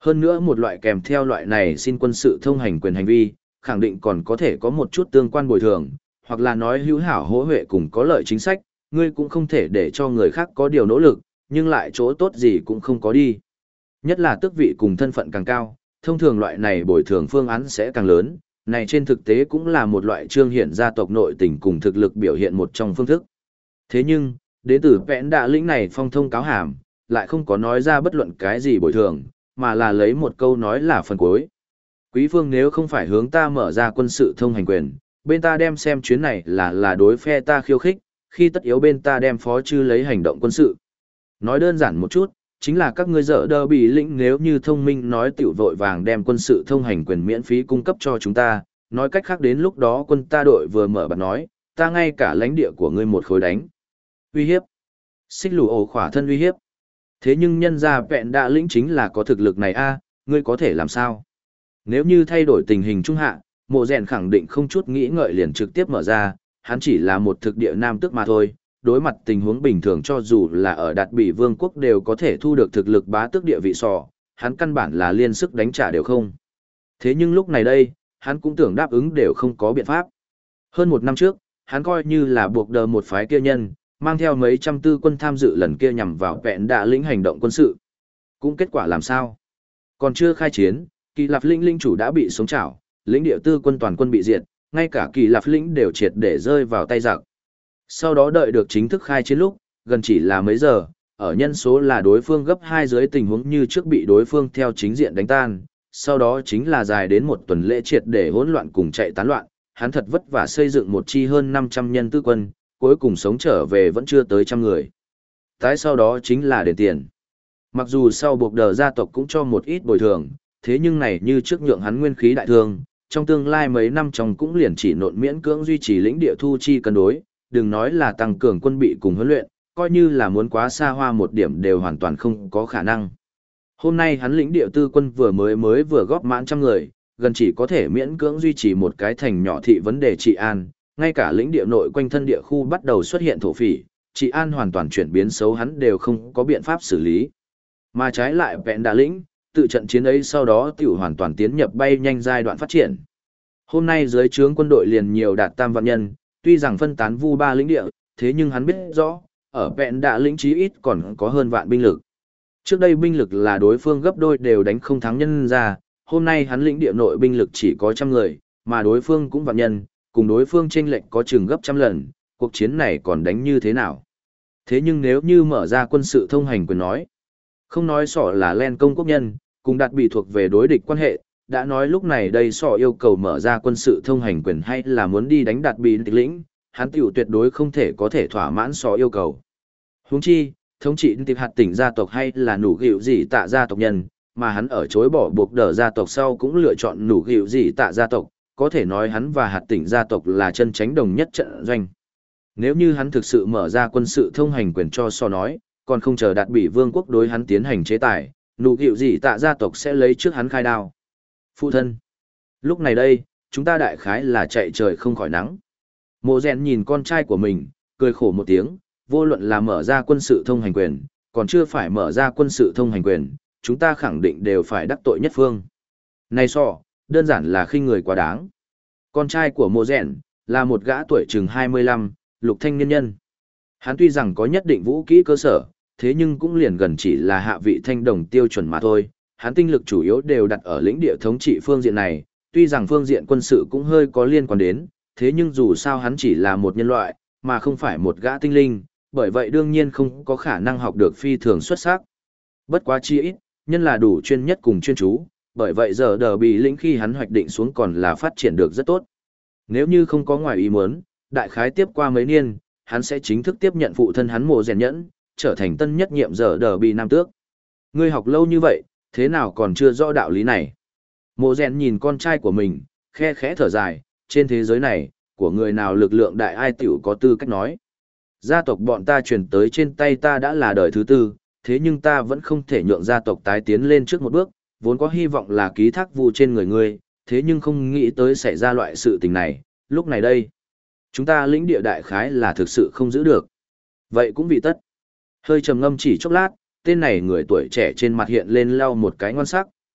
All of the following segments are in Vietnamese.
Hơn nữa một loại kèm theo loại này xin quân sự thông hành quyền hành vi, khẳng định còn có thể có một chút tương quan bồi thường, hoặc là nói hữu hảo hỗ huệ cùng có lợi chính sách, ngươi cũng không thể để cho người khác có điều nỗ lực, nhưng lại chỗ tốt gì cũng không có đi. Nhất là tước vị cùng thân phận càng cao, thông thường loại này bồi thường phương án sẽ càng lớn, này trên thực tế cũng là một loại trương hiện gia tộc nội tình cùng thực lực biểu hiện một trong phương thức. Thế nhưng, đến từ vẽn đạ lĩnh này phong thông cáo hàm, lại không có nói ra bất luận cái gì bồi thường, mà là lấy một câu nói là phần cuối. Quý phương nếu không phải hướng ta mở ra quân sự thông hành quyền, bên ta đem xem chuyến này là đối phe ta khiêu khích, khi tất yếu bên ta đem phó chư lấy hành động quân sự. Nói đơn giản một chút, chính là các ngươi dở đơ bị lĩnh nếu như thông minh nói tiểu vội vàng đem quân sự thông hành quyền miễn phí cung cấp cho chúng ta, nói cách khác đến lúc đó quân ta đội vừa mở bật nói, ta ngay cả lãnh địa của ngươi một khối đánh. Uy hiếp. Xích lù ổ khỏa thân uy hiếp. Thế nhưng nhân ra vẹn đạ lĩnh chính là có thực lực này a, ngươi có thể làm sao? Nếu như thay đổi tình hình trung hạ, mộ rèn khẳng định không chút nghĩ ngợi liền trực tiếp mở ra, hắn chỉ là một thực địa nam tước mà thôi. Đối mặt tình huống bình thường cho dù là ở đạt bị vương quốc đều có thể thu được thực lực bá tước địa vị sò, hắn căn bản là liên sức đánh trả đều không. Thế nhưng lúc này đây, hắn cũng tưởng đáp ứng đều không có biện pháp. Hơn một năm trước, hắn coi như là buộc đờ một phái kia nhân, mang theo mấy trăm tư quân tham dự lần kia nhằm vào vẹn đạ lĩnh hành động quân sự. Cũng kết quả làm sao? Còn chưa khai chiến, Kỳ Lạp lĩnh lĩnh chủ đã bị sống chảo, lĩnh địa tư quân toàn quân bị diệt, ngay cả Kỳ Lạp lĩnh đều triệt để rơi vào tay giặc. Sau đó đợi được chính thức khai chiến lúc, gần chỉ là mấy giờ, ở nhân số là đối phương gấp 2 dưới tình huống như trước bị đối phương theo chính diện đánh tan, sau đó chính là dài đến một tuần lễ triệt để hỗn loạn cùng chạy tán loạn, hắn thật vất vả xây dựng một chi hơn 500 nhân tư quân, cuối cùng sống trở về vẫn chưa tới 100 người. Tái sau đó chính là đền tiền. Mặc dù sau buộc đờ gia tộc cũng cho một ít bồi thường, thế nhưng này như trước nhượng hắn nguyên khí đại thương, trong tương lai mấy năm trong cũng liền chỉ nộn miễn cưỡng duy trì lĩnh địa thu chi cân đối, đừng nói là tăng cường quân bị cùng huấn luyện, coi như là muốn quá xa hoa một điểm đều hoàn toàn không có khả năng. Hôm nay hắn lĩnh địa tư quân vừa mới vừa góp mãn 100 người, gần chỉ có thể miễn cưỡng duy trì một cái thành nhỏ thị vấn đề trị an, ngay cả lĩnh địa nội quanh thân địa khu bắt đầu xuất hiện thổ phỉ, trị an hoàn toàn chuyển biến xấu hắn đều không có biện pháp xử lý. Mà trái lại vẹn đà lĩnh, tự trận chiến ấy sau đó tiểu hoàn toàn tiến nhập bay nhanh giai đoạn phát triển. Hôm nay dưới trướng quân đội liền nhiều đạt 3 vạn nhân, tuy rằng phân tán vu 3 lĩnh địa, thế nhưng hắn biết rõ, ở vẹn đà lĩnh chí ít còn có hơn vạn binh lực. Trước đây binh lực là đối phương gấp đôi đều đánh không thắng nhân ra, hôm nay hắn lĩnh địa nội binh lực chỉ có 100 người, mà đối phương cũng vạn nhân, cùng đối phương chênh lệch có chừng gấp 100 lần, cuộc chiến này còn đánh như thế nào? Thế nhưng nếu như mở ra quân sự thông hành quyền nói, không nói sỏ là len công quốc nhân, cùng đạt bị thuộc về đối địch quan hệ, đã nói lúc này đây sỏ yêu cầu mở ra quân sự thông hành quyền hay là muốn đi đánh đạt bị tịch lĩnh, hắn tiểu tuyệt đối không thể có thể thỏa mãn sỏ yêu cầu. Huống chi, thống trị tiệp hạt tỉnh gia tộc hay là nủ gịu gì tạ gia tộc nhân, mà hắn ở chối bỏ buộc đờ gia tộc sau cũng lựa chọn nủ gịu gì tạ gia tộc, có thể nói hắn và hạt tỉnh gia tộc là chân tránh đồng nhất trận doanh. Nếu như hắn thực sự mở ra quân sự thông hành quyền cho so nói, còn không chờ đạt bị vương quốc đối hắn tiến hành chế tài, nụ gịu gì tạ gia tộc sẽ lấy trước hắn khai đao. Phụ thân. Lúc này đây, chúng ta đại khái là chạy trời không khỏi nắng. Mộ rèn nhìn con trai của mình, cười khổ một tiếng, vô luận là mở ra quân sự thông hành quyền, còn chưa phải mở ra quân sự thông hành quyền, chúng ta khẳng định đều phải đắc tội nhất phương. Này so, đơn giản là khinh người quá đáng. Con trai của mộ rèn, là một gã tuổi chừng 25, lục thanh niên nhân. Hắn tuy rằng có nhất định vũ kỹ cơ sở, thế nhưng cũng liền gần chỉ là hạ vị thanh đồng tiêu chuẩn mà thôi. Hắn tinh lực chủ yếu đều đặt ở lĩnh địa thống trị phương diện này, tuy rằng phương diện quân sự cũng hơi có liên quan đến, thế nhưng dù sao hắn chỉ là một nhân loại, mà không phải một gã tinh linh, bởi vậy đương nhiên không có khả năng học được phi thường xuất sắc. Bất quá chi ít, nhân là đủ chuyên nhất cùng chuyên chú, bởi vậy giờ đờ bị lĩnh khi hắn hoạch định xuống còn là phát triển được rất tốt. Nếu như không có ngoài ý muốn, đại khái tiếp qua mấy niên, hắn sẽ chính thức tiếp nhận phụ thân hắn Mộ rèn nhẫn, trở thành tân nhất nhiệm giờ đờ bị nam tước. Ngươi học lâu như vậy, thế nào còn chưa rõ đạo lý này? Mộ rèn nhìn con trai của mình, khe khẽ thở dài, trên thế giới này, của người nào lực lượng đại ai tiểu có tư cách nói. Gia tộc bọn ta truyền tới trên tay ta đã là đời thứ 4, thế nhưng ta vẫn không thể nhượng gia tộc tái tiến lên trước một bước, vốn có hy vọng là ký thác vu trên người ngươi, thế nhưng không nghĩ tới xảy ra loại sự tình này, lúc này đây. Chúng ta lĩnh địa đại khái là thực sự không giữ được. Vậy cũng vì tất. Hơi trầm ngâm chỉ chốc lát, tên này người tuổi trẻ trên mặt hiện lên lau một cái ngon sắc,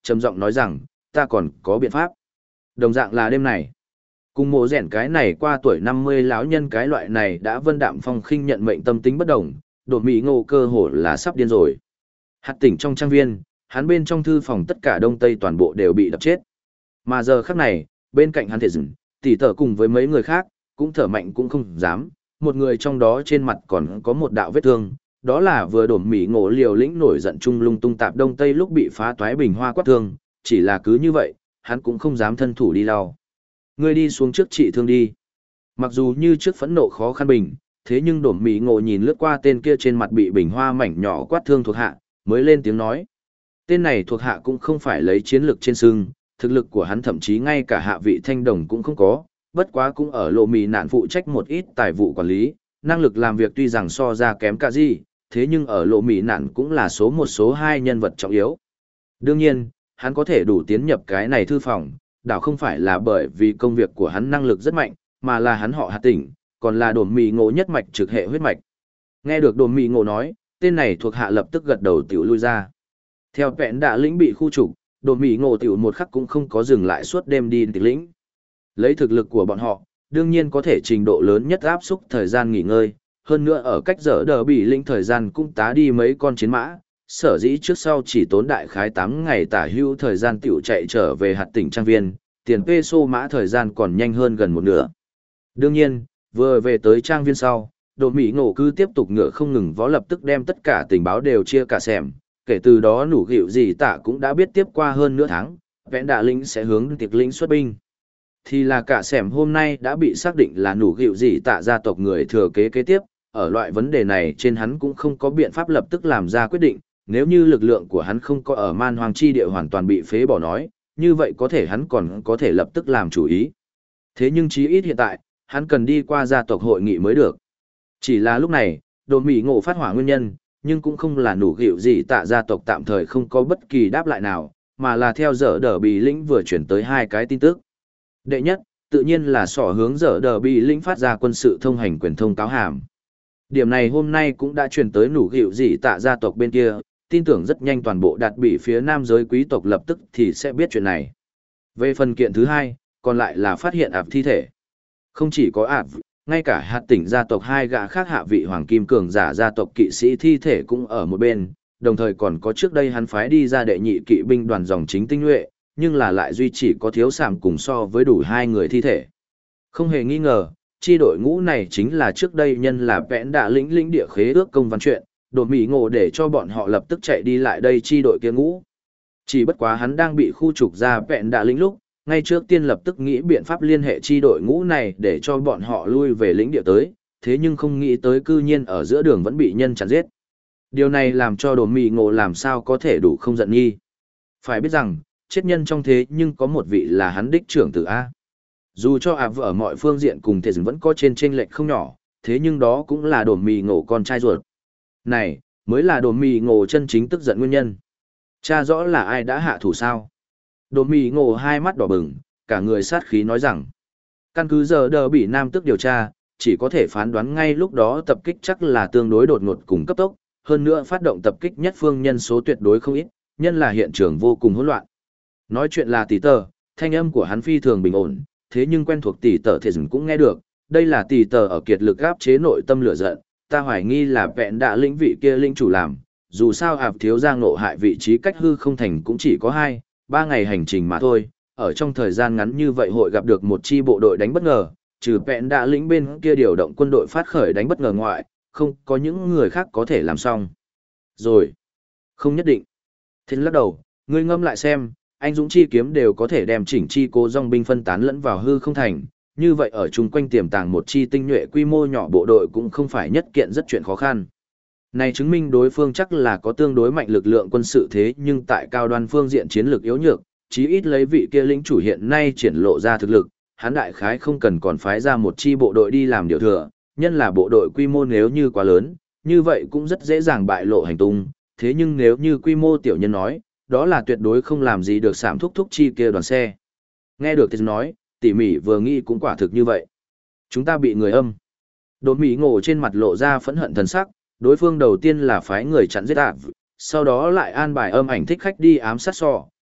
trầm giọng nói rằng, ta còn có biện pháp. Đồng dạng là đêm này. Cùng mộ rèn cái này qua tuổi 50 lão nhân cái loại này đã vân đạm phong khinh nhận mệnh tâm tính bất đồng, đột mỹ ngộ cơ hồ là sắp điên rồi. Hạt tỉnh trong trang viên, hắn bên trong thư phòng tất cả đông tây toàn bộ đều bị đập chết. Mà giờ khắc này, bên cạnh hắn thể dừng, tỉ tở cùng với mấy người khác, cũng thở mạnh cũng không dám, một người trong đó trên mặt còn có một đạo vết thương, đó là vừa đổm mỹ ngộ liều lĩnh nổi giận chung lung tung tạp đông tây lúc bị phá toái bình hoa quát thương, chỉ là cứ như vậy, hắn cũng không dám thân thủ đi lau. Ngươi đi xuống trước trị thương đi. Mặc dù như trước phẫn nộ khó khăn bình, thế nhưng đổm mỹ ngộ nhìn lướt qua tên kia trên mặt bị bình hoa mảnh nhỏ quát thương thuộc hạ, mới lên tiếng nói. Tên này thuộc hạ cũng không phải lấy chiến lược trên sưng, thực lực của hắn thậm chí ngay cả hạ vị thanh đồng cũng không có, bất quá cũng ở lộ mì nạn phụ trách một ít tài vụ quản lý, năng lực làm việc tuy rằng so ra kém cả gì, thế nhưng ở lộ mì nạn cũng là số một số hai nhân vật trọng yếu. Đương nhiên, hắn có thể đủ tiến nhập cái này thư phòng, đảo không phải là bởi vì công việc của hắn năng lực rất mạnh, mà là hắn họ hạt tỉnh, còn là đồn mì ngộ nhất mạch trực hệ huyết mạch. Nghe được đồn mì ngộ nói, tên này thuộc hạ lập tức gật đầu tiểu lui ra. Theo vẹn đã lĩnh bị khu trục, đồn mì ngộ tiểu một khắc cũng không có dừng lại suốt đêm đi tịch lĩnh. Lấy thực lực của bọn họ, đương nhiên có thể trình độ lớn nhất áp xúc thời gian nghỉ ngơi, hơn nữa ở cách giờ đờ bị lĩnh thời gian cũng tá đi mấy con chiến mã, sở dĩ trước sau chỉ tốn đại khái 8 ngày tả hữu thời gian tiểu chạy trở về hạt tỉnh trang viên, tiền peso mã thời gian còn nhanh hơn gần một nửa. Đương nhiên, vừa về tới trang viên sau, đồ mỹ ngộ cứ tiếp tục ngựa không ngừng vó lập tức đem tất cả tình báo đều chia cả xẻm, kể từ đó nủ gịu gì tạ cũng đã biết tiếp qua hơn nửa tháng, vẽn đạ lĩnh sẽ hướng tiệc lĩnh xuất binh. Thì là cả xẻm hôm nay đã bị xác định là nủ gịu gì tạ gia tộc người thừa kế kế tiếp, ở loại vấn đề này trên hắn cũng không có biện pháp lập tức làm ra quyết định, nếu như lực lượng của hắn không có ở man hoàng chi địa hoàn toàn bị phế bỏ nói, như vậy có thể hắn còn có thể lập tức làm chủ ý. Thế nhưng chí ít hiện tại, hắn cần đi qua gia tộc hội nghị mới được. Chỉ là lúc này, đồ mỹ ngộ phát hỏa nguyên nhân, nhưng cũng không là nủ gịu gì tạ gia tộc tạm thời không có bất kỳ đáp lại nào, mà là theo dở đờ bị lĩnh vừa chuyển tới hai cái tin tức. Đệ nhất, tự nhiên là sỏ hướng dở đờ bị lĩnh phát ra quân sự thông hành quyền thông cáo hàm. Điểm này hôm nay cũng đã chuyển tới nủ gịu gì tạ gia tộc bên kia, tin tưởng rất nhanh toàn bộ đạt bị phía nam giới quý tộc lập tức thì sẽ biết chuyện này. Về phần kiện thứ hai, còn lại là phát hiện ạp thi thể. Không chỉ có ạp, ngay cả hạt tỉnh gia tộc hai gã khác hạ vị hoàng kim cường giả gia tộc kỵ sĩ thi thể cũng ở một bên, đồng thời còn có trước đây hắn phái đi ra đệ nhị kỵ binh đoàn dòng chính tinh nhuệ, nhưng là lại duy chỉ có thiếu sảm cùng so với đủ hai người thi thể. Không hề nghi ngờ, chi đội ngũ này chính là trước đây nhân là vẽn đạ lĩnh lĩnh địa khế ước công văn chuyện, đột mỹ ngộ để cho bọn họ lập tức chạy đi lại đây chi đội kia ngũ. Chỉ bất quá hắn đang bị khu trục ra vẹn đạ lĩnh lúc, ngay trước tiên lập tức nghĩ biện pháp liên hệ chi đội ngũ này để cho bọn họ lui về lĩnh địa tới, thế nhưng không nghĩ tới cư nhiên ở giữa đường vẫn bị nhân chặn giết. Điều này làm cho đồn mì ngộ làm sao có thể đủ không giận nghi. Phải biết rằng, chết nhân trong thế nhưng có một vị là hắn đích trưởng tử A. Dù cho ạp ở mọi phương diện cùng thể vẫn có trên chênh lệch không nhỏ, thế nhưng đó cũng là đồn mì ngộ con trai ruột. Này, mới là đồn mì ngộ chân chính tức giận nguyên nhân. Cha rõ là ai đã hạ thủ sao? Đồn mì ngộ hai mắt đỏ bừng, cả người sát khí nói rằng. Căn cứ giờ đờ bị nam tức điều tra, chỉ có thể phán đoán ngay lúc đó tập kích chắc là tương đối đột ngột cùng cấp tốc, hơn nữa phát động tập kích nhất phương nhân số tuyệt đối không ít, nhân là hiện trường vô cùng hỗn loạn. Nói chuyện là tỷ tờ, thanh âm của hắn phi thường bình ổn, thế nhưng quen thuộc tỷ tờ thì dừng cũng nghe được, đây là tỷ tờ ở kiệt lực áp chế nội tâm lửa giận, ta hoài nghi là vẹn đạ lĩnh vị kia linh chủ làm, dù sao ạp thiếu gia ngộ hại vị trí cách hư không thành cũng chỉ có 2-3 ngày hành trình mà thôi, ở trong thời gian ngắn như vậy hội gặp được một chi bộ đội đánh bất ngờ, trừ vẹn đạ lĩnh bên kia điều động quân đội phát khởi đánh bất ngờ ngoại, không có những người khác có thể làm xong. Rồi, không nhất định. Thiên lắc đầu, ngươi ngâm lại xem, anh Dũng chi kiếm đều có thể đem chỉnh chi cố dòng binh phân tán lẫn vào hư không thành, như vậy ở chung quanh tiềm tàng một chi tinh nhuệ quy mô nhỏ bộ đội cũng không phải nhất kiện rất chuyện khó khăn. Này chứng minh đối phương chắc là có tương đối mạnh lực lượng quân sự thế nhưng tại cao đoan phương diện chiến lược yếu nhược, chí ít lấy vị kia lĩnh chủ hiện nay triển lộ ra thực lực, hắn đại khái không cần còn phái ra một chi bộ đội đi làm điều thừa, nhân là bộ đội quy mô nếu như quá lớn, như vậy cũng rất dễ dàng bại lộ hành tung, thế nhưng nếu như quy mô tiểu nhân nói, đó là tuyệt đối không làm gì được sảm thúc chi kia đoàn xe. Nghe được thì nói, tỉ mỉ vừa nghĩ cũng quả thực như vậy. Chúng ta bị người âm. Đột mỹ ngộ trên mặt lộ ra phẫn hận thần sắc, đối phương đầu tiên là phái người chặn giết ạp, sau đó lại an bài âm ảnh thích khách đi ám sát sò,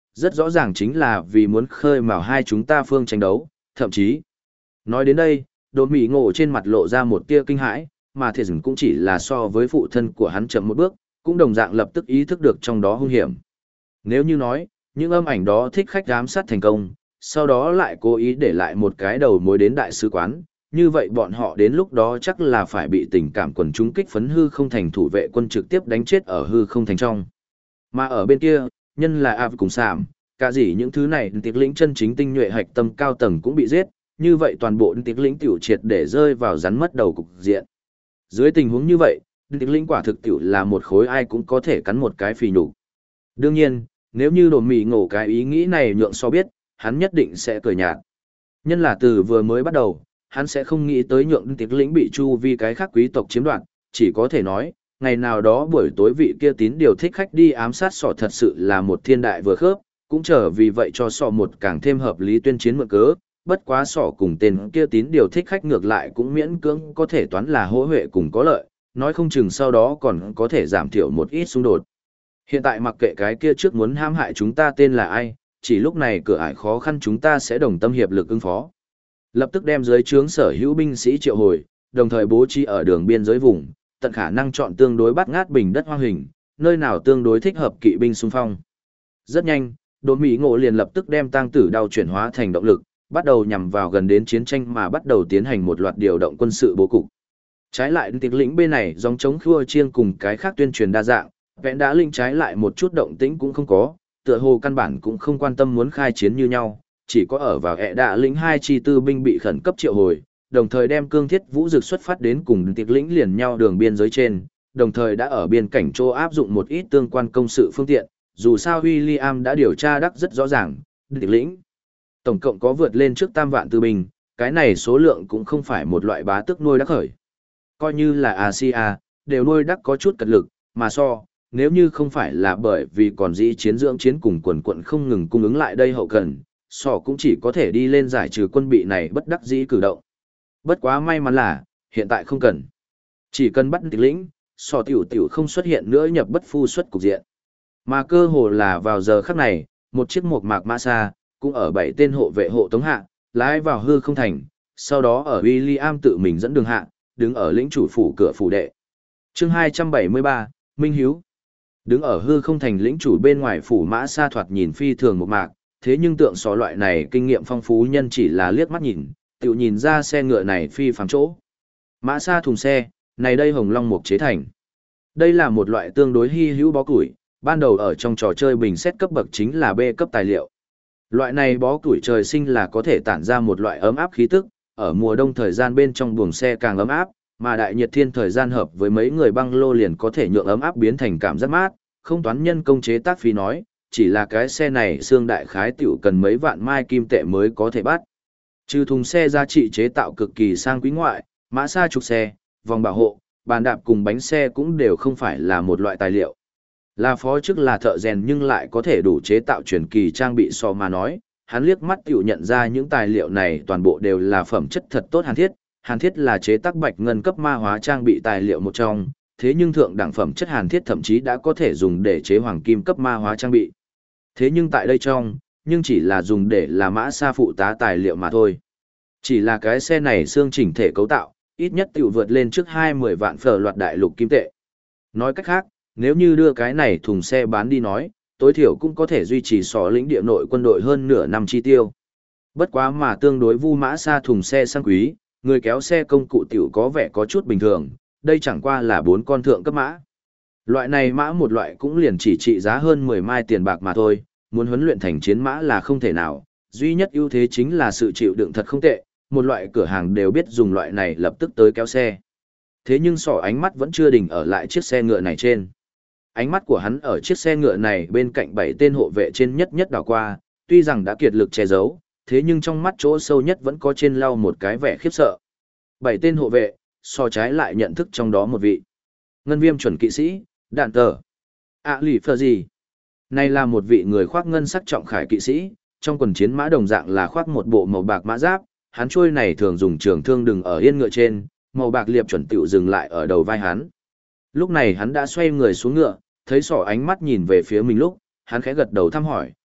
rất rõ ràng chính là vì muốn khơi mào hai chúng ta phương tranh đấu, thậm chí. Nói đến đây, đồn mỉ ngộ trên mặt lộ ra một tia kinh hãi, mà thiệt cũng chỉ là so với phụ thân của hắn chậm một bước, cũng đồng dạng lập tức ý thức được trong đó hung hiểm. Nếu như nói, những âm ảnh đó thích khách giám sát thành công, sau đó lại cố ý để lại một cái đầu mối đến đại sứ quán, như vậy bọn họ đến lúc đó chắc là phải bị tình cảm quần chúng kích phấn hư không thành thủ vệ quân trực tiếp đánh chết ở hư không thành trong. Mà ở bên kia, nhân là Av cùng Sảm, cả gì những thứ này tiệc lĩnh chân chính tinh nhuệ hạch tâm cao tầng cũng bị giết, như vậy toàn bộ tiệc lĩnh tiểu triệt để rơi vào rắn mất đầu cục diện. Dưới tình huống như vậy, tiệc lĩnh quả thực tiểu là một khối ai cũng có thể cắn một cái phì nhục. Đương nhiên, nếu như đồn mì ngộ cái ý nghĩ này nhượng so biết, hắn nhất định sẽ cười nhạt. Nhân là từ vừa mới bắt đầu, hắn sẽ không nghĩ tới nhượng tiệc lĩnh bị chu vi cái khác quý tộc chiếm đoạt, chỉ có thể nói, ngày nào đó buổi tối vị kia tín điều thích khách đi ám sát sọ thật sự là một thiên đại vừa khớp, cũng trở vì vậy cho sọ một càng thêm hợp lý tuyên chiến mượn cớ, bất quá sọ cùng tên kia tín điều thích khách ngược lại cũng miễn cưỡng có thể toán là hỗ huệ cùng có lợi, nói không chừng sau đó còn có thể giảm thiểu một ít xung đột. Hiện tại mặc kệ cái kia trước muốn hãm hại chúng ta tên là ai, chỉ lúc này cửa ải khó khăn chúng ta sẽ đồng tâm hiệp lực ứng phó. Lập tức đem dưới trướng sở hữu binh sĩ triệu hồi, đồng thời bố trí ở đường biên giới vùng, tận khả năng chọn tương đối bắt ngát bình đất hoang hình, nơi nào tương đối thích hợp kỵ binh xung phong. Rất nhanh, đồn Mỹ Ngộ liền lập tức đem tang tử đao chuyển hóa thành động lực, bắt đầu nhằm vào gần đến chiến tranh mà bắt đầu tiến hành một loạt điều động quân sự bố cục. Trái lại tiệc lĩnh bên này dòng chống khua chiêng cùng cái khác tuyên truyền đa dạng, vẽn đã linh trái lại một chút động tĩnh cũng không có, tựa hồ căn bản cũng không quan tâm muốn khai chiến như nhau, chỉ có ở vào đạ lĩnh hai chi tư binh bị khẩn cấp triệu hồi, đồng thời đem cương thiết vũ dực xuất phát đến cùng tiệc lĩnh liền nhau đường biên giới trên, đồng thời đã ở biên cảnh châu áp dụng một ít tương quan công sự phương tiện, dù sao William đã điều tra đắc rất rõ ràng, tiệc lĩnh tổng cộng có vượt lên trước 3 vạn tư binh, cái này số lượng cũng không phải một loại bá tước nuôi đắc khởi. Coi như là Asia, đều nuôi đắc có chút cật lực, mà nếu như không phải là bởi vì còn dĩ chiến dưỡng chiến cùng quần quận không ngừng cung ứng lại đây hậu cần, cũng chỉ có thể đi lên giải trừ quân bị này bất đắc dĩ cử động. Bất quá may mắn là, hiện tại không cần. Chỉ cần bắt tiệc lĩnh, tiểu không xuất hiện nữa nhập bất phu xuất cục diện. Mà cơ hồ là vào giờ khắc này, một chiếc mộc mạc mã xa, cũng ở 7 tên hộ vệ hộ tống hạ, lái vào hư không thành, sau đó ở William tự mình dẫn đường hạ, đứng ở lĩnh chủ phủ cửa phủ đệ. Chương 273, Minh Hiếu. Đứng ở hư không thành lĩnh chủ bên ngoài phủ mã xa thoạt nhìn phi thường một mạc, thế nhưng tượng sò loại này kinh nghiệm phong phú nhân chỉ là liếc mắt nhìn, tự nhìn ra xe ngựa này phi phàm chỗ. Mã xa thùng xe, này đây hồng long mục chế thành. Đây là một loại tương đối hy hữu bó củi, ban đầu ở trong trò chơi bình xét cấp bậc chính là B cấp tài liệu. Loại này bó củi trời sinh là có thể tản ra một loại ấm áp khí tức, ở mùa đông thời gian bên trong buồng xe càng ấm áp, mà đại nhiệt thiên thời gian hợp với mấy người băng lô liền có thể nhượng ấm áp biến thành cảm giác mát, không toán nhân công chế tác phí nói, chỉ là cái xe này xương đại khái tiểu cần mấy vạn mai kim tệ mới có thể bắt. Trừ thùng xe giá trị chế tạo cực kỳ sang quý ngoại, mã xa trục xe, vòng bảo hộ, bàn đạp cùng bánh xe cũng đều không phải là một loại tài liệu. Là phó chức là thợ rèn nhưng lại có thể đủ chế tạo truyền kỳ trang bị mà nói, hắn liếc mắt tiểu nhận ra những tài liệu này toàn bộ đều là phẩm chất thật tốt hàn thiết là chế tác bạch ngân cấp ma hóa trang bị tài liệu một trong, thế nhưng thượng đẳng phẩm chất hàn thiết thậm chí đã có thể dùng để chế hoàng kim cấp ma hóa trang bị. Thế nhưng tại đây nhưng chỉ là dùng để là mã xa phụ tá tài liệu mà thôi. Chỉ là cái xe này xương chỉnh thể cấu tạo, ít nhất tiểu vượt lên trước 20 vạn phở loạt đại lục kim tệ. Nói cách khác, nếu như đưa cái này thùng xe bán đi nói, tối thiểu cũng có thể duy trì lĩnh địa nội quân đội hơn nửa năm chi tiêu. Bất quá mà tương đối vu mã xa thùng xe sang quý, người kéo xe công cụ tiểu có vẻ có chút bình thường, đây chẳng qua là 4 con thượng cấp mã. Loại này mã một loại cũng liền chỉ trị giá hơn 10 mai tiền bạc mà thôi, muốn huấn luyện thành chiến mã là không thể nào, duy nhất ưu thế chính là sự chịu đựng thật không tệ, một loại cửa hàng đều biết dùng loại này lập tức tới kéo xe. Thế nhưng ánh mắt vẫn chưa đình ở lại chiếc xe ngựa này trên. Ánh mắt của hắn ở chiếc xe ngựa này bên cạnh 7 tên hộ vệ trên nhất đảo qua, tuy rằng đã kiệt lực che giấu, thế nhưng trong mắt chỗ sâu nhất vẫn có trên lau một cái vẻ khiếp sợ. 7 tên hộ vệ, trái lại nhận thức trong đó một vị. Ngân viêm chuẩn kỵ sĩ, đạn tờ. Lì phờ gì? Này là một vị người khoác ngân sắc trọng khải kỵ sĩ, trong quần chiến mã đồng dạng là khoác một bộ màu bạc mã giáp, hắn trôi này thường dùng trường thương đừng ở yên ngựa trên, màu bạc liệp chuẩn tiểu dừng lại ở đầu vai hắn. Lúc này hắn đã xoay người xuống ngựa, thấy ánh mắt nhìn về phía mình lúc, hắn khẽ gật đầu thăm hỏi,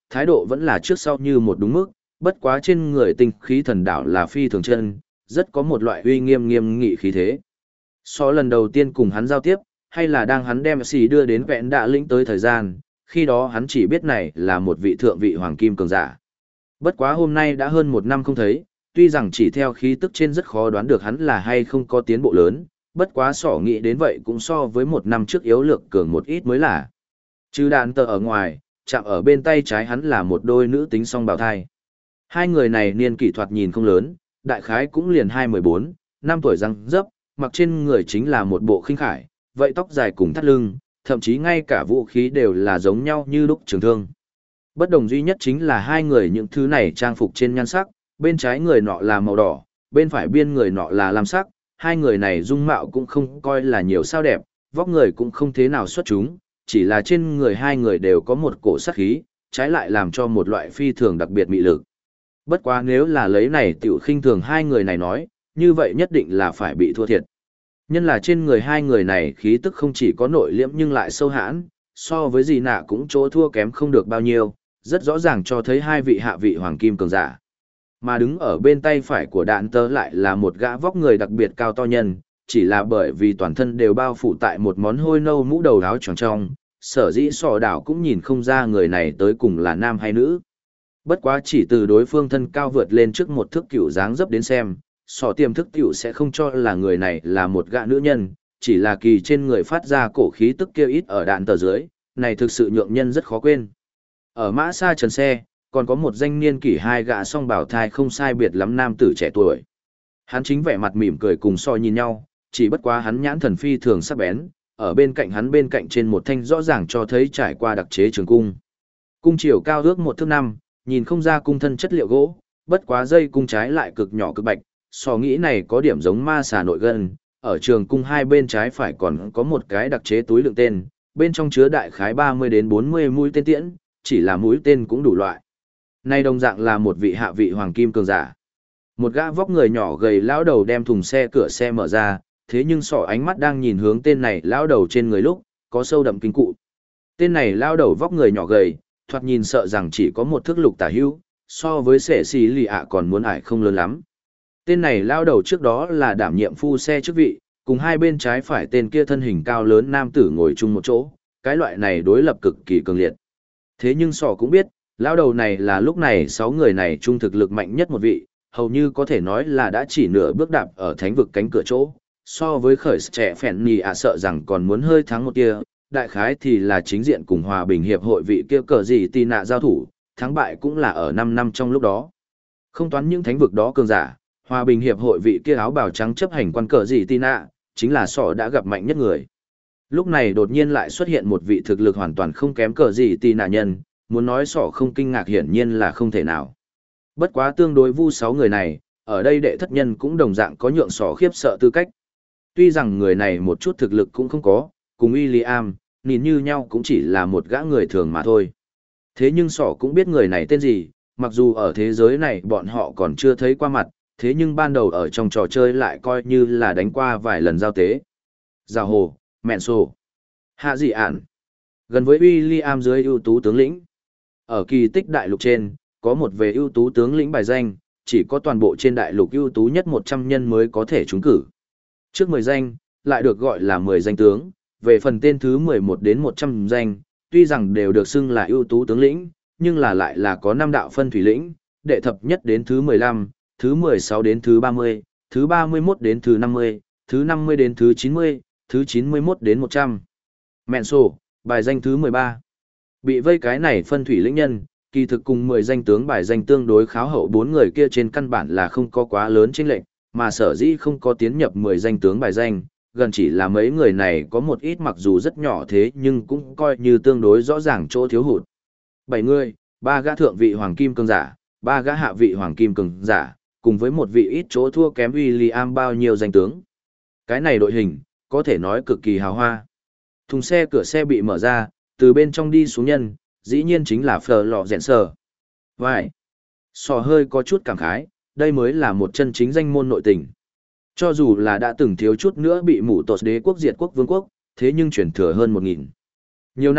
thái độ vẫn là trước sau như một đúng mức, bất quá trên người tinh khí thần đạo là phi thường chân, rất có một loại uy nghiêm nghiêm nghị khí thế. So lần đầu tiên cùng hắn giao tiếp, hay là đang hắn đem xì đưa đến vẹn đạ lĩnh tới thời gian, khi đó hắn chỉ biết này là một vị thượng vị hoàng kim cường giả. Bất quá hôm nay đã hơn một năm không thấy, tuy rằng chỉ theo khí tức trên rất khó đoán được hắn là hay không có tiến bộ lớn, bất quá sỏ nghĩ đến vậy cũng so với một năm trước yếu lược cường một ít mới là. Chứ đạn tờ ở ngoài, chạm ở bên tay trái hắn là một đôi nữ tính song bào thai. Hai người này niên kỷ thoạt nhìn không lớn, đại khái cũng liền 14, 5 tuổi răng dấp, mặc trên người chính là một bộ khinh khải, vậy tóc dài cùng thắt lưng, thậm chí ngay cả vũ khí đều là giống nhau như lúc trường thương. Bất đồng duy nhất chính là hai người những thứ này trang phục trên nhan sắc, bên trái người nọ là màu đỏ, bên phải biên người nọ là lam sắc, hai người này dung mạo cũng không coi là nhiều sao đẹp, vóc người cũng không thế nào xuất chúng, chỉ là trên người hai người đều có một cổ sát khí, trái lại làm cho một loại phi thường đặc biệt mị lực. Bất quá nếu là lấy này tiểu khinh thường hai người này nói, như vậy nhất định là phải bị thua thiệt. Nhân là trên người hai người này khí tức không chỉ có nội liễm nhưng lại sâu hãn, so với gì nạ cũng chỗ thua kém không được bao nhiêu, rất rõ ràng cho thấy hai vị hạ vị hoàng kim cường giả. Mà đứng ở bên tay phải của đạn tớ lại là một gã vóc người đặc biệt cao to nhân, chỉ là bởi vì toàn thân đều bao phủ tại một món hôi nâu mũ đầu áo tròn trong, sở dĩ sò đảo cũng nhìn không ra người này tới cùng là nam hay nữ. Bất quá chỉ từ đối phương thân cao vượt lên trước một thước cựu dáng dấp đến xem, sò tiềm thức tiểu sẽ không cho là người này là một gã nữ nhân, chỉ là kỳ trên người phát ra cổ khí tức kia ít ở đạn tờ dưới, này thực sự nhượng nhân rất khó quên. Ở mã xa trần xe, còn có một danh niên kỷ hai gã song bảo thai không sai biệt lắm nam tử trẻ tuổi. Hắn chính vẻ mặt mỉm cười cùng so nhìn nhau, chỉ bất quá hắn nhãn thần phi thường sắc bén, ở bên cạnh hắn bên cạnh trên một thanh rõ ràng cho thấy trải qua đặc chế trường cung. Cung chiều cao ước 1 thước 5, nhìn không ra cung thân chất liệu gỗ, bất quá dây cung trái lại cực nhỏ cực bạch, so nghĩ này có điểm giống ma xà nội gân, ở trường cung hai bên trái phải còn có một cái đặc chế túi đựng tên, bên trong chứa đại khái 30 đến 40 mũi tên tiễn, chỉ là mũi tên cũng đủ loại. Nay đồng dạng là một vị hạ vị hoàng kim cường giả. Một gã vóc người nhỏ gầy lão đầu đem thùng xe cửa xe mở ra, thế nhưng sỏ ánh mắt đang nhìn hướng tên này lão đầu trên người lúc, có sâu đậm kinh cụ. Tên này lão đầu vóc người nhỏ gầy, thoạt nhìn sợ rằng chỉ có một thước lục tả hữu, so với sẻ xì lì ạ còn muốn ải không lớn lắm. Tên này lão đầu trước đó là đảm nhiệm phu xe chức vị, cùng hai bên trái phải tên kia thân hình cao lớn nam tử ngồi chung một chỗ, cái loại này đối lập cực kỳ cường liệt. Thế nhưng sỏ cũng biết, lão đầu này là lúc này 6 người này trung thực lực mạnh nhất một vị, hầu như có thể nói là đã chỉ nửa bước đạp ở thánh vực cánh cửa chỗ, so với khởi trẻ phèn nhì ạ sợ rằng còn muốn hơi thắng một tia, đại khái thì là chính diện cùng hòa bình hiệp hội vị kia cờ gì tì nạ giao thủ, thắng bại cũng là ở 5 năm trong lúc đó. Không toán những thánh vực đó cường giả, hòa bình hiệp hội vị kia áo bào trắng chấp hành quan cờ gì tì nạ, chính là sỏ đã gặp mạnh nhất người. Lúc này đột nhiên lại xuất hiện một vị thực lực hoàn toàn không kém cờ gì tì nạ nhân, muốn nói sỏ không kinh ngạc hiển nhiên là không thể nào. Bất quá tương đối vu 6 người này, ở đây đệ thất nhân cũng đồng dạng có nhượng sỏ khiếp sợ tư cách. Tuy rằng người này một chút thực lực cũng không có, cùng William, nhìn như nhau cũng chỉ là một gã người thường mà thôi. Thế nhưng sỏ cũng biết người này tên gì, mặc dù ở thế giới này bọn họ còn chưa thấy qua mặt, thế nhưng ban đầu ở trong trò chơi lại coi như là đánh qua vài lần giao tế. Giào hồ, mẹn sổ, hạ dị ản. Gần với William dưới ưu tú tướng lĩnh. Ở kỳ tích đại lục trên, có một về ưu tú tướng lĩnh bài danh, chỉ có toàn bộ trên đại lục ưu tú nhất 100 nhân mới có thể trúng cử. Trước 10 danh, lại được gọi là 10 danh tướng, về phần tên thứ 11 đến 100 danh, tuy rằng đều được xưng là ưu tú tướng lĩnh, nhưng là lại là có 5 đạo phân thủy lĩnh, đệ thập nhất đến thứ 15, thứ 16 đến thứ 30, thứ 31 đến thứ 50, thứ 50 đến thứ 90, thứ 91 đến 100. Mẹn sổ, bài danh thứ 13. Bị vây cái này phân thủy lĩnh nhân, kỳ thực cùng 10 danh tướng bài danh tương đối kháo hậu 4 người kia trên căn bản là không có quá lớn chênh lệch, mà sở dĩ không có tiến nhập 10 danh tướng bài danh, gần chỉ là mấy người này có một ít mặc dù rất nhỏ thế nhưng cũng coi như tương đối rõ ràng chỗ thiếu hụt. 7 người, 3 gã thượng vị hoàng kim cường giả, 3 gã hạ vị hoàng kim cường giả, cùng với một vị ít chỗ thua kém William bao nhiêu danh tướng. Cái này đội hình, có thể nói cực kỳ hào hoa. Thùng xe cửa xe bị mở ra, từ bên trong đi xuống nhân, dĩ nhiên chính là Phở Lọ Rèn Sờ. Vai! Sò hơi có chút cảm khái, đây mới là một chân chính danh môn nội tình. Cho dù là đã từng thiếu chút nữa bị mủ tột đế quốc diệt quốc vương quốc, thế nhưng chuyển thừa hơn 1000 nhiều năm,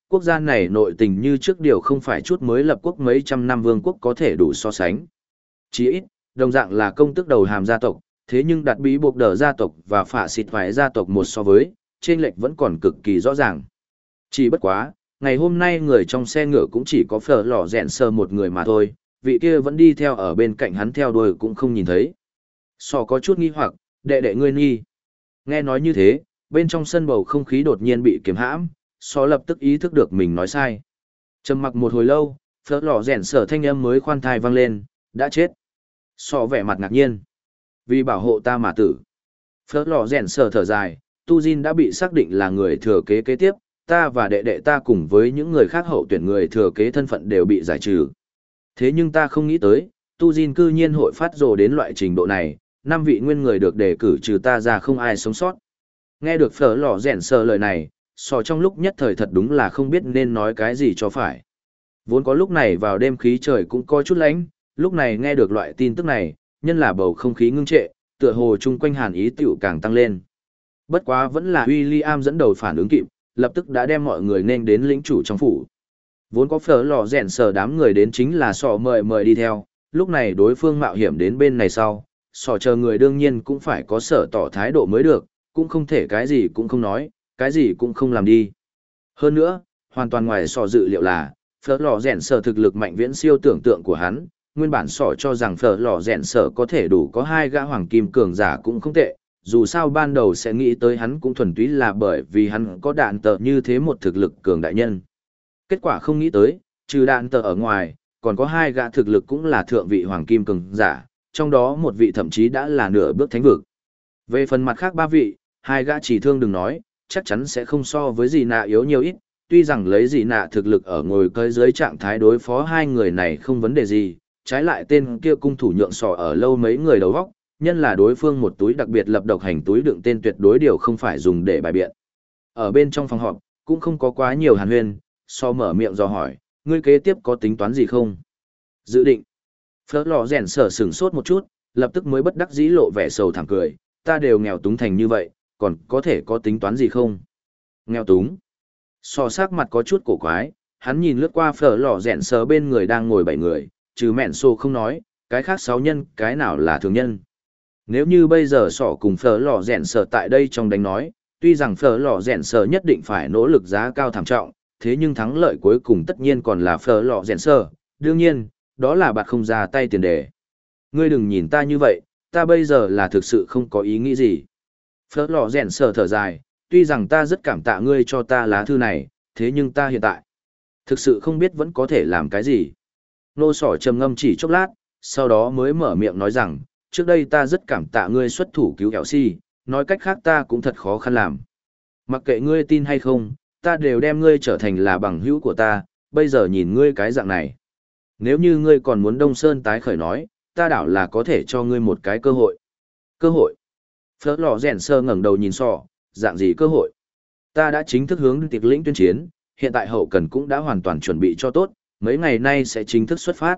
quốc gia này nội tình như trước điều không phải chút mới lập quốc mấy trăm năm vương quốc có thể đủ so sánh. Chỉ ít, đồng dạng là công tước đầu hàm gia tộc, thế nhưng đặt bí buộc đờ gia tộc và phạ xịt vài gia tộc một so với, chênh lệch vẫn còn cực kỳ rõ ràng. Chỉ bất quá, ngày hôm nay người trong xe ngựa cũng chỉ có phở lò rèn sờ một người mà thôi, vị kia vẫn đi theo ở bên cạnh hắn theo đuôi cũng không nhìn thấy. Sò có chút nghi hoặc, đệ đệ ngươi nghi. Nghe nói như thế, bên trong sân bầu không khí đột nhiên bị kiềm hãm, Sò lập tức ý thức được mình nói sai. Trầm mặc một hồi lâu, phở lò rèn sờ thanh âm mới khoan thai vang lên, đã chết. Sò vẻ mặt ngạc nhiên. Vì bảo hộ ta mà tử. Phở lò rèn sờ thở dài, Tu Jin đã bị xác định là người thừa kế kế tiếp, ta và đệ đệ ta cùng với những người khác hậu tuyển người thừa kế thân phận đều bị giải trừ. Thế nhưng ta không nghĩ tới, Tu Jin cư nhiên hội phát rồ đến loại trình độ này, 5 vị nguyên người được đề cử trừ ta ra không ai sống sót. Nghe được phở lò rèn sờ lời này, Sò trong lúc nhất thời thật đúng là không biết nên nói cái gì cho phải. Vốn có lúc này vào đêm khí trời cũng có chút lạnh, lúc này nghe được loại tin tức này, nhân là bầu không khí ngưng trệ, tựa hồ chung quanh hàn ý tiểu càng tăng lên. Bất quá vẫn là William dẫn đầu phản ứng kịp, lập tức đã đem mọi người nên đến lĩnh chủ trong phủ. Vốn có phở lò rèn sờ đám người đến chính là Sò mời đi theo, lúc này đối phương mạo hiểm đến bên này sau, Sò chờ người đương nhiên cũng phải có sở tỏ thái độ mới được, cũng không thể cái gì cũng không nói, cái gì cũng không làm đi. Hơn nữa, hoàn toàn ngoài Sò dự liệu là, phở lò rèn sờ thực lực mạnh viễn siêu tưởng tượng của hắn, nguyên bản Sò cho rằng phở lò rèn sờ có thể đủ có 2 gã hoàng kim cường giả cũng không tệ, dù sao ban đầu sẽ nghĩ tới hắn cũng thuần túy là bởi vì hắn có đạn tờ như thế một thực lực cường đại nhân. Kết quả không nghĩ tới, trừ đạn tờ ở ngoài, còn có 2 gã thực lực cũng là thượng vị hoàng kim cường giả, trong đó một vị thậm chí đã là nửa bước thánh vực. Về phần mặt khác 3 vị, 2 gã chỉ thương đừng nói, chắc chắn sẽ không so với gì nạ yếu nhiều ít, tuy rằng lấy gì nạ thực lực ở ngồi cơi dưới trạng thái đối phó 2 người này không vấn đề gì, trái lại tên kia cung thủ nhượng sò ở lâu mấy người đầu góc, nhân là đối phương một túi đặc biệt lập độc hành túi đựng tên tuyệt đối điều không phải dùng để bài biện. Ở bên trong phòng họp, cũng không có quá nhiều hàn huyên, so mở miệng dò hỏi, ngươi kế tiếp có tính toán gì không? Dự định. Phớt lò rèn sở sửng sốt một chút, lập tức mới bất đắc dĩ lộ vẻ sầu thảm cười, ta đều nghèo túng thành như vậy, còn có thể có tính toán gì không? Nghèo túng. So sắc mặt có chút cổ quái, hắn nhìn lướt qua phở lò rèn sở bên người đang ngồi 7 người, trừ mẹn xô không nói, cái khác 6 nhân, cái nào là thường nhân. Nếu như bây giờ sỏ cùng phở lò rèn sở tại đây trong đánh nói, tuy rằng phở lò rèn sở nhất định phải nỗ lực giá cao thảm trọng, thế nhưng thắng lợi cuối cùng tất nhiên còn là phở lò rèn sở, đương nhiên, đó là bạn không ra tay tiền đề. Ngươi đừng nhìn ta như vậy, ta bây giờ là thực sự không có ý nghĩ gì. Phở lò rèn sở thở dài, tuy rằng ta rất cảm tạ ngươi cho ta lá thư này, thế nhưng ta hiện tại, thực sự không biết vẫn có thể làm cái gì. Nô sỏ trầm ngâm chỉ chốc lát, sau đó mới mở miệng nói rằng, trước đây ta rất cảm tạ ngươi xuất thủ cứu kẹo si, nói cách khác ta cũng thật khó khăn làm. Mặc kệ ngươi tin hay không, ta đều đem ngươi trở thành là bằng hữu của ta, bây giờ nhìn ngươi cái dạng này. Nếu như ngươi còn muốn Đông Sơn tái khởi nói, ta đảo là có thể cho ngươi một cái cơ hội. Cơ hội? Phớt lò rèn sơ ngẩng đầu nhìn sọ, dạng gì cơ hội? Ta đã chính thức hướng tiệc lĩnh tuyên chiến, hiện tại hậu cần cũng đã hoàn toàn chuẩn bị cho tốt, mấy ngày nay sẽ chính thức xuất phát.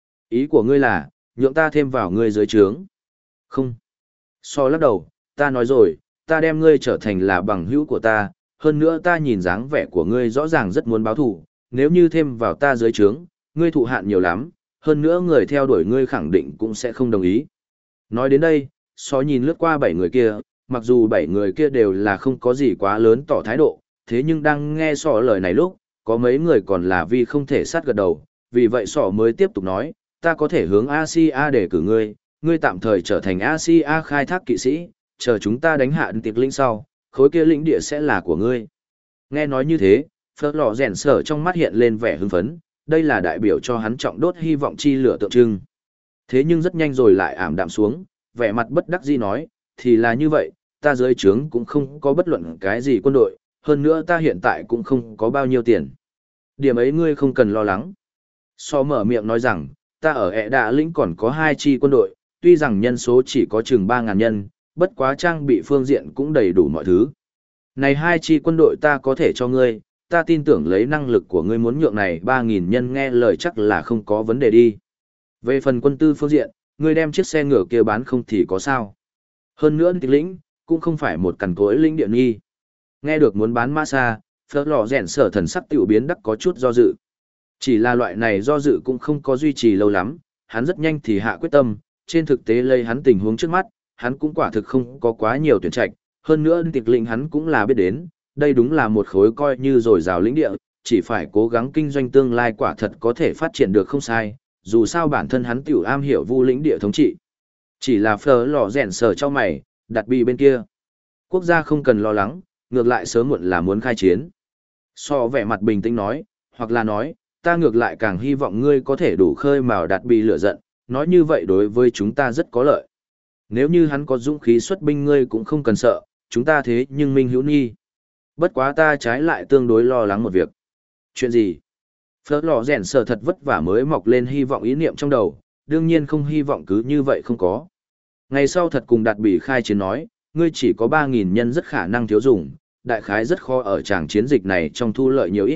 Ý của ngươi là, nhượng ta thêm vào ngươi dưới trướng. Không. So lắc đầu, ta nói rồi, ta đem ngươi trở thành là bằng hữu của ta, hơn nữa ta nhìn dáng vẻ của ngươi rõ ràng rất muốn báo thù, nếu như thêm vào ta dưới trướng, ngươi thụ hạn nhiều lắm, hơn nữa người theo đuổi ngươi khẳng định cũng sẽ không đồng ý. Nói đến đây, so nhìn lướt qua 7 người kia, mặc dù 7 người kia đều là không có gì quá lớn tỏ thái độ, thế nhưng đang nghe sọ lời này lúc, có mấy người còn là vì không thể sát gật đầu, vì vậy sọ mới tiếp tục nói, ta có thể hướng Asia để cử ngươi, ngươi tạm thời trở thành Asia khai thác kỵ sĩ, chờ chúng ta đánh hạ tiệc lĩnh sau, khối kia lĩnh địa sẽ là của ngươi. Nghe nói như thế, Phớt lò rèn sở trong mắt hiện lên vẻ hưng phấn, đây là đại biểu cho hắn trọng đốt hy vọng chi lửa tượng trưng. Thế nhưng rất nhanh rồi lại ảm đạm xuống, vẻ mặt bất đắc dĩ nói, thì là như vậy, ta dưới trướng cũng không có bất luận cái gì quân đội, hơn nữa ta hiện tại cũng không có bao nhiêu tiền. Điểm ấy ngươi không cần lo lắng. So mở miệng nói rằng, ta ở ẹ đạ lĩnh còn có 2 chi quân đội, tuy rằng nhân số chỉ có chừng 3.000 nhân, bất quá trang bị phương diện cũng đầy đủ mọi thứ. Này 2 chi quân đội ta có thể cho ngươi, ta tin tưởng lấy năng lực của ngươi muốn nhượng này 3.000 nhân nghe lời chắc là không có vấn đề đi. Về phần quân tư phương diện, ngươi đem chiếc xe ngựa kia bán không thì có sao. Hơn nữa tiệc lĩnh, cũng không phải một cằn cỗi lĩnh địa nghi. Nghe được muốn bán Mã Sa, Phở lò rèn sở thần sắc tiểu biến đắc có chút do dự. Chỉ là loại này do dự cũng không có duy trì lâu lắm, hắn rất nhanh thì hạ quyết tâm, trên thực tế lấy hắn tình huống trước mắt, hắn cũng quả thực không có quá nhiều tuyển trạch, hơn nữa tiệc lĩnh hắn cũng là biết đến, đây đúng là một khối coi như dồi dào lĩnh địa, chỉ phải cố gắng kinh doanh tương lai quả thật có thể phát triển được không sai, dù sao bản thân hắn tiểu am hiểu vu lĩnh địa thống trị. Chỉ là phở lò rèn sở cho mày, đặt bị bên kia. Quốc gia không cần lo lắng, ngược lại sớm muộn là muốn khai chiến. So vẻ mặt bình tĩnh nói, hoặc là nói, ta ngược lại càng hy vọng ngươi có thể đủ khơi mào đặt bị lửa giận, nói như vậy đối với chúng ta rất có lợi. Nếu như hắn có dũng khí xuất binh ngươi cũng không cần sợ, chúng ta thế nhưng minh hữu nghi. Bất quá ta trái lại tương đối lo lắng một việc. Chuyện gì? Phớt lò rèn sở thật vất vả mới mọc lên hy vọng ý niệm trong đầu, đương nhiên không hy vọng cứ như vậy không có. Ngày sau thật cùng đạt bị khai chiến nói, ngươi chỉ có 3.000 nhân rất khả năng thiếu dùng, đại khái rất khó ở tràng chiến dịch này trong thu lợi nhiều ít.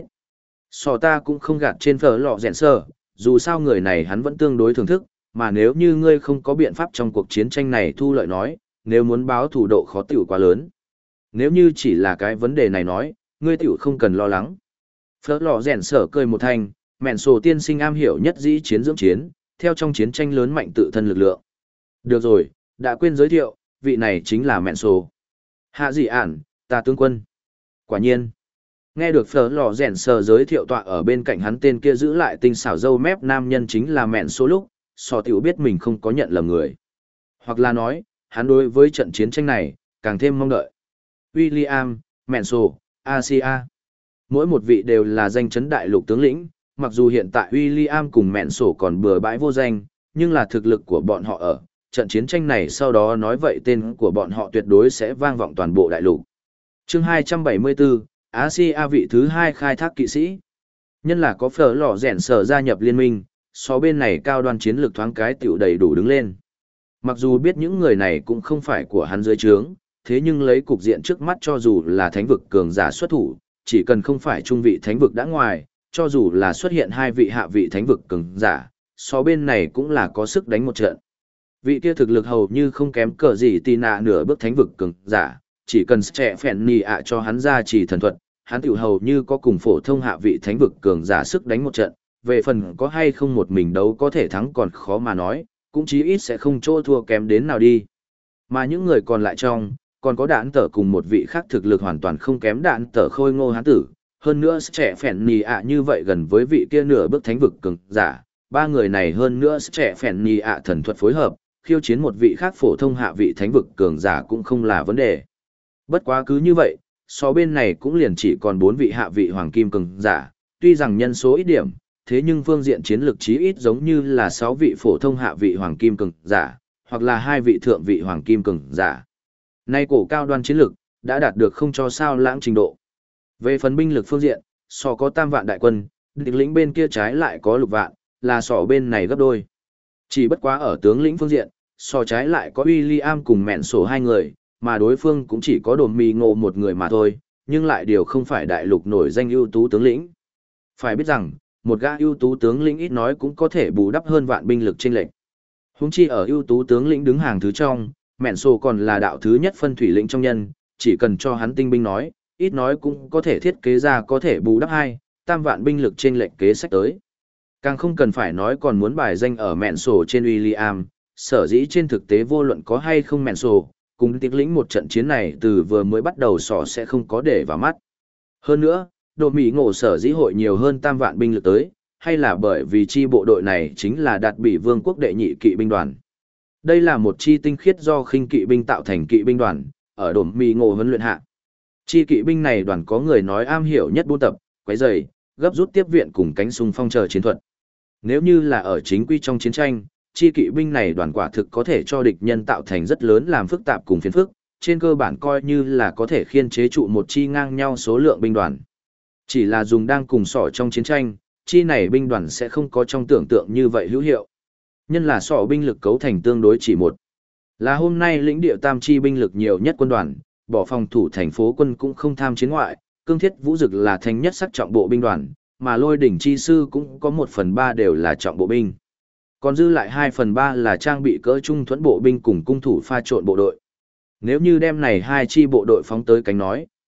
So ta cũng không gạt trên phở lò rèn sở, dù sao người này hắn vẫn tương đối thưởng thức, mà nếu như ngươi không có biện pháp trong cuộc chiến tranh này thu lợi nói, nếu muốn báo thủ độ khó tiểu quá lớn. Nếu như chỉ là cái vấn đề này nói, ngươi tiểu không cần lo lắng. Phở lò rèn sở cười một thanh, mẹn sổ tiên sinh am hiểu nhất dĩ chiến dưỡng chiến, theo trong chiến tranh lớn mạnh tự thân lực lượng. Được rồi, đã quên giới thiệu, vị này chính là mẹn sổ. Hạ dị ản, ta tướng quân. Quả nhiên. Nghe được phở lò rèn sở giới thiệu tọa ở bên cạnh hắn tên kia giữ lại tinh xảo râu mép nam nhân chính là mẹn sổ lúc, sò tiểu biết mình không có nhận lầm người. Hoặc là nói, hắn đối với trận chiến tranh này, càng thêm mong đợi. William, mẹn sổ, Asia. Mỗi một vị đều là danh chấn đại lục tướng lĩnh, mặc dù hiện tại William cùng mẹn sổ còn bừa bãi vô danh, nhưng là thực lực của bọn họ ở. Trận chiến tranh này sau đó nói vậy tên của bọn họ tuyệt đối sẽ vang vọng toàn bộ đại lục. Chương 274, Asia vị thứ 2 khai thác kỵ sĩ. Nhân là có phở lò rèn sở gia nhập liên minh, so bên này cao đoan chiến lược thoáng cái tiểu đầy đủ đứng lên. Mặc dù biết những người này cũng không phải của hắn dưới trướng, thế nhưng lấy cục diện trước mắt cho dù là thánh vực cường giả xuất thủ, chỉ cần không phải trung vị thánh vực đã ngoài, cho dù là xuất hiện hai vị hạ vị thánh vực cường giả, so bên này cũng là có sức đánh một trận. Vị kia thực lực hầu như không kém cỡ gì tì nạ nửa bước thánh vực cường giả, chỉ cần trẻ phèn nì ạ cho hắn ra chỉ thần thuật, hắn tiểu hầu như có cùng phổ thông hạ vị thánh vực cường giả sức đánh một trận, về phần có hay không một mình đấu có thể thắng còn khó mà nói, cũng chí ít sẽ không chỗ thua kém đến nào đi. Mà những người còn lại trong, còn có đạn tở cùng một vị khác thực lực hoàn toàn không kém đạn tở khôi ngô hán tử, hơn nữa trẻ phèn nì ạ như vậy gần với vị kia nửa bước thánh vực cường giả, ba người này hơn nữa trẻ phèn nì ạ thần thuật phối hợp, khiêu chiến một vị khác phổ thông hạ vị thánh vực cường giả cũng không là vấn đề. Bất quá cứ như vậy, so bên này cũng liền chỉ còn 4 vị hạ vị hoàng kim cường giả, tuy rằng nhân số ít điểm, thế nhưng phương diện chiến lược chí ít giống như là 6 vị phổ thông hạ vị hoàng kim cường giả, hoặc là 2 vị thượng vị hoàng kim cường giả. Nay cổ cao đoan chiến lược đã đạt được không cho sao lãng trình độ. Về phần binh lực phương diện, so có tam vạn đại quân, địch lĩnh bên kia trái lại có lục vạn, là so bên này gấp đôi. Chỉ bất quá ở tướng lĩnh phương diện, so trái lại có William cùng mẹn sổ 2 người, mà đối phương cũng chỉ có đồn mì ngộ một người mà thôi, nhưng lại điều không phải đại lục nổi danh ưu tú tướng lĩnh. Phải biết rằng, một gã ưu tú tướng lĩnh ít nói cũng có thể bù đắp hơn vạn binh lực chênh lệch. Huống chi ở ưu tú tướng lĩnh đứng hàng thứ trong, mẹn sổ còn là đạo thứ nhất phân thủy lĩnh trong nhân, chỉ cần cho hắn tinh binh nói, ít nói cũng có thể thiết kế ra có thể bù đắp 2-3 vạn binh lực chênh lệch kế sách tới. Càng không cần phải nói còn muốn bài danh ở mẹn sổ trên William, sở dĩ trên thực tế vô luận có hay không mẹn sổ, cùng tiết lĩnh một trận chiến này từ vừa mới bắt đầu sỏ sẽ không có để vào mắt. Hơn nữa, độ Mỹ ngộ sở dĩ hội nhiều hơn tam vạn binh lực tới, hay là bởi vì chi bộ đội này chính là đạt bị vương quốc đệ nhị kỵ binh đoàn. Đây là một chi tinh khiết do khinh kỵ binh tạo thành kỵ binh đoàn, ở độ Mỹ ngộ huấn luyện hạ. Chi kỵ binh này đoàn có người nói am hiểu nhất buôn tập, quấy rầy, gấp rút tiếp viện cùng cánh xung phong chờ chiến thuật. Nếu như là ở chính quy trong chiến tranh, chi kỵ binh này đoàn quả thực có thể cho địch nhân tạo thành rất lớn làm phức tạp cùng phiền phức, trên cơ bản coi như là có thể khiên chế trụ một chi ngang nhau số lượng binh đoàn. Chỉ là dùng đang cùng sỏ trong chiến tranh, chi này binh đoàn sẽ không có trong tưởng tượng như vậy hữu hiệu. Nhân là sỏ binh lực cấu thành tương đối chỉ một. Là hôm nay lĩnh địa tam chi binh lực nhiều nhất quân đoàn, bỏ phòng thủ thành phố quân cũng không tham chiến ngoại, cương thiết vũ dực là thanh nhất sắc trọng bộ binh đoàn, mà lôi đỉnh chi sư cũng có 1/3 đều là trọng bộ binh. Còn dư lại 2/3 là trang bị cỡ trung thuẫn bộ binh cùng cung thủ pha trộn bộ đội. Nếu như đem này hai chi bộ đội phóng tới cánh nói,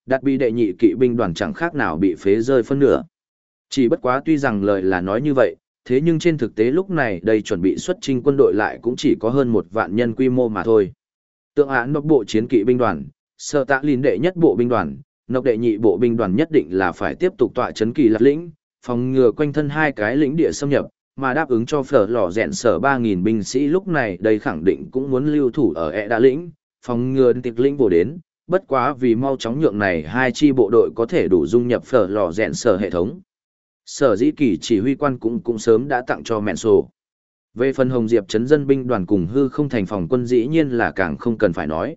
Đạt bị đệ nhị kỵ binh đoàn chẳng khác nào bị phế rơi phân nửa. Chỉ bất quá tuy rằng lời là nói như vậy, thế nhưng trên thực tế lúc này đây chuẩn bị xuất chinh quân đội lại cũng chỉ có hơn 1 vạn nhân quy mô mà thôi. Tượng án nộp bộ chiến kỵ binh đoàn, Sở Tạ Lìn đệ nhất bộ binh đoàn, nộp đệ nhị bộ binh đoàn nhất định là phải tiếp tục tọa trấn Kỳ Lạt lĩnh, phòng ngừa quanh thân 2 cái lĩnh địa xâm nhập, mà đáp ứng cho Phở Lò Rèn Sở 3.000 binh sĩ lúc này đây khẳng định cũng muốn lưu thủ ở E Đa lĩnh, phòng ngừa tịch lĩnh bổ đến, bất quá vì mau chóng nhượng này 2 chi bộ đội có thể đủ dung nhập Phở Lò Rèn Sở hệ thống. Sở Dĩ Kỳ chỉ huy quan cũng sớm đã tặng cho mẹn sổ. Về phần Hồng Diệp trấn dân binh đoàn cùng hư không thành phòng quân dĩ nhiên là càng không cần phải nói.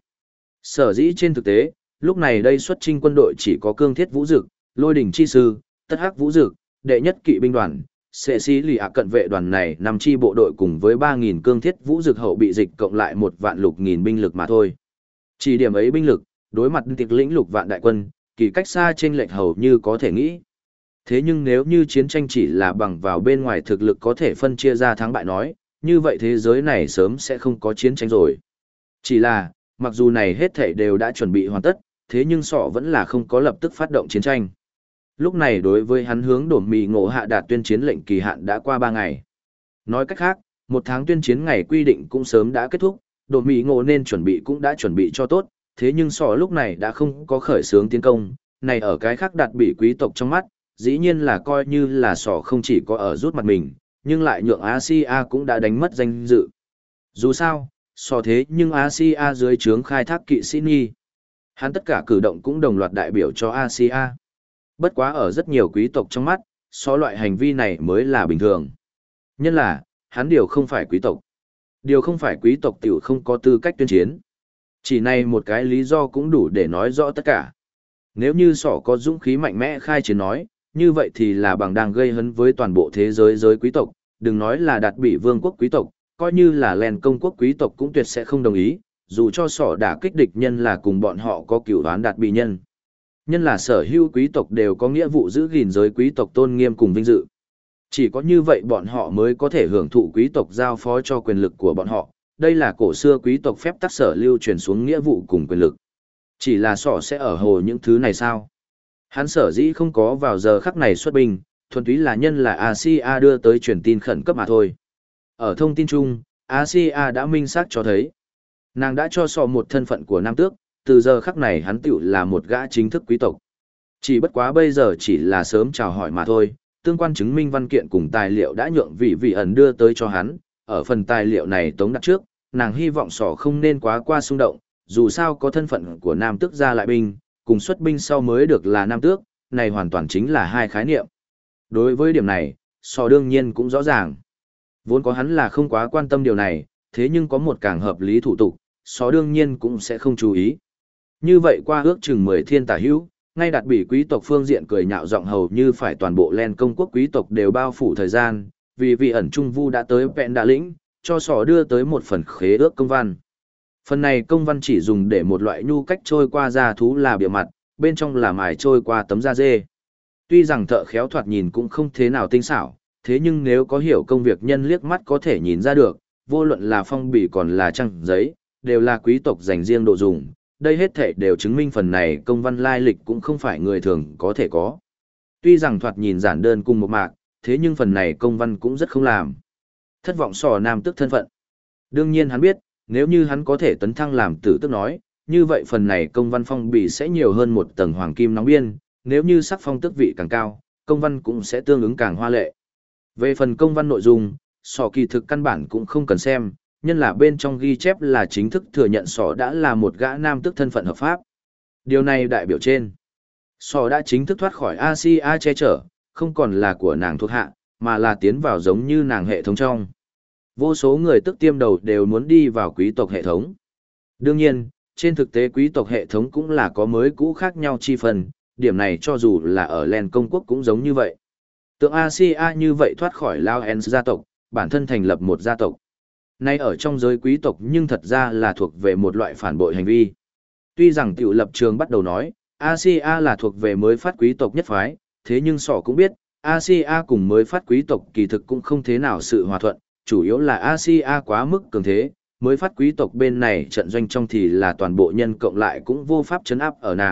Sở dĩ trên thực tế, lúc này đây xuất chinh quân đội chỉ có Cương Thiết Vũ Dực, Lôi Đỉnh Chi Sư, Tất Hắc Vũ Dực, đệ nhất kỵ binh đoàn, Sệ Sĩ Lì ạ cận vệ đoàn này 5 chi bộ đội cùng với 3.000 Cương Thiết Vũ Dực hậu bị dịch cộng lại 1.006.000 binh lực mà thôi. Chỉ điểm ấy binh lực, đối mặt tịch lĩnh lục vạn đại quân, kỳ cách xa trên lệch hầu như có thể nghĩ. Thế nhưng nếu như chiến tranh chỉ là bằng vào bên ngoài thực lực có thể phân chia ra thắng bại nói, như vậy thế giới này sớm sẽ không có chiến tranh rồi. Chỉ là, mặc dù này hết thảy đều đã chuẩn bị hoàn tất, thế nhưng sọ vẫn là không có lập tức phát động chiến tranh. Lúc này đối với hắn hướng đổm mì ngộ hạ đạt tuyên chiến lệnh kỳ hạn đã qua 3 ngày. Nói cách khác, 1 tháng tuyên chiến ngày quy định cũng sớm đã kết thúc, đổm mì ngộ nên chuẩn bị cũng đã chuẩn bị cho tốt, thế nhưng sọ lúc này đã không có khởi xướng tiến công, này ở cái khác đạt bị quý tộc trong mắt, dĩ nhiên là coi như là sọ không chỉ có ở rút mặt mình, nhưng lại nhượng Asia cũng đã đánh mất danh dự. Dù sao, so thế nhưng Asia dưới trướng khai thác kỵ sĩ Nhi. Hắn tất cả cử động cũng đồng loạt đại biểu cho Asia. Bất quá ở rất nhiều quý tộc trong mắt, so loại hành vi này mới là bình thường. Nhân là, hắn điều không phải quý tộc. Điều không phải quý tộc tiểu không có tư cách tuyên chiến. Chỉ này một cái lý do cũng đủ để nói rõ tất cả. Nếu như sỏ có dũng khí mạnh mẽ khai chiến nói, như vậy thì là bằng đang gây hấn với toàn bộ thế giới giới quý tộc, đừng nói là đạt bị vương quốc quý tộc, coi như là len công quốc quý tộc cũng tuyệt sẽ không đồng ý, dù cho sỏ đả kích địch nhân là cùng bọn họ có cửu đoán đạt bị nhân. Nhân là sở hữu quý tộc đều có nghĩa vụ giữ gìn giới quý tộc tôn nghiêm cùng vinh dự. Chỉ có như vậy bọn họ mới có thể hưởng thụ quý tộc giao phó cho quyền lực của bọn họ, đây là cổ xưa quý tộc phép tắc sở lưu truyền xuống nghĩa vụ cùng quyền lực. Chỉ là sỏ sẽ ở hồ những thứ này sao? Hắn sở dĩ không có vào giờ khắc này xuất binh, thuần túy là nhân là Asia đưa tới truyền tin khẩn cấp mà thôi. Ở thông tin chung, Asia đã minh xác cho thấy. Nàng đã cho sọ một thân phận của nam tước, từ giờ khắc này hắn tiểu là một gã chính thức quý tộc. Chỉ bất quá bây giờ chỉ là sớm chào hỏi mà thôi, tương quan chứng minh văn kiện cùng tài liệu đã nhượng vị ẩn đưa tới cho hắn, ở phần tài liệu này tống đặt trước, nàng hy vọng sọ không nên quá qua xung động, dù sao có thân phận của nam tước ra lại binh, cùng xuất binh sau mới được là nam tước, này hoàn toàn chính là hai khái niệm. Đối với điểm này, sọ đương nhiên cũng rõ ràng. Vốn có hắn là không quá quan tâm điều này, thế nhưng có một càng hợp lý thủ tục, sọ đương nhiên cũng sẽ không chú ý. Như vậy qua ước chừng 10 thiên tả hữu, ngay đặt bị quý tộc phương diện cười nhạo giọng hầu như phải toàn bộ len công quốc quý tộc đều bao phủ thời gian, vì vị ẩn trung vu đã tới vẹn đạ lĩnh, cho sọ đưa tới một phần khế ước công văn. Phần này công văn chỉ dùng để một loại nhu cách trôi qua da thú là bìa mặt, bên trong là mài trôi qua tấm da dê. Tuy rằng thợ khéo thoạt nhìn cũng không thế nào tinh xảo, thế nhưng nếu có hiểu công việc nhân liếc mắt có thể nhìn ra được, vô luận là phong bì còn là trang giấy, đều là quý tộc dành riêng độ dùng. Đây hết thể đều chứng minh phần này công văn lai lịch cũng không phải người thường có thể có. Tuy rằng thoạt nhìn giản đơn cùng một mạc, thế nhưng phần này công văn cũng rất không làm. Thất vọng sò nam tức thân phận. Đương nhiên hắn biết, nếu như hắn có thể tấn thăng làm tử tức nói, như vậy phần này công văn phong bì sẽ nhiều hơn một tầng hoàng kim nóng biên, nếu như sắc phong tước vị càng cao, công văn cũng sẽ tương ứng càng hoa lệ. Về phần công văn nội dung, sò kỳ thực căn bản cũng không cần xem, nhân là bên trong ghi chép là chính thức thừa nhận sò đã là một gã nam tước thân phận hợp pháp. Điều này đại biểu trên, sò đã chính thức thoát khỏi Asia che chở, không còn là của nàng thuộc hạ, mà là tiến vào giống như nàng hệ thống trong. Vô số người tức tiêm đầu đều muốn đi vào quý tộc hệ thống. Đương nhiên, trên thực tế quý tộc hệ thống cũng là có mới cũ khác nhau chi phần, điểm này cho dù là ở Len công quốc cũng giống như vậy. Tượng Asia như vậy thoát khỏi Laoens gia tộc, bản thân thành lập một gia tộc. Nay ở trong giới quý tộc nhưng thật ra là thuộc về một loại phản bội hành vi. Tuy rằng tiểu lập trường bắt đầu nói, Asia là thuộc về mới phát quý tộc nhất phái, thế nhưng sỏ cũng biết, Asia cùng mới phát quý tộc kỳ thực cũng không thế nào sự hòa thuận, chủ yếu là Asia quá mức cường thế, mới phát quý tộc bên này trận doanh trong thì là toàn bộ nhân cộng lại cũng vô pháp chấn áp ở nàng,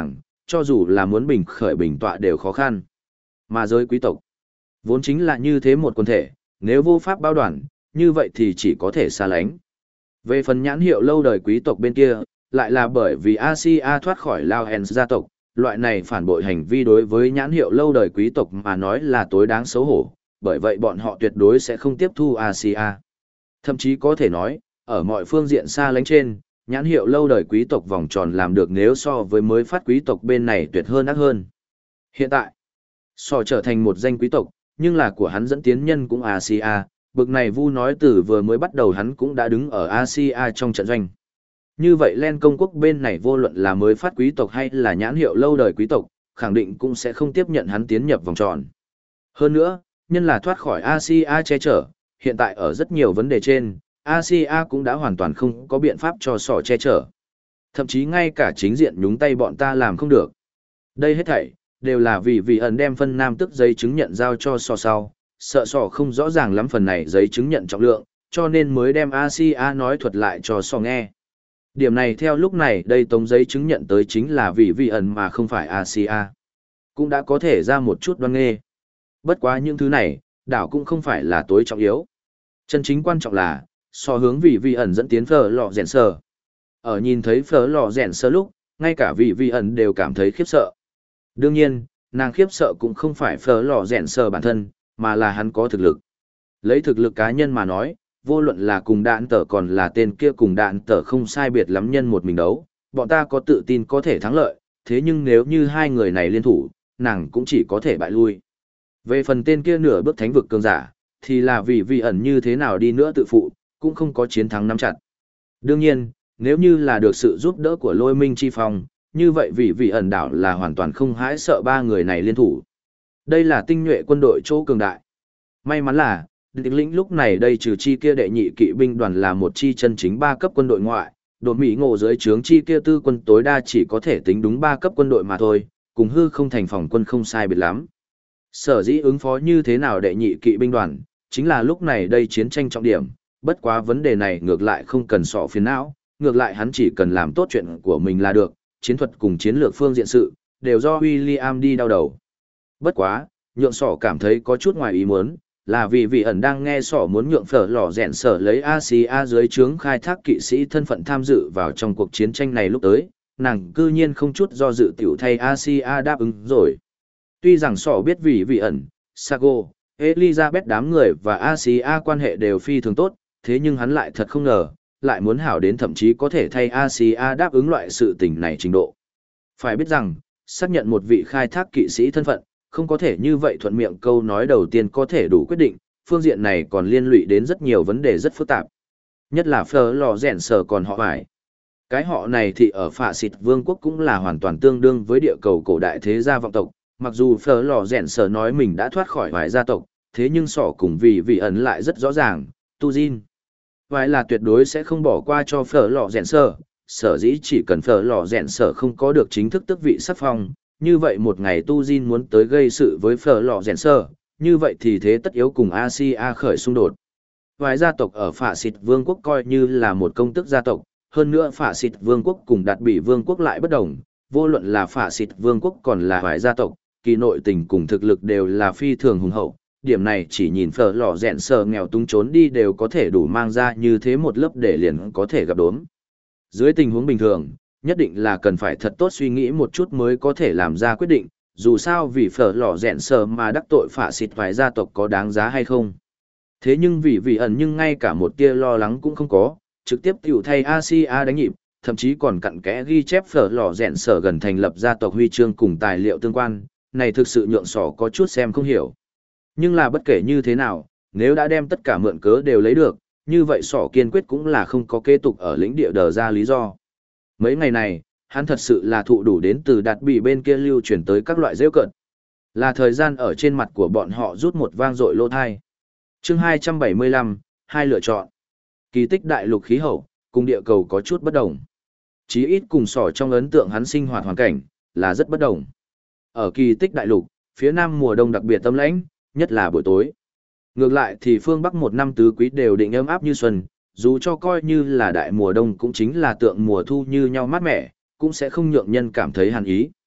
cho dù là muốn bình khởi bình tọa đều khó khăn. Mà giới quý tộc, vốn chính là như thế một quần thể, nếu vô pháp bao đoàn, như vậy thì chỉ có thể xa lánh. Về phần nhãn hiệu lâu đời quý tộc bên kia, lại là bởi vì Asia thoát khỏi Lao Hens gia tộc, loại này phản bội hành vi đối với nhãn hiệu lâu đời quý tộc mà nói là tối đáng xấu hổ, bởi vậy bọn họ tuyệt đối sẽ không tiếp thu Asia. Thậm chí có thể nói, ở mọi phương diện xa lánh trên, nhãn hiệu lâu đời quý tộc vòng tròn làm được nếu so với mới phát quý tộc bên này tuyệt hơn ác hơn. Hiện tại, Sò trở thành một danh quý tộc, nhưng là của hắn dẫn tiến nhân cũng Asia, bực này Vu nói từ vừa mới bắt đầu hắn cũng đã đứng ở Asia trong trận doanh. Như vậy Len công quốc bên này vô luận là mới phát quý tộc hay là nhãn hiệu lâu đời quý tộc, khẳng định cũng sẽ không tiếp nhận hắn tiến nhập vòng tròn. Hơn nữa, nhân là thoát khỏi Asia che chở, hiện tại ở rất nhiều vấn đề trên, Asia cũng đã hoàn toàn không có biện pháp cho Sò che chở. Thậm chí ngay cả chính diện nhúng tay bọn ta làm không được. Đây hết thảy đều là vì ẩn đem phân nam tức giấy chứng nhận giao cho Sò sau, sợ Sò không rõ ràng lắm phần này giấy chứng nhận trọng lượng, cho nên mới đem Asia nói thuật lại cho Sò nghe. Điểm này theo lúc này đây tống giấy chứng nhận tới chính là vì ẩn mà không phải Asia. Cũng đã có thể ra một chút đoan nghê. Bất quá những thứ này, đảo cũng không phải là tối trọng yếu. Chân chính quan trọng là, so hướng vì ẩn dẫn tiến phở lò rèn sờ. Ở nhìn thấy phở lò rèn sờ lúc, ngay cả vì ẩn đều cảm thấy khiếp sợ. Đương nhiên, nàng khiếp sợ cũng không phải phở lò rèn sờ bản thân, mà là hắn có thực lực. Lấy thực lực cá nhân mà nói, vô luận là cùng đạn tở còn là tên kia cùng đạn tở không sai biệt lắm nhân một mình đấu, bọn ta có tự tin có thể thắng lợi, thế nhưng nếu như hai người này liên thủ, nàng cũng chỉ có thể bại lui. Về phần tên kia nửa bước thánh vực cường giả, thì là vì ẩn như thế nào đi nữa tự phụ, cũng không có chiến thắng nắm chặt. Đương nhiên, nếu như là được sự giúp đỡ của Lôi Minh Chi Phong, như vậy vì ẩn đảo là hoàn toàn không hãi sợ ba người này liên thủ. Đây là tinh nhuệ quân đội chỗ cường đại. May mắn là, địch lĩnh lúc này đây trừ chi kia đệ nhị kỵ binh đoàn là một chi chân chính 3 cấp quân đội ngoại, đột mỹ ngộ dưới trướng chi kia tư quân tối đa chỉ có thể tính đúng 3 cấp quân đội mà thôi, cùng hư không thành phòng quân không sai biệt lắm. Sở dĩ ứng phó như thế nào đệ nhị kỵ binh đoàn, chính là lúc này đây chiến tranh trọng điểm, bất quá vấn đề này ngược lại không cần sọ phiền não, ngược lại hắn chỉ cần làm tốt chuyện của mình là được, chiến thuật cùng chiến lược phương diện sự, đều do William đi đau đầu. Bất quá, nhượng sọ cảm thấy có chút ngoài ý muốn, là vì ẩn đang nghe sọ muốn nhượng phở lò rèn sở lấy Asia dưới trướng khai thác kỵ sĩ thân phận tham dự vào trong cuộc chiến tranh này lúc tới, nàng cư nhiên không chút do dự tiểu thay Asia đáp ứng rồi. Tuy rằng sọ biết vì ẩn, Sago, Elizabeth đám người và Asia quan hệ đều phi thường tốt, thế nhưng hắn lại thật không ngờ, lại muốn hảo đến thậm chí có thể thay Asia đáp ứng loại sự tình này trình độ. Phải biết rằng, xác nhận một vị khai thác kỵ sĩ thân phận, không có thể như vậy thuận miệng câu nói đầu tiên có thể đủ quyết định, phương diện này còn liên lụy đến rất nhiều vấn đề rất phức tạp. Nhất là phở lò rèn sở còn họ phải. Cái họ này thì ở phạ xịt vương quốc cũng là hoàn toàn tương đương với địa cầu cổ đại thế gia vọng tộc, mặc dù phở lò rèn sở nói mình đã thoát khỏi vài gia tộc, thế nhưng sỏ cùng vì ẩn lại rất rõ ràng, tu Jin. Vài là tuyệt đối sẽ không bỏ qua cho phở lò rèn sở, sở dĩ chỉ cần phở lò rèn sở không có được chính thức tước vị sắc phong, như vậy một ngày tu Jin muốn tới gây sự với phở lò rèn sở, như vậy thì thế tất yếu cùng Asia khởi xung đột. Vài gia tộc ở phạ xịt vương quốc coi như là một công tước gia tộc, hơn nữa phạ xịt vương quốc cùng đạt bị vương quốc lại bất đồng, vô luận là phạ xịt vương quốc còn là vài gia tộc, kỳ nội tình cùng thực lực đều là phi thường hùng hậu. Điểm này chỉ nhìn phở lò rèn sờ nghèo túng trốn đi đều có thể đủ mang ra như thế một lớp để liền có thể gặp đốm. Dưới tình huống bình thường, nhất định là cần phải thật tốt suy nghĩ một chút mới có thể làm ra quyết định, dù sao vì phở lò rèn sờ mà đắc tội phạ xịt vài gia tộc có đáng giá hay không. Thế nhưng vì ẩn nhưng ngay cả một tia lo lắng cũng không có, trực tiếp tiểu thay Asia đánh nhịp, thậm chí còn cặn kẽ ghi chép phở lò rèn sờ gần thành lập gia tộc huy chương cùng tài liệu tương quan, này thực sự nhượng sỏ có chút xem không hiểu. Nhưng là bất kể như thế nào, nếu đã đem tất cả mượn cớ đều lấy được, như vậy sỏ kiên quyết cũng là không có kế tục ở lĩnh địa đờ ra lý do. Mấy ngày này, hắn thật sự là thụ đủ đến từ đạt bị bên kia lưu chuyển tới các loại rêu cận. Là thời gian ở trên mặt của bọn họ rút một vang dội lô thai. Chương 275, hai lựa chọn. Kỳ tích đại lục khí hậu, cùng địa cầu có chút bất đồng. Chí ít cùng sỏ trong ấn tượng hắn sinh hoạt hoàn cảnh, là rất bất đồng. Ở kỳ tích đại lục, phía nam mùa đông đặc biệt tâm lãnh, nhất là buổi tối. Ngược lại thì phương Bắc một năm tứ quý đều định ấm áp như xuân, dù cho coi như là đại mùa đông cũng chính là tượng mùa thu như nhau mát mẻ, cũng sẽ không nhượng nhân cảm thấy hàn ý.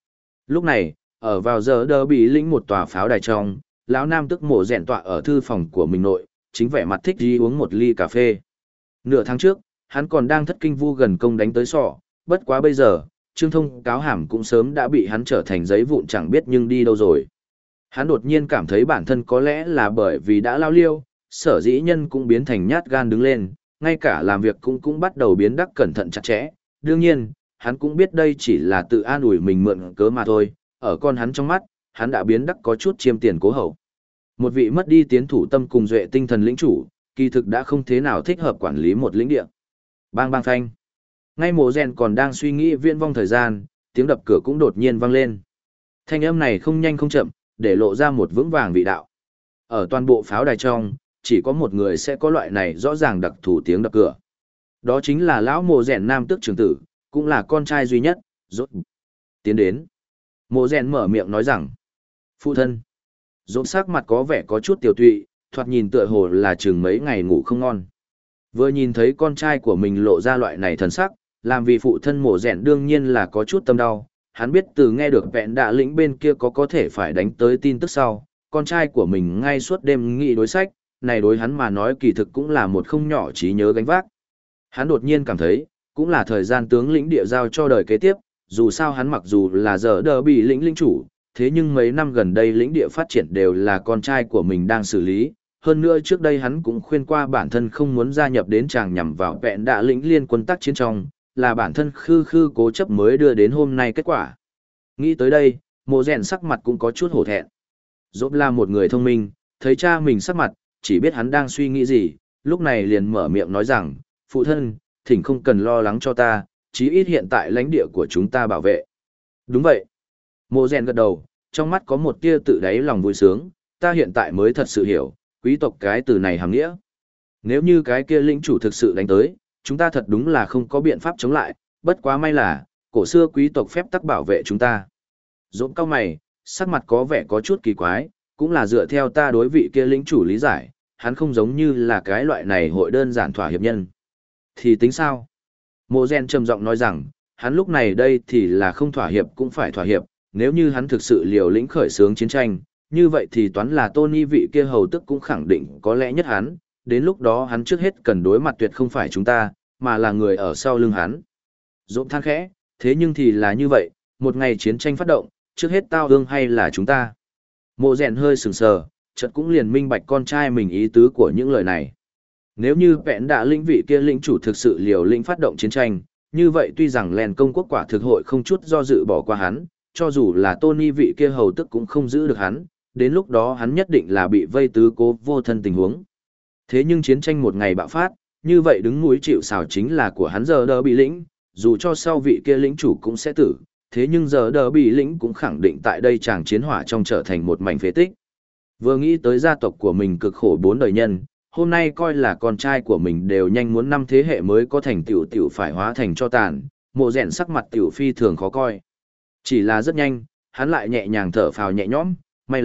Lúc này, ở vào giờ đỡ bị lĩnh một tòa pháo đài trong, lão nam tức mộ rèn tọa ở thư phòng của mình nội, chính vẻ mặt thích đi uống một ly cà phê. Nửa tháng trước, hắn còn đang thất kinh vu gần công đánh tới sọ, bất quá bây giờ, Trương Thông cáo hàm cũng sớm đã bị hắn trở thành giấy vụn chẳng biết nhưng đi đâu rồi. Hắn đột nhiên cảm thấy bản thân có lẽ là bởi vì đã lao liêu, sở dĩ nhân cũng biến thành nhát gan đứng lên, ngay cả làm việc cũng bắt đầu biến đắc cẩn thận chặt chẽ. Đương nhiên, hắn cũng biết đây chỉ là tự an ủi mình mượn cớ mà thôi, ở con hắn trong mắt, hắn đã biến đắc có chút chiêm tiền cố hậu. Một vị mất đi tiến thủ tâm cùng duệ tinh thần lĩnh chủ, kỳ thực đã không thế nào thích hợp quản lý một lĩnh địa. Bang bang phanh. Ngay mộ rèn còn đang suy nghĩ viễn vong thời gian, tiếng đập cửa cũng đột nhiên vang lên. Thanh âm này không nhanh không chậm, để lộ ra một vững vàng vị đạo. Ở toàn bộ pháo đài trong, chỉ có một người sẽ có loại này rõ ràng đặc thù tiếng đập cửa. Đó chính là lão mộ rèn nam tước trưởng tử, cũng là con trai duy nhất, rốt. Tiến đến. Mộ rèn mở miệng nói rằng, phụ thân. Rốt sắc mặt có vẻ có chút tiểu tụy, thoạt nhìn tựa hồ là chừng mấy ngày ngủ không ngon. Vừa nhìn thấy con trai của mình lộ ra loại này thần sắc, làm vì phụ thân mộ rèn đương nhiên là có chút tâm đau. Hắn biết từ nghe được vẹn đạ lĩnh bên kia có thể phải đánh tới tin tức sau, con trai của mình ngay suốt đêm nghĩ đối sách, này đối hắn mà nói kỳ thực cũng là một không nhỏ trí nhớ gánh vác. Hắn đột nhiên cảm thấy, cũng là thời gian tướng lĩnh địa giao cho đời kế tiếp, dù sao hắn mặc dù là giờ đỡ bị lĩnh chủ, thế nhưng mấy năm gần đây lĩnh địa phát triển đều là con trai của mình đang xử lý. Hơn nữa trước đây hắn cũng khuyên qua bản thân không muốn gia nhập đến chàng nhằm vào vẹn đạ lĩnh liên quân tác chiến trong, là bản thân khư cố chấp mới đưa đến hôm nay kết quả. Nghĩ tới đây, mộ rèn sắc mặt cũng có chút hổ thẹn. Dốt là một người thông minh, thấy cha mình sắc mặt, chỉ biết hắn đang suy nghĩ gì, lúc này liền mở miệng nói rằng, phụ thân, thỉnh không cần lo lắng cho ta, chí ít hiện tại lãnh địa của chúng ta bảo vệ. Đúng vậy. Mộ rèn gật đầu, trong mắt có một tia tự đáy lòng vui sướng, ta hiện tại mới thật sự hiểu, quý tộc cái từ này hàm nghĩa. Nếu như cái kia lĩnh chủ thực sự đánh tới, chúng ta thật đúng là không có biện pháp chống lại, bất quá may là, cổ xưa quý tộc phép tắc bảo vệ chúng ta. Dỗm cao mày, sắc mặt có vẻ có chút kỳ quái, cũng là dựa theo ta đối vị kia lĩnh chủ lý giải, hắn không giống như là cái loại này hội đơn giản thỏa hiệp nhân. Thì tính sao? Mộ Gen trầm giọng nói rằng, hắn lúc này đây thì là không thỏa hiệp cũng phải thỏa hiệp, nếu như hắn thực sự liều lĩnh khởi xướng chiến tranh, như vậy thì toán là Tony vị kia hầu tức cũng khẳng định có lẽ nhất hắn, đến lúc đó hắn trước hết cần đối mặt tuyệt không phải chúng ta, mà là người ở sau lưng hắn. Dỗm than khẽ, thế nhưng thì là như vậy, một ngày chiến tranh phát động, trước hết tao hương hay là chúng ta. Mộ Rèn hơi sừng sờ, chợt cũng liền minh bạch con trai mình ý tứ của những lời này. Nếu như vẹn đạ lĩnh vị kia lĩnh chủ thực sự liều lĩnh phát động chiến tranh, như vậy tuy rằng lèn công quốc quả thực hội không chút do dự bỏ qua hắn, cho dù là Tony vị kia hầu tức cũng không giữ được hắn, đến lúc đó hắn nhất định là bị vây tứ cố vô thân tình huống. Thế nhưng chiến tranh một ngày bạo phát, như vậy đứng núi chịu sào chính là của hắn giờ đỡ bị lĩnh, dù cho sau vị kia lĩnh chủ cũng sẽ tử, thế nhưng giờ đỡ bị lĩnh cũng khẳng định tại đây chàng chiến hỏa trong trở thành một mảnh phế tích. Vừa nghĩ tới gia tộc của mình cực khổ 4 đời nhân, hôm nay coi là con trai của mình đều nhanh muốn 5 thế hệ mới có thành tiểu phải hóa thành cho tàn, Mộ Rèn sắc mặt tiểu phi thường khó coi. Chỉ là rất nhanh, hắn lại nhẹ nhàng thở phào nhẹ nhõm,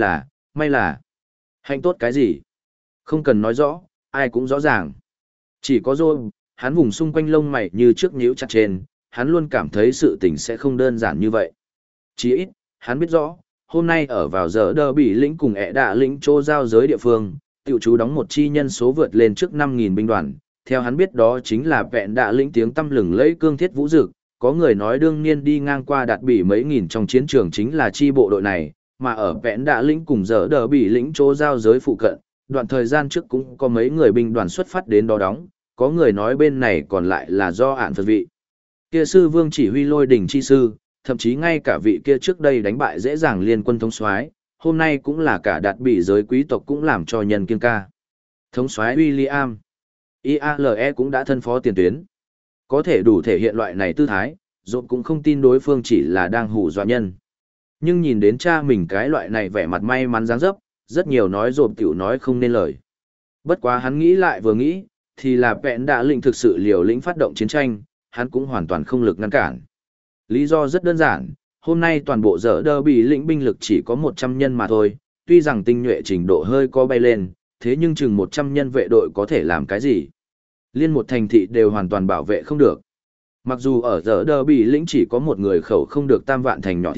may là, hạnh tốt cái gì? Không cần nói rõ, ai cũng rõ ràng. Chỉ có rồi, hắn vùng xung quanh lông mày như trước nhíu chặt trên, hắn luôn cảm thấy sự tình sẽ không đơn giản như vậy. Chỉ ít, hắn biết rõ, hôm nay ở vào giờ đờ bị lĩnh cùng ẹ đạ lĩnh chỗ giao giới địa phương, tiểu chú đóng một chi nhân số vượt lên trước 5.000 binh đoàn. Theo hắn biết đó chính là vẹn đạ lĩnh tiếng tăm lừng lẫy cương thiết vũ dực, có người nói đương nhiên đi ngang qua đạt bị mấy nghìn trong chiến trường chính là chi bộ đội này, mà ở vẹn đạ lĩnh cùng giờ đờ bị lĩnh chỗ giao giới phụ cận, đoạn thời gian trước cũng có mấy người binh đoàn xuất phát đến đó đóng, có người nói bên này còn lại là do ạn phật vị. Kia sư vương chỉ huy lôi đỉnh chi sư, thậm chí ngay cả vị kia trước đây đánh bại dễ dàng liên quân thống soái, hôm nay cũng là cả đạt bị giới quý tộc cũng làm cho nhân kiêng ca. Thống soái William, IALE cũng đã thân phó tiền tuyến. Có thể đủ thể hiện loại này tư thái, dộn cũng không tin đối phương chỉ là đang hù dọa nhân. Nhưng nhìn đến cha mình cái loại này vẻ mặt may mắn dáng dấp, rất nhiều nói dộn tiểu nói không nên lời. Bất quá hắn nghĩ lại vừa nghĩ, thì là vẹn đã lĩnh thực sự liều lĩnh phát động chiến tranh, hắn cũng hoàn toàn không lực ngăn cản. Lý do rất đơn giản, hôm nay toàn bộ giờ đơ bị lĩnh binh lực chỉ có 100 nhân mà thôi, tuy rằng tinh nhuệ trình độ hơi có bay lên, thế nhưng chừng 100 nhân vệ đội có thể làm cái gì? Liên một thành thị đều hoàn toàn bảo vệ không được. Mặc dù ở giờ đơ bị lĩnh chỉ có một người khẩu không được tam vạn thành nhỏ thị,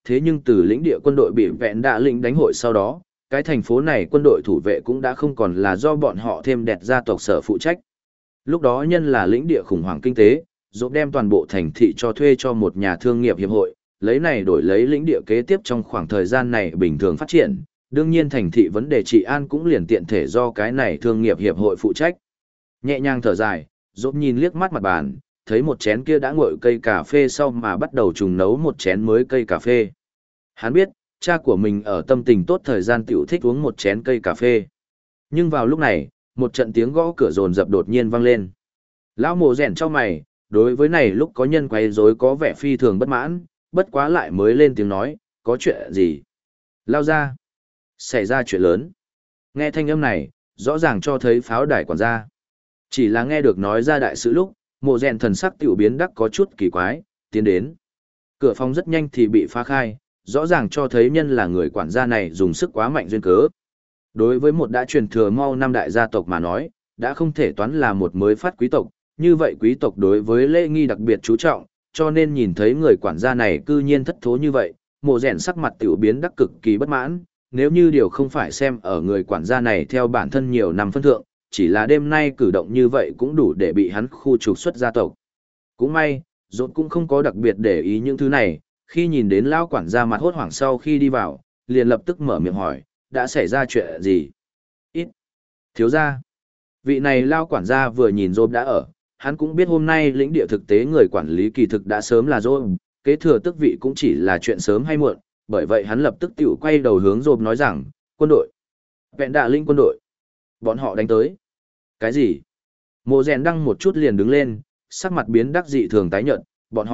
thế nhưng từ lĩnh địa quân đội bị vẹn đạ lĩnh đánh hội sau đó, cái thành phố này quân đội thủ vệ cũng đã không còn là do bọn họ thêm đẹp gia tộc sở phụ trách. Lúc đó nhân là lĩnh địa khủng hoảng kinh tế, dồn đem toàn bộ thành thị cho thuê cho một nhà thương nghiệp hiệp hội, lấy này đổi lấy lĩnh địa kế tiếp trong khoảng thời gian này bình thường phát triển, đương nhiên thành thị vấn đề trị an cũng liền tiện thể do cái này thương nghiệp hiệp hội phụ trách. Nhẹ nhàng thở dài, dồn nhìn liếc mắt mặt bàn, thấy một chén kia đã nguội cây cà phê sau mà bắt đầu trùng nấu một chén mới cây cà phê. Hắn biết, cha của mình ở tâm tình tốt thời gian tiểu thích uống một chén cây cà phê. Nhưng vào lúc này, một trận tiếng gõ cửa rồn rập đột nhiên vang lên. Lão Mộ rèn cho mày, đối với này lúc có nhân quấy rối có vẻ phi thường bất mãn, bất quá lại mới lên tiếng nói, có chuyện gì? Lao ra. Xảy ra chuyện lớn. Nghe thanh âm này, rõ ràng cho thấy pháo đài quản gia. Chỉ là nghe được nói ra đại sự lúc, Mộ rèn thần sắc tiểu biến đắc có chút kỳ quái, tiến đến. Cửa phòng rất nhanh thì bị phá khai, rõ ràng cho thấy nhân là người quản gia này dùng sức quá mạnh duyên cớ. Đối với một đã truyền thừa mau năm đại gia tộc mà nói, đã không thể toán là một mới phát quý tộc, như vậy quý tộc đối với lễ nghi đặc biệt chú trọng, cho nên nhìn thấy người quản gia này cư nhiên thất thố như vậy, Mộ rèn sắc mặt tiểu biến đắc cực kỳ bất mãn, nếu như điều không phải xem ở người quản gia này theo bản thân nhiều năm phân thượng, chỉ là đêm nay cử động như vậy cũng đủ để bị hắn khu trục xuất gia tộc. Cũng may, Rốt cũng không có đặc biệt để ý những thứ này, khi nhìn đến lão quản gia mặt hốt hoảng sau khi đi vào, liền lập tức mở miệng hỏi, đã xảy ra chuyện gì? Ít. Thiếu gia. Vị này lão quản gia vừa nhìn Rốt đã ở, hắn cũng biết hôm nay lĩnh địa thực tế người quản lý kỳ thực đã sớm là Rốt, kế thừa tước vị cũng chỉ là chuyện sớm hay muộn, bởi vậy hắn lập tức tiểu quay đầu hướng Rốt nói rằng, quân đội. Vẹn đạ linh quân đội. Bọn họ đánh tới. Cái gì? Mộ rèn đăng một chút liền đứng lên, sắc mặt biến đắc dị thường tái nhợt,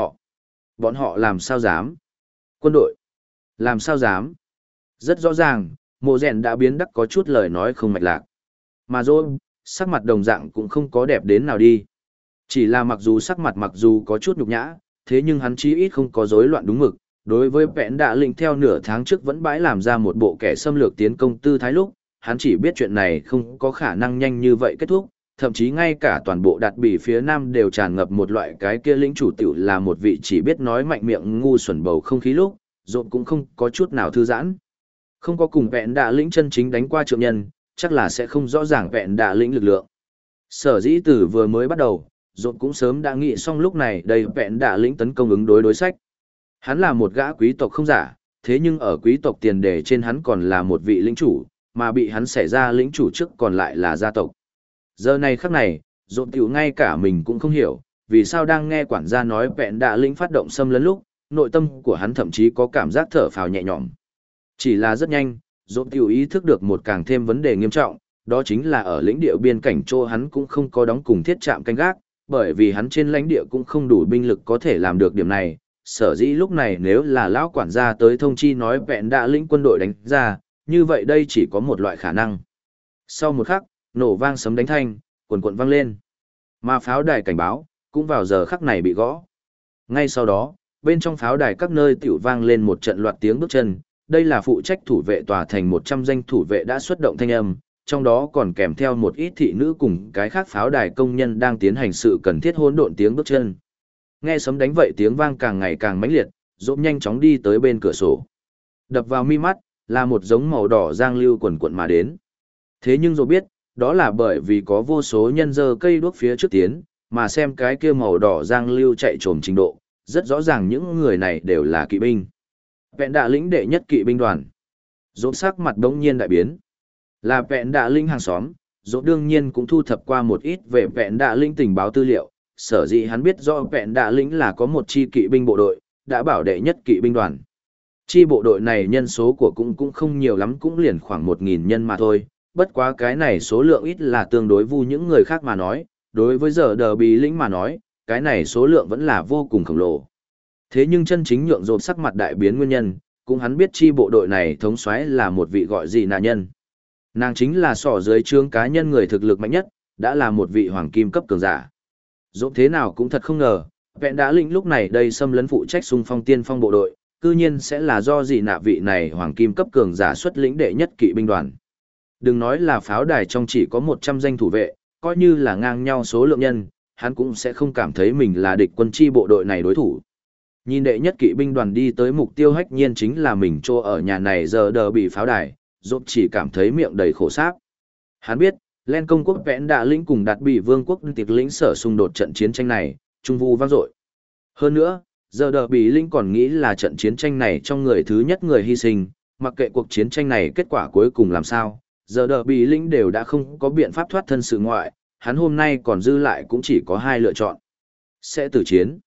bọn họ làm sao dám? Quân đội, làm sao dám? Rất rõ ràng, Mộ rèn đã biến đắc có chút lời nói không mạch lạc. Mà rồi, sắc mặt đồng dạng cũng không có đẹp đến nào đi. Chỉ là mặc dù sắc mặt mặc dù có chút nhục nhã, thế nhưng hắn chí ít không có rối loạn đúng mực. Đối với vẹn đạ linh theo nửa tháng trước vẫn bãi làm ra một bộ kẻ xâm lược tiến công tư thái lúc, hắn chỉ biết chuyện này không có khả năng nhanh như vậy kết thúc, thậm chí ngay cả toàn bộ đạt bỉ phía nam đều tràn ngập một loại cái kia lĩnh chủ tiểu là một vị chỉ biết nói mạnh miệng ngu xuẩn bầu không khí lúc, rộn cũng không có chút nào thư giãn. Không có cùng vẹn đạ lĩnh chân chính đánh qua trượng nhân, chắc là sẽ không rõ ràng vẹn đạ lĩnh lực lượng. Sở dĩ từ vừa mới bắt đầu, rộn cũng sớm đã nghĩ xong lúc này đây vẹn đạ lĩnh tấn công ứng đối sách. Hắn là một gã quý tộc không giả, thế nhưng ở quý tộc tiền đề trên hắn còn là một vị lĩnh chủ, mà bị hắn xảy ra lĩnh chủ trước còn lại là gia tộc. Giờ này khắc này, rộn tiểu ngay cả mình cũng không hiểu, vì sao đang nghe quản gia nói vẹn đạ lĩnh phát động xâm lấn lúc, nội tâm của hắn thậm chí có cảm giác thở phào nhẹ nhõm. Chỉ là rất nhanh, rộn tiểu ý thức được một càng thêm vấn đề nghiêm trọng, đó chính là ở lĩnh địa biên cảnh chỗ hắn cũng không có đóng cùng thiết trạm canh gác, bởi vì hắn trên lãnh địa cũng không đủ binh lực có thể làm được điểm này. Sở dĩ lúc này nếu là lão quản gia tới thông chi nói vẹn đạ lĩnh quân đội đánh ra, như vậy đây chỉ có một loại khả năng. Sau một khắc, nổ vang sấm đánh thanh, quần quần vang lên. Mà pháo đài cảnh báo, cũng vào giờ khắc này bị gõ. Ngay sau đó, bên trong pháo đài các nơi tiểu vang lên một trận loạt tiếng bước chân, đây là phụ trách thủ vệ tòa thành 100 danh thủ vệ đã xuất động thanh âm, trong đó còn kèm theo một ít thị nữ cùng cái khác pháo đài công nhân đang tiến hành sự cần thiết hỗn độn tiếng bước chân. Nghe sấm đánh vậy tiếng vang càng ngày càng mãnh liệt, rộn nhanh chóng đi tới bên cửa sổ. Đập vào mi mắt, là một giống màu đỏ giang lưu quần quận mà đến. Thế nhưng rồi biết, đó là bởi vì có vô số nhân dơ cây đuốc phía trước tiến, mà xem cái kia màu đỏ giang lưu chạy trồm trình độ, rất rõ ràng những người này đều là kỵ binh. Vẹn đạ lĩnh đệ nhất kỵ binh đoàn. Rộn sắc mặt đống nhiên đại biến. Là vẹn đạ lĩnh hàng xóm, rộn đương nhiên cũng thu thập qua một ít về vẹn đạ lĩnh tình báo tư liệu, sở dĩ hắn biết rõ vẹn đạ lĩnh là có một chi kỵ binh bộ đội, đã bảo đệ nhất kỵ binh đoàn. Chi bộ đội này nhân số của cũng không nhiều lắm, cũng liền khoảng 1.000 nhân mà thôi, bất quá cái này số lượng ít là tương đối vu những người khác mà nói, đối với giờ đờ bí lĩnh mà nói, cái này số lượng vẫn là vô cùng khổng lồ. Thế nhưng chân chính nhượng rộn sắc mặt đại biến nguyên nhân, cũng hắn biết chi bộ đội này thống soái là một vị gọi gì nà nhân. Nàng chính là sỏ dưới trướng cá nhân người thực lực mạnh nhất, đã là một vị hoàng kim cấp cường giả. Rộn thế nào cũng thật không ngờ, vẹn đá lĩnh lúc này đây xâm lấn phụ trách xung phong tiên phong bộ đội, cư nhiên sẽ là do gì nạ vị này hoàng kim cấp cường giả xuất lĩnh đệ nhất kỵ binh đoàn. Đừng nói là pháo đài trong chỉ có 100 danh thủ vệ, coi như là ngang nhau số lượng nhân, hắn cũng sẽ không cảm thấy mình là địch quân chi bộ đội này đối thủ. Nhìn đệ nhất kỵ binh đoàn đi tới mục tiêu hách nhiên chính là mình trô ở nhà này giờ đờ bị pháo đài, Dộp chỉ cảm thấy miệng đầy khổ sáp. Hắn biết, Len công quốc vẽn đạ lĩnh cùng đạt bị vương quốc tiệc lĩnh sở xung đột trận chiến tranh này, trung vu vang dội. Hơn nữa, giờ đờ bị lĩnh còn nghĩ là trận chiến tranh này trong người thứ nhất người hy sinh, mặc kệ cuộc chiến tranh này kết quả cuối cùng làm sao, giờ đờ bị lĩnh đều đã không có biện pháp thoát thân sự ngoại, hắn hôm nay còn dư lại cũng chỉ có hai lựa chọn. Sẽ tử chiến,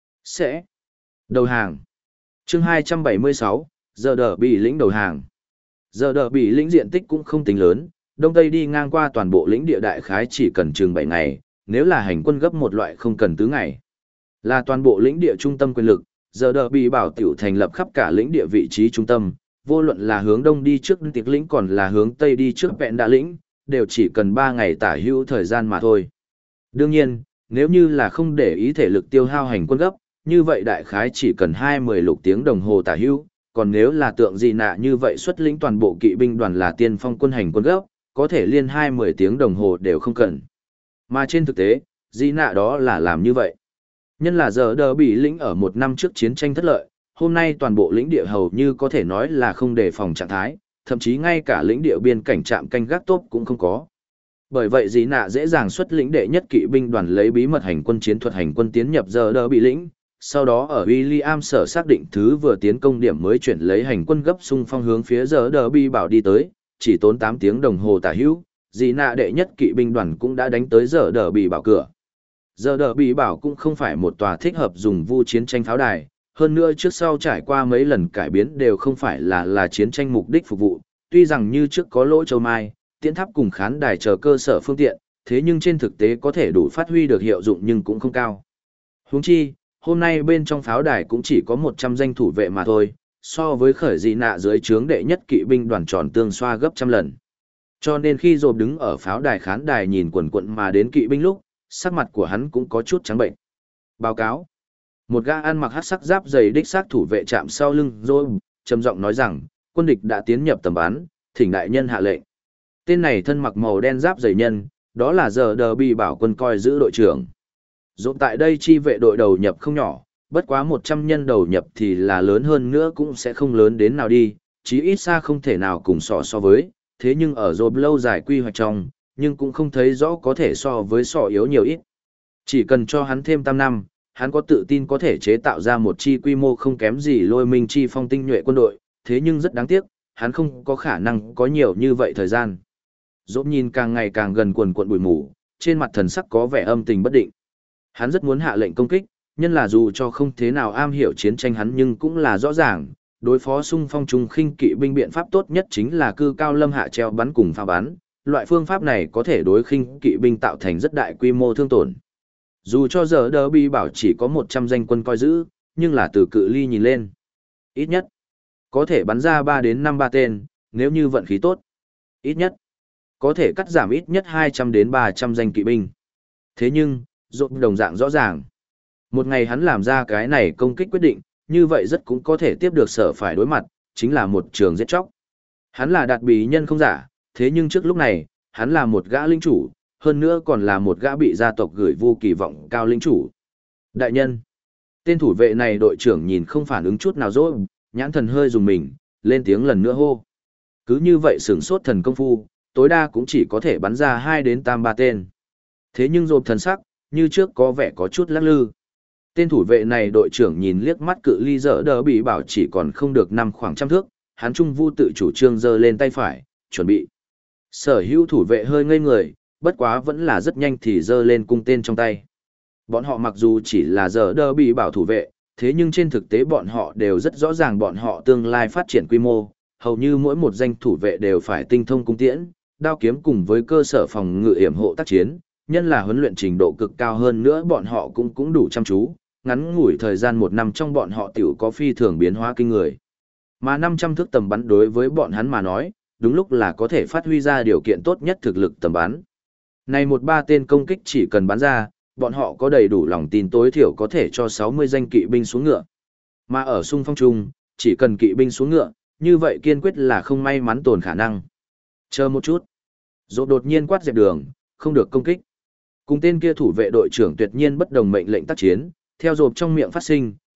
sẽ đầu hàng. Chương 276, giờ đờ bị lĩnh đầu hàng. Giờ đờ bị lĩnh diện tích cũng không tính lớn, đông tây đi ngang qua toàn bộ lĩnh địa đại khái chỉ cần chừng 7 ngày, nếu là hành quân gấp một loại không cần tứ ngày. Là toàn bộ lĩnh địa trung tâm quyền lực, giờ đờ bị bảo tiểu thành lập khắp cả lĩnh địa vị trí trung tâm, vô luận là hướng đông đi trước tiệc lĩnh còn là hướng tây đi trước vẹn đạ lĩnh, đều chỉ cần 3 ngày tả hữu thời gian mà thôi. Đương nhiên, nếu như là không để ý thể lực tiêu hao hành quân gấp, như vậy đại khái chỉ cần 20 lục tiếng đồng hồ tả hữu, còn nếu là tượng gì nạ như vậy xuất lĩnh toàn bộ kỵ binh đoàn là tiên phong quân hành quân gấp, có thể liên 20 tiếng đồng hồ đều không cần. Mà trên thực tế, gì nạ đó là làm như vậy. Nhân là giờ đờ bị lĩnh ở một năm trước chiến tranh thất lợi, hôm nay toàn bộ lĩnh địa hầu như có thể nói là không đề phòng trạng thái, thậm chí ngay cả lĩnh địa biên cảnh trạm canh gác tốt cũng không có. Bởi vậy dĩ nạ dễ dàng xuất lĩnh đệ nhất kỵ binh đoàn lấy bí mật hành quân chiến thuật hành quân tiến nhập giờ đờ bị lĩnh, sau đó ở William sở xác định thứ vừa tiến công điểm mới chuyển lấy hành quân gấp xung phong hướng phía giờ đờ bị bảo đi tới, chỉ tốn 8 tiếng đồng hồ tả hữu, dĩ nạ đệ nhất kỵ binh đoàn cũng đã đánh tới giờ đờ bị bảo cửa. Giờ đờ bị bảo cũng không phải một tòa thích hợp dùng vu chiến tranh pháo đài, hơn nữa trước sau trải qua mấy lần cải biến đều không phải là chiến tranh mục đích phục vụ, tuy rằng như trước có lỗ châu mai, tiễn tháp cùng khán đài chờ cơ sở phương tiện, thế nhưng trên thực tế có thể đủ phát huy được hiệu dụng nhưng cũng không cao. Huống chi, hôm nay bên trong pháo đài cũng chỉ có 100 danh thủ vệ mà thôi, so với khởi dị nạ dưới trướng đệ nhất kỵ binh đoàn tròn tương xoa gấp trăm lần. Cho nên khi Dộp đứng ở pháo đài khán đài nhìn quần quận mà đến kỵ binh lúc, sắc mặt của hắn cũng có chút trắng bệnh. Báo cáo. Một gã ăn mặc hắc sắc giáp dày đích xác thủ vệ chạm sau lưng rồi, trầm giọng nói rằng, quân địch đã tiến nhập tầm bắn, thỉnh đại nhân hạ lệnh. Tên này thân mặc màu đen giáp dày nhân, đó là giờ đờ bị bảo quân coi giữ đội trưởng. Dộp tại đây chi vệ đội đầu nhập không nhỏ, bất quá 100 nhân đầu nhập thì là lớn hơn nữa cũng sẽ không lớn đến nào đi, chí ít xa không thể nào cùng so với, thế nhưng ở Dộp lâu dài quy hoạch trong, nhưng cũng không thấy rõ có thể so với yếu nhiều ít. Chỉ cần cho hắn thêm tam năm, hắn có tự tin có thể chế tạo ra một chi quy mô không kém gì Lôi Minh chi phong tinh nhuệ quân đội, thế nhưng rất đáng tiếc, hắn không có khả năng có nhiều như vậy thời gian. Dốt nhìn càng ngày càng gần quần quận bụi mù, trên mặt thần sắc có vẻ âm tình bất định. Hắn rất muốn hạ lệnh công kích, nhân là dù cho không thế nào am hiểu chiến tranh hắn nhưng cũng là rõ ràng, đối phó xung phong trung khinh kỵ binh biện pháp tốt nhất chính là cư cao lâm hạ treo bắn cùng phá bắn, loại phương pháp này có thể đối khinh kỵ binh tạo thành rất đại quy mô thương tổn. Dù cho giờ đờ bị bảo chỉ có 100 danh quân coi giữ, nhưng là từ cự ly nhìn lên. Ít nhất, có thể bắn ra 3 đến 5 tên, nếu như vận khí tốt. Ít nhất, có thể cắt giảm ít nhất 200 đến 300 danh kỵ binh. Thế nhưng, Dộp đồng dạng rõ ràng. Một ngày hắn làm ra cái này công kích quyết định, như vậy rất cũng có thể tiếp được sở phải đối mặt, chính là một trường giết chóc. Hắn là đạt bí nhân không giả, thế nhưng trước lúc này, hắn là một gã linh chủ, hơn nữa còn là một gã bị gia tộc gửi vô kỳ vọng cao linh chủ. Đại nhân, tên thủ vệ này đội trưởng nhìn không phản ứng chút nào rồi, nhãn thần hơi dùng mình, lên tiếng lần nữa hô. Cứ như vậy sửng sốt thần công phu, tối đa cũng chỉ có thể bắn ra 2 đến 3 tên. Thế nhưng Dộp thần sắc, như trước có vẻ có chút lắc lư. Tên thủ vệ này đội trưởng nhìn liếc mắt cự ly dở đỡ bị bảo chỉ còn không được nằm khoảng trăm thước, hắn trung vu tự chủ trương giơ lên tay phải, chuẩn bị. Sở hữu thủ vệ hơi ngây người, bất quá vẫn là rất nhanh thì giơ lên cung tên trong tay. Bọn họ mặc dù chỉ là dở đỡ bị bảo thủ vệ, thế nhưng trên thực tế bọn họ đều rất rõ ràng bọn họ tương lai phát triển quy mô, hầu như mỗi một danh thủ vệ đều phải tinh thông cung tiễn, đao kiếm cùng với cơ sở phòng ngự hiểm hộ tác chiến, nhân là huấn luyện trình độ cực cao hơn nữa bọn họ cũng đủ chăm chú, ngắn ngủi thời gian 1 năm trong bọn họ tiểu có phi thường biến hóa kinh người. Mà 500 thước tầm bắn đối với bọn hắn mà nói, đúng lúc là có thể phát huy ra điều kiện tốt nhất thực lực tầm bắn. Này 1-3 tên công kích chỉ cần bắn ra, bọn họ có đầy đủ lòng tin tối thiểu có thể cho 60 danh kỵ binh xuống ngựa. Mà ở xung phong trung, chỉ cần kỵ binh xuống ngựa, như vậy kiên quyết là không may mắn tồn khả năng. Chờ một chút. Dộp đột nhiên quát dẹp đường, không được công kích. Cùng tên kia thủ vệ đội trưởng tuyệt nhiên bất đồng mệnh lệnh tác chiến, theo Dộp trong miệng phát sinh,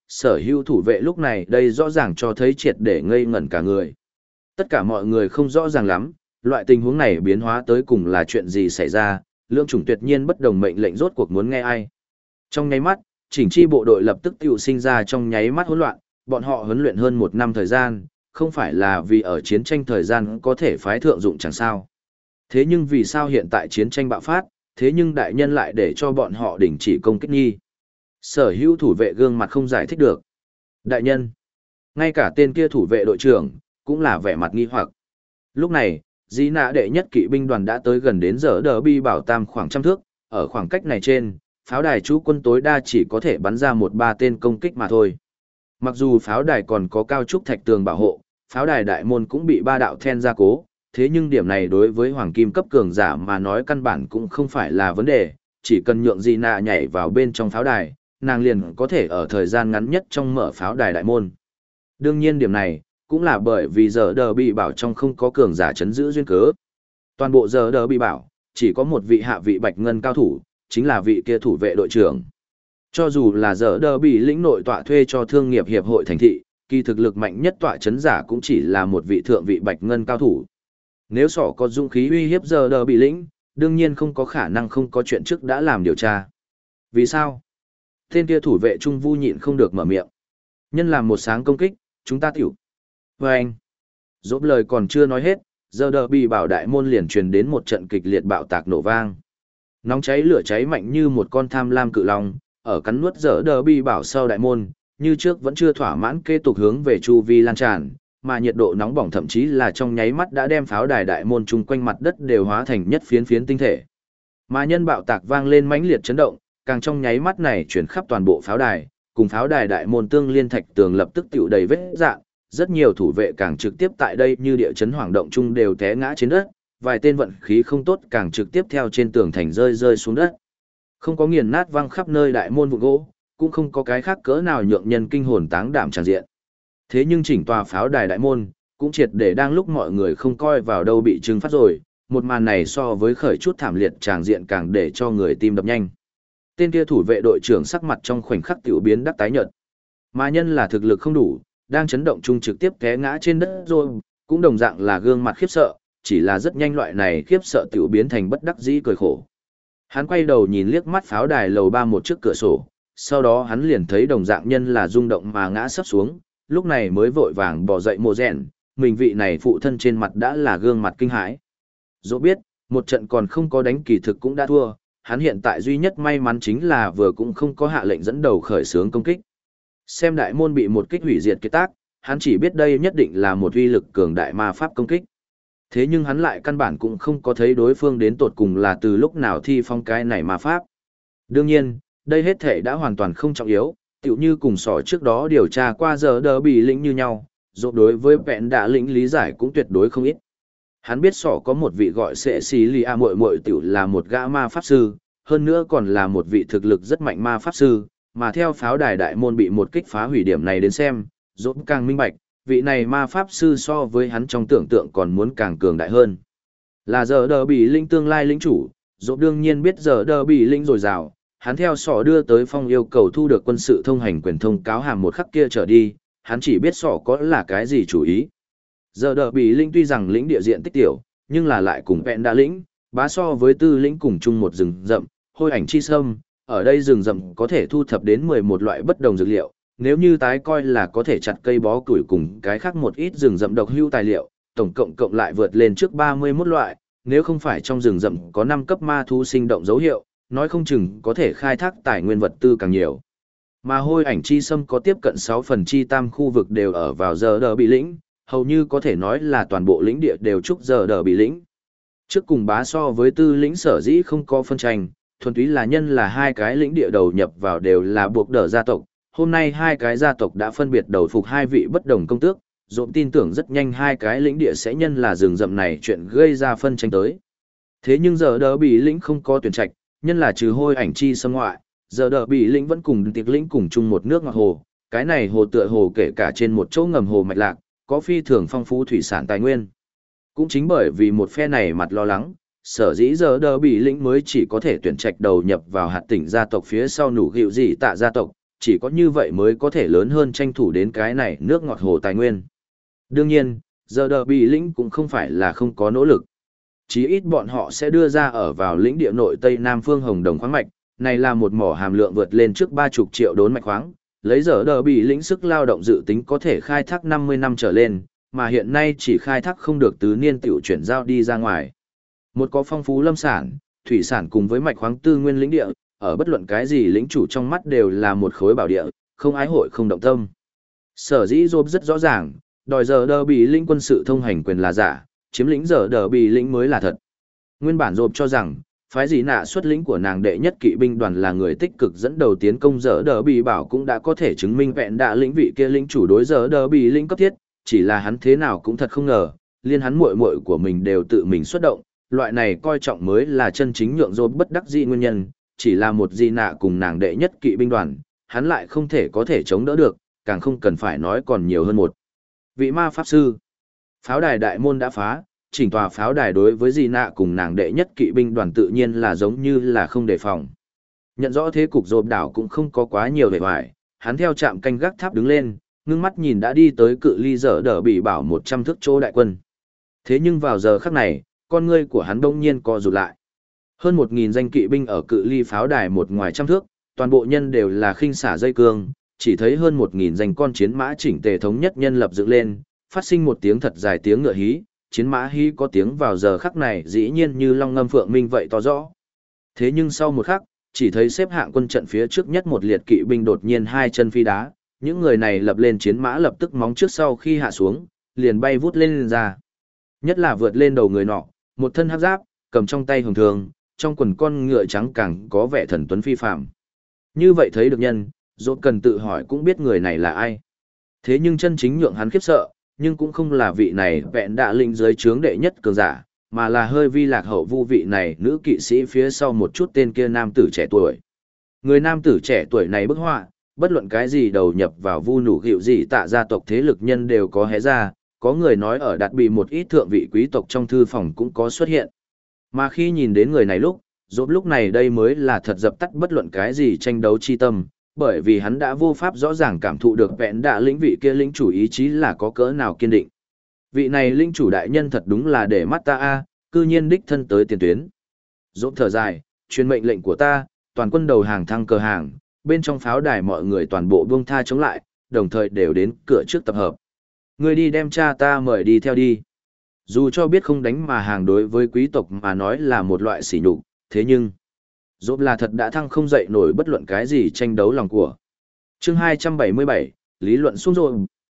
sở hữu thủ vệ lúc này đây rõ ràng cho thấy triệt để ngây ngẩn cả người. Tất cả mọi người không rõ ràng lắm, loại tình huống này biến hóa tới cùng là chuyện gì xảy ra, lưỡng chủng tuyệt nhiên bất đồng mệnh lệnh rốt cuộc muốn nghe ai. Trong nháy mắt, chỉnh chi bộ đội lập tức tiểu sinh ra trong nháy mắt hỗn loạn, bọn họ huấn luyện hơn 1 năm thời gian, không phải là vì ở chiến tranh thời gian có thể phái thượng dụng chẳng sao. Thế nhưng vì sao hiện tại chiến tranh bạo phát, thế nhưng đại nhân lại để cho bọn họ đình chỉ công kích nghi. Sở hữu thủ vệ gương mặt không giải thích được. Đại nhân, ngay cả tên kia thủ vệ đội trưởng, cũng là vẻ mặt nghi hoặc. Lúc này, Dĩ Nạ đệ nhất kỵ binh đoàn đã tới gần đến giờ đỡ bi bảo tam khoảng trăm thước, ở khoảng cách này trên, pháo đài trú quân tối đa chỉ có thể bắn ra 1-3 tên công kích mà thôi. Mặc dù pháo đài còn có cao trúc thạch tường bảo hộ, pháo đài đại môn cũng bị 3 đạo then gia cố, thế nhưng điểm này đối với hoàng kim cấp cường giả mà nói căn bản cũng không phải là vấn đề, chỉ cần nhượng Dĩ Nạ nhảy vào bên trong pháo đài, nàng liền có thể ở thời gian ngắn nhất trong mở pháo đài đại môn. Đương nhiên điểm này, cũng là bởi vì giờ đờ bị bảo trong không có cường giả chấn giữ duyên cớ. Toàn bộ giờ đờ bị bảo, chỉ có một vị hạ vị bạch ngân cao thủ, chính là vị kia thủ vệ đội trưởng. Cho dù là giờ đờ bị lĩnh nội tọa thuê cho thương nghiệp hiệp hội thành thị, kỳ thực lực mạnh nhất tọa chấn giả cũng chỉ là một vị thượng vị bạch ngân cao thủ. Nếu sỏ có dũng khí uy hiếp giờ đờ bị lĩnh, đương nhiên không có khả năng không có chuyện trước đã làm điều tra. Vì sao? Tên kia thủ vệ trung vu nhịn không được mở miệng. Nhân làm một sáng công kích, chúng ta tiểu. Và anh, dốt lời còn chưa nói hết, giờ đờ bị bảo đại môn liền truyền đến một trận kịch liệt bạo tạc nổ vang. Nóng cháy lửa cháy mạnh như một con tham lam cự long, ở cắn nuốt giờ đờ bị bảo sau đại môn, như trước vẫn chưa thỏa mãn kế tục hướng về chu vi lan tràn, mà nhiệt độ nóng bỏng thậm chí là trong nháy mắt đã đem pháo đài đại môn chung quanh mặt đất đều hóa thành nhất phiến phiến tinh thể. Mà nhân bạo tạc vang lên mãnh liệt chấn động, càng trong nháy mắt này chuyển khắp toàn bộ pháo đài, cùng pháo đài đại môn tương liên thạch tường lập tức tiểu đầy vết rạn, rất nhiều thủ vệ càng trực tiếp tại đây như địa chấn hoảng động chung đều té ngã trên đất, vài tên vận khí không tốt càng trực tiếp theo trên tường thành rơi xuống đất. Không có nghiền nát văng khắp nơi đại môn vụn gỗ, cũng không có cái khác cỡ nào nhượng nhân kinh hồn táng đảm tràn diện. Thế nhưng chỉnh tòa pháo đài đại môn, cũng triệt để đang lúc mọi người không coi vào đâu bị trừng phát rồi, một màn này so với khởi chút thảm liệt tràn diện càng để cho người tim đập nhanh. Tên kia thủ vệ đội trưởng sắc mặt trong khoảnh khắc tiểu biến đắc tái nhợt. Mà nhân là thực lực không đủ, đang chấn động chung trực tiếp té ngã trên đất rồi, cũng đồng dạng là gương mặt khiếp sợ, chỉ là rất nhanh loại này khiếp sợ tiểu biến thành bất đắc dĩ cười khổ. Hắn quay đầu nhìn liếc mắt pháo đài lầu 31 trước cửa sổ, sau đó hắn liền thấy đồng dạng nhân là rung động mà ngã sấp xuống, lúc này mới vội vàng bỏ dậy mồ rèn, mình vị này phụ thân trên mặt đã là gương mặt kinh hãi. Dẫu biết, một trận còn không có đánh kỳ thực cũng đã thua, hắn hiện tại duy nhất may mắn chính là vừa cũng không có hạ lệnh dẫn đầu khởi xướng công kích. Xem đại môn bị một kích hủy diệt kết tác, hắn chỉ biết đây nhất định là một uy lực cường đại ma pháp công kích. Thế nhưng hắn lại căn bản cũng không có thấy đối phương đến tột cùng là từ lúc nào thi phong cái này ma pháp. Đương nhiên, đây hết thể đã hoàn toàn không trọng yếu, tựu như cùng sỏ trước đó điều tra qua giờ đỡ bị lĩnh như nhau, dỗ đối với vẹn đã lĩnh lý giải cũng tuyệt đối không ít. Hắn biết sỏ có một vị gọi sẽ xí lì a muội muội tựu là một gã ma pháp sư, hơn nữa còn là một vị thực lực rất mạnh ma pháp sư, mà theo pháo đài đại môn bị một kích phá hủy điểm này đến xem, dỗ càng minh bạch, vị này ma pháp sư so với hắn trong tưởng tượng còn muốn càng cường đại hơn. Là giờ đỡ bị lĩnh tương lai lĩnh chủ, dỗ đương nhiên biết giờ đỡ bị lĩnh rồi rào, hắn theo sỏ đưa tới phong yêu cầu thu được quân sự thông hành quyền thông cáo hàm một khắc kia trở đi, hắn chỉ biết sỏ có là cái gì chủ ý. Giờ đỡ bị lĩnh tuy rằng lĩnh địa diện tích tiểu, nhưng là lại cùng vẹn đã lĩnh, bá so với tư lĩnh cùng chung một rừng rậm, hôi ảnh chi sâm, ở đây rừng rậm có thể thu thập đến 11 loại bất đồng dược liệu, nếu như tái coi là có thể chặt cây bó củi cùng cái khác một ít rừng rậm độc hữu tài liệu, tổng cộng cộng lại vượt lên trước 31 loại, nếu không phải trong rừng rậm có 5 cấp ma thú sinh động dấu hiệu, nói không chừng có thể khai thác tài nguyên vật tư càng nhiều. Mà hôi ảnh chi sâm có tiếp cận 6 phần chi tam khu vực đều ở vào giờ đỡ bị lĩnh, hầu như có thể nói là toàn bộ lĩnh địa đều trúc giờ đỡ bị lĩnh. Trước cùng bá so với tư lĩnh sở dĩ không có phân tranh, thuần túy là nhân là hai cái lĩnh địa đầu nhập vào đều là buộc đỡ gia tộc. Hôm nay hai cái gia tộc đã phân biệt đầu phục hai vị bất đồng công tước, dộm tin tưởng rất nhanh hai cái lĩnh địa sẽ nhân là rừng rậm này chuyện gây ra phân tranh tới. Thế nhưng giờ đỡ bị lĩnh không có tuyển trạch, nhân là trừ hôi ảnh chi xâm ngoại, giờ đỡ bị lĩnh vẫn cùng tiệc lĩnh cùng chung một nước ngọt hồ, cái này hồ tựa hồ kể cả trên một chỗ ngầm hồ mạch lạc, có phi thường phong phú thủy sản tài nguyên. Cũng chính bởi vì một phe này mặt lo lắng, sở dĩ giờ đỡ bị lĩnh mới chỉ có thể tuyển trạch đầu nhập vào hạt tỉnh gia tộc phía sau nủ gịu gì tạ gia tộc, chỉ có như vậy mới có thể lớn hơn tranh thủ đến cái này nước ngọt hồ tài nguyên. Đương nhiên, giờ đờ bị lĩnh cũng không phải là không có nỗ lực. Chí ít bọn họ sẽ đưa ra ở vào lĩnh địa nội Tây Nam phương Hồng Đồng khoáng mạch, này là một mỏ hàm lượng vượt lên trước 30 triệu đốn mạch khoáng, lấy giờ đờ bị lĩnh sức lao động dự tính có thể khai thác 50 năm trở lên, mà hiện nay chỉ khai thác không được tứ niên tiểu chuyển giao đi ra ngoài. Một có phong phú lâm sản, thủy sản cùng với mạch khoáng tư nguyên lĩnh địa, ở bất luận cái gì lĩnh chủ trong mắt đều là một khối bảo địa, không ái hội không động tâm. Sở dĩ Job rất rõ ràng, đòi giờ đờ bị lĩnh quân sự thông hành quyền là giả, chiếm lĩnh giờ đờ bị lĩnh mới là thật. Nguyên bản Job cho rằng, phái gì nạ xuất lĩnh của nàng đệ nhất kỵ binh đoàn là người tích cực dẫn đầu tiến công giờ đờ bị bảo cũng đã có thể chứng minh vẹn đạ lĩnh vị kia lĩnh chủ đối giờ đờ bị lĩnh cấp thiết, chỉ là hắn thế nào cũng thật không ngờ, liên hắn muội muội của mình đều tự mình xuất động, loại này coi trọng mới là chân chính nhượng Job bất đắc dĩ nguyên nhân, chỉ là một di nạ cùng nàng đệ nhất kỵ binh đoàn, hắn lại không thể có thể chống đỡ được, càng không cần phải nói còn nhiều hơn một vị ma pháp sư. Pháo đài đại môn đã phá, chỉnh tòa pháo đài đối với di nạ cùng nàng đệ nhất kỵ binh đoàn tự nhiên là giống như là không đề phòng. Nhận rõ thế cục Job đảo cũng không có quá nhiều vẻ hoài, hắn theo trạm canh gác tháp đứng lên, ngưng mắt nhìn đã đi tới cự ly giờ đỡ bị bảo 100 thước chỗ đại quân. Thế nhưng vào giờ khắc này, con ngươi của hắn đông nhiên co rụt lại. Hơn 1.000 danh kỵ binh ở cự ly pháo đài một ngoài trăm thước, toàn bộ nhân đều là khinh xả dây cương, chỉ thấy hơn 1.000 danh con chiến mã chỉnh tề thống nhất nhân lập dựng lên, phát sinh một tiếng thật dài tiếng ngựa hí, chiến mã hí có tiếng vào giờ khắc này dĩ nhiên như long ngâm phượng minh vậy to rõ. Thế nhưng sau một khắc, chỉ thấy xếp hạng quân trận phía trước nhất một liệt kỵ binh đột nhiên hai chân phi đá, những người này lập lên chiến mã lập tức móng trước sau khi hạ xuống, liền bay vút lên ra. Nhất là vượt lên đầu người nọ, một thân hắc giáp, cầm trong tay hồng thường, trong quần con ngựa trắng càng có vẻ thần tuấn phi phàm. Như vậy thấy được nhân, Dốt cần tự hỏi cũng biết người này là ai. Thế nhưng chân chính nhượng hắn khiếp sợ, nhưng cũng không là vị này vẹn đạ linh dưới trướng đệ nhất cường giả, mà là hơi vi lạc hậu vu vị này nữ kỵ sĩ phía sau một chút tên kia nam tử trẻ tuổi. Người nam tử trẻ tuổi này bức họa, bất luận cái gì đầu nhập vào vu nụ gịu gì tạ gia tộc thế lực nhân đều có hé ra, có người nói ở đạt bị một ít thượng vị quý tộc trong thư phòng cũng có xuất hiện. Mà khi nhìn đến người này lúc này đây mới là thật dập tắt bất luận cái gì tranh đấu chi tâm, bởi vì hắn đã vô pháp rõ ràng cảm thụ được vẹn đạ lĩnh vị kia lĩnh chủ ý chí là có cỡ nào kiên định. Vị này lĩnh chủ đại nhân thật đúng là để mắt ta cư nhiên đích thân tới tiền tuyến. Dốt thở dài, truyền mệnh lệnh của ta, toàn quân đầu hàng thăng cờ hàng, bên trong pháo đài mọi người toàn bộ buông tha chống lại, đồng thời đều đến cửa trước tập hợp. Người đi đem cha ta mời đi theo đi. Dù cho biết không đánh mà hàng đối với quý tộc mà nói là một loại sỉ nhục, thế nhưng Dốt là thật đã thăng không dậy nổi bất luận cái gì tranh đấu lòng của. Chương 277, lý luận xuống rồi.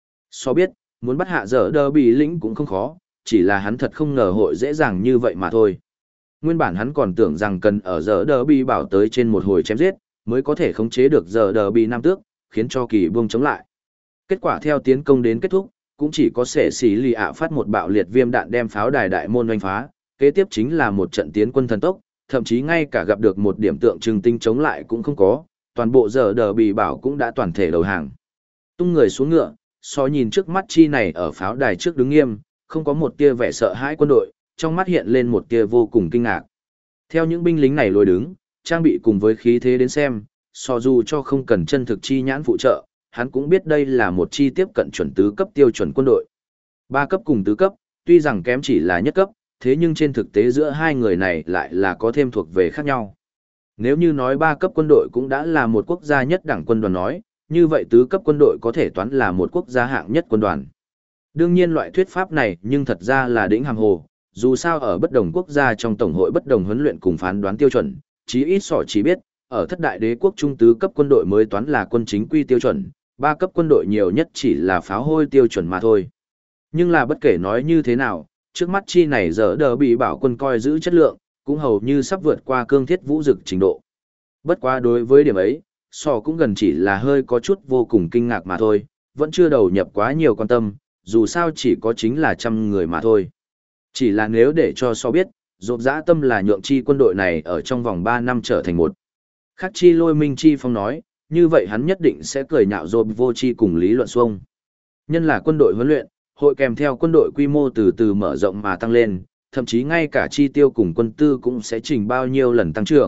So biết, muốn bắt hạ dở đơ bị lĩnh cũng không khó, chỉ là hắn thật không ngờ hội dễ dàng như vậy mà thôi. Nguyên bản hắn còn tưởng rằng cần ở dở đơ bị bảo tới trên một hồi chém giết, mới có thể khống chế được dở đơ bị nam tước, khiến cho kỳ buông chống lại. Kết quả theo tiến công đến kết thúc, cũng chỉ có sẻ xỉ lì ạ phát một bạo liệt viêm đạn đem pháo đài đại môn oanh phá, kế tiếp chính là một trận tiến quân thần tốc, thậm chí ngay cả gặp được một điểm tượng trưng tinh chống lại cũng không có, toàn bộ giờ đờ bị bảo cũng đã toàn thể đầu hàng. Tung người xuống ngựa, so nhìn trước mắt chi này ở pháo đài trước đứng nghiêm, không có một tia vẻ sợ hãi quân đội, trong mắt hiện lên một tia vô cùng kinh ngạc. Theo những binh lính này lôi đứng, trang bị cùng với khí thế đến xem, so dù cho không cần chân thực chi nhãn phụ trợ, hắn cũng biết đây là một chi tiếp cận chuẩn tứ cấp tiêu chuẩn quân đội. 3 cấp cùng tứ cấp, tuy rằng kém chỉ là nhất cấp, thế nhưng trên thực tế giữa hai người này lại là có thêm thuộc về khác nhau. Nếu như nói 3 cấp quân đội cũng đã là một quốc gia nhất đẳng quân đoàn nói, như vậy tứ cấp quân đội có thể toán là một quốc gia hạng nhất quân đoàn. Đương nhiên loại thuyết pháp này nhưng thật ra là đỉnh hàm hồ, dù sao ở bất đồng quốc gia trong tổng hội bất đồng huấn luyện cùng phán đoán tiêu chuẩn, chí ít sỏ chỉ biết, ở thất đại đế quốc trung tứ cấp quân đội mới toán là quân chính quy tiêu chuẩn, 3 cấp quân đội nhiều nhất chỉ là pháo hôi tiêu chuẩn mà thôi. Nhưng là bất kể nói như thế nào, trước mắt chi này giờ đờ bị bảo quân coi giữ chất lượng, cũng hầu như sắp vượt qua cương thiết vũ dực trình độ. Bất quá đối với điểm ấy, sò cũng gần chỉ là hơi có chút vô cùng kinh ngạc mà thôi, vẫn chưa đầu nhập quá nhiều quan tâm, dù sao chỉ có chính là 100 người mà thôi. Chỉ là nếu để cho so biết, rộp dã tâm là nhượng chi quân đội này ở trong vòng 3 năm trở thành một. Khác chi lôi minh chi phong nói, như vậy hắn nhất định sẽ cười nhạo rộp vô chi cùng lý luận xuông. Nhân là quân đội huấn luyện, hội kèm theo quân đội quy mô từ từ mở rộng mà tăng lên, thậm chí ngay cả chi tiêu cùng quân tư cũng sẽ chỉnh bao nhiêu lần tăng trưởng,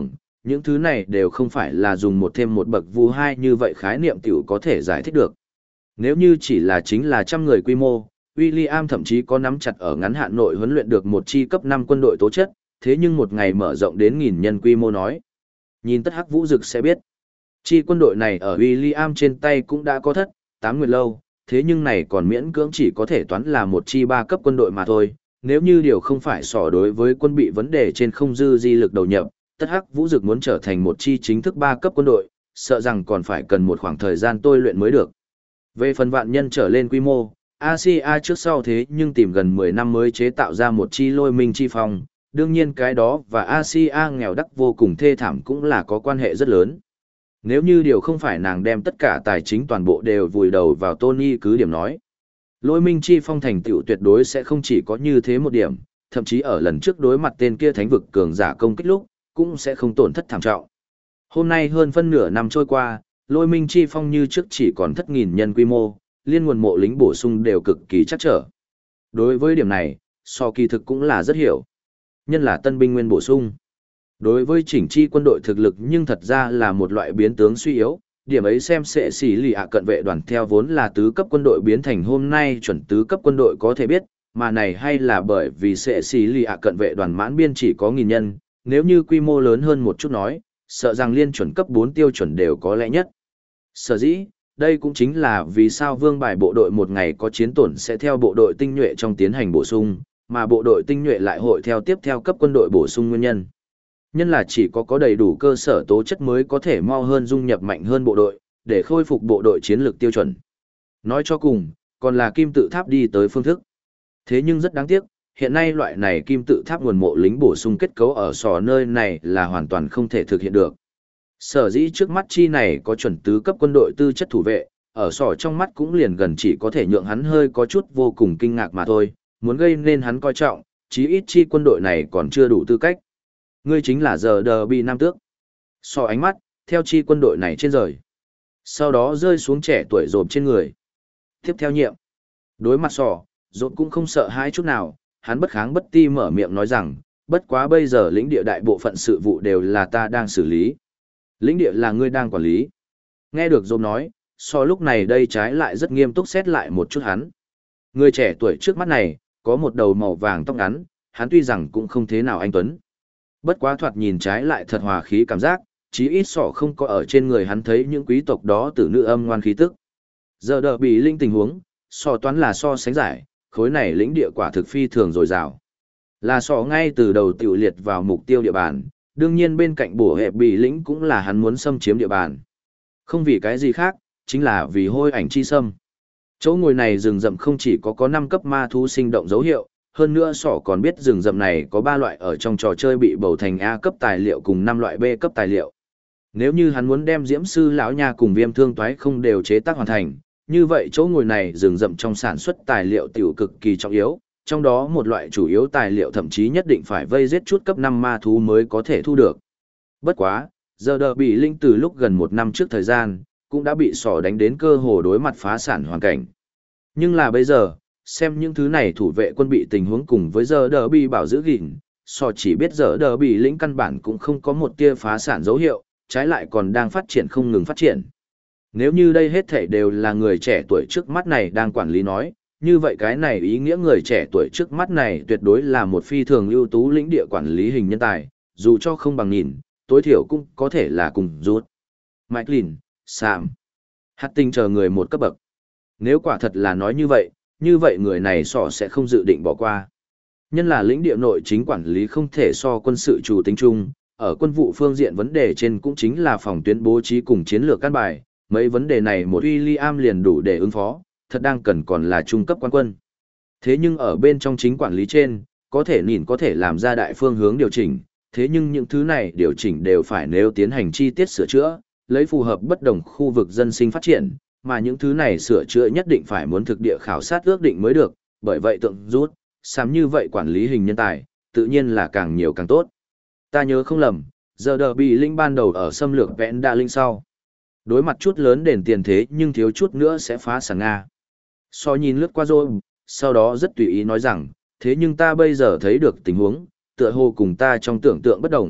Những thứ này đều không phải là dùng một thêm một bậc vu hai như vậy khái niệm tiểu có thể giải thích được. Nếu như chỉ là chính là trăm người quy mô, William thậm chí có nắm chặt ở ngắn hạn nội huấn luyện được một chi cấp 5 quân đội tố chất, thế nhưng một ngày mở rộng đến 1000 nhân quy mô nói. Nhìn tất hắc vũ dực sẽ biết. Chi quân đội này ở William trên tay cũng đã có thất, 8 nguyệt lâu, thế nhưng này còn miễn cưỡng chỉ có thể toán là một chi 3 cấp quân đội mà thôi. Nếu như điều không phải sỏ đối với quân bị vấn đề trên không dư di lực đầu nhập, tất hắc vũ dực muốn trở thành một chi chính thức 3 cấp quân đội, sợ rằng còn phải cần một khoảng thời gian tôi luyện mới được. Về phần vạn nhân trở lên quy mô, Asia trước sau thế nhưng tìm gần 10 năm mới chế tạo ra một chi lôi minh chi phong, đương nhiên cái đó và Asia nghèo đắc vô cùng thê thảm cũng là có quan hệ rất lớn. Nếu như điều không phải nàng đem tất cả tài chính toàn bộ đều vùi đầu vào Tony cứ điểm nói. Lôi minh chi phong thành tựu tuyệt đối sẽ không chỉ có như thế một điểm, thậm chí ở lần trước đối mặt tên kia thánh vực cường giả công kích lúc, cũng sẽ không tổn thất thảm trọng. Hôm nay hơn phân nửa năm trôi qua, lôi minh chi phong như trước chỉ còn thất nghìn nhân quy mô, liên nguồn mộ lính bổ sung đều cực kỳ chắc trở. Đối với điểm này, so kỳ thực cũng là rất hiểu. Nhân là tân binh nguyên bổ sung. Đối với chỉnh chi quân đội thực lực nhưng thật ra là một loại biến tướng suy yếu, điểm ấy xem sẽ xỉ lì ạ cận vệ đoàn theo vốn là tứ cấp quân đội biến thành hôm nay chuẩn tứ cấp quân đội có thể biết, mà này hay là bởi vì sẽ xỉ lì ạ cận vệ đoàn mãn biên chỉ có 1000 nhân, nếu như quy mô lớn hơn một chút nói, sợ rằng liên chuẩn cấp 4 tiêu chuẩn đều có lẽ nhất. Sở dĩ, đây cũng chính là vì sao vương bài bộ đội một ngày có chiến tổn sẽ theo bộ đội tinh nhuệ trong tiến hành bổ sung, mà bộ đội tinh nhuệ lại hội theo tiếp theo cấp quân đội bổ sung nguyên nhân. Nhân là chỉ có đầy đủ cơ sở tố chất mới có thể mau hơn dung nhập mạnh hơn bộ đội, để khôi phục bộ đội chiến lược tiêu chuẩn. Nói cho cùng, còn là kim tự tháp đi tới phương thức. Thế nhưng rất đáng tiếc, hiện nay loại này kim tự tháp nguồn mộ lính bổ sung kết cấu ở sò nơi này là hoàn toàn không thể thực hiện được. Sở dĩ trước mắt chi này có chuẩn tứ cấp quân đội tư chất thủ vệ, ở sò trong mắt cũng liền gần chỉ có thể nhượng hắn hơi có chút vô cùng kinh ngạc mà thôi, muốn gây nên hắn coi trọng, chí ít chi quân đội này còn chưa đủ tư cách. Ngươi chính là giờ đờ bị nam tước. Sò ánh mắt, theo chi quân đội này trên rời. Sau đó rơi xuống trẻ tuổi rộp trên người. Tiếp theo nhiệm. Đối mặt sò, rộp cũng không sợ hãi chút nào, hắn bất kháng bất ti mở miệng nói rằng, bất quá bây giờ lĩnh địa đại bộ phận sự vụ đều là ta đang xử lý. Lĩnh địa là ngươi đang quản lý. Nghe được rộp nói, sò lúc này đây trái lại rất nghiêm túc xét lại một chút hắn. Người trẻ tuổi trước mắt này, có một đầu màu vàng tóc ngắn, hắn tuy rằng cũng không thế nào anh tuấn. Bất quá thoạt nhìn trái lại thật hòa khí cảm giác, chí ít sọ không có ở trên người hắn thấy những quý tộc đó tử nữ âm ngoan khí tức. Giờ đợi bị linh tình huống, sọ toán là so sánh giải, khối này lĩnh địa quả thực phi thường dồi dào. Là sọ ngay từ đầu tiểu liệt vào mục tiêu địa bàn, đương nhiên bên cạnh bổ hẹp bị lĩnh cũng là hắn muốn xâm chiếm địa bàn. Không vì cái gì khác, chính là vì hôi ảnh chi xâm. Chỗ ngồi này rừng rậm không chỉ có 5 cấp ma thú sinh động dấu hiệu, hơn nữa sỏ còn biết rừng rậm này có 3 loại ở trong trò chơi bị bầu thành A cấp tài liệu cùng 5 loại B cấp tài liệu. Nếu như hắn muốn đem diễm sư lão nha cùng viêm thương toái không đều chế tác hoàn thành, như vậy chỗ ngồi này rừng rậm trong sản xuất tài liệu tiểu cực kỳ trọng yếu, trong đó một loại chủ yếu tài liệu thậm chí nhất định phải vây giết chút cấp 5 ma thú mới có thể thu được. Bất quá, giờ đờ bị linh từ lúc gần 1 năm trước thời gian, cũng đã bị sỏ đánh đến cơ hồ đối mặt phá sản hoàn cảnh. Nhưng là bây giờ, xem những thứ này thủ vệ quân bị tình huống cùng với giờ đờ bị bảo giữ gìn, sỏ chỉ biết giờ đờ bị lĩnh căn bản cũng không có một tia phá sản dấu hiệu, trái lại còn đang phát triển không ngừng phát triển. Nếu như đây hết thảy đều là người trẻ tuổi trước mắt này đang quản lý nói, như vậy cái này ý nghĩa người trẻ tuổi trước mắt này tuyệt đối là một phi thường ưu tú lĩnh địa quản lý hình nhân tài, dù cho không bằng nhìn, tối thiểu cũng có thể là cùng rút. Mike Lin, Sam, hát tinh chờ người một cấp bậc. Nếu quả thật là nói như vậy người này sọ sẽ không dự định bỏ qua. Nhân là lĩnh địa nội chính quản lý không thể so quân sự chủ tính chung, ở quân vụ phương diện vấn đề trên cũng chính là phòng tuyến bố trí cùng chiến lược căn bài, mấy vấn đề này một William liền đủ để ứng phó, thật đang cần còn là trung cấp quan quân. Thế nhưng ở bên trong chính quản lý trên, có thể nhìn có thể làm ra đại phương hướng điều chỉnh, thế nhưng những thứ này điều chỉnh đều phải nếu tiến hành chi tiết sửa chữa, lấy phù hợp bất đồng khu vực dân sinh phát triển, mà những thứ này sửa chữa nhất định phải muốn thực địa khảo sát ước định mới được, bởi vậy tượng rút, sám như vậy quản lý hình nhân tài, tự nhiên là càng nhiều càng tốt. Ta nhớ không lầm, giờ đờ bị linh ban đầu ở xâm lược vẹn đa linh sau. Đối mặt chút lớn đền tiền thế nhưng thiếu chút nữa sẽ phá sản Nga. So nhìn lướt qua rồi, sau đó rất tùy ý nói rằng, thế nhưng ta bây giờ thấy được tình huống, tựa hồ cùng ta trong tưởng tượng bất đồng,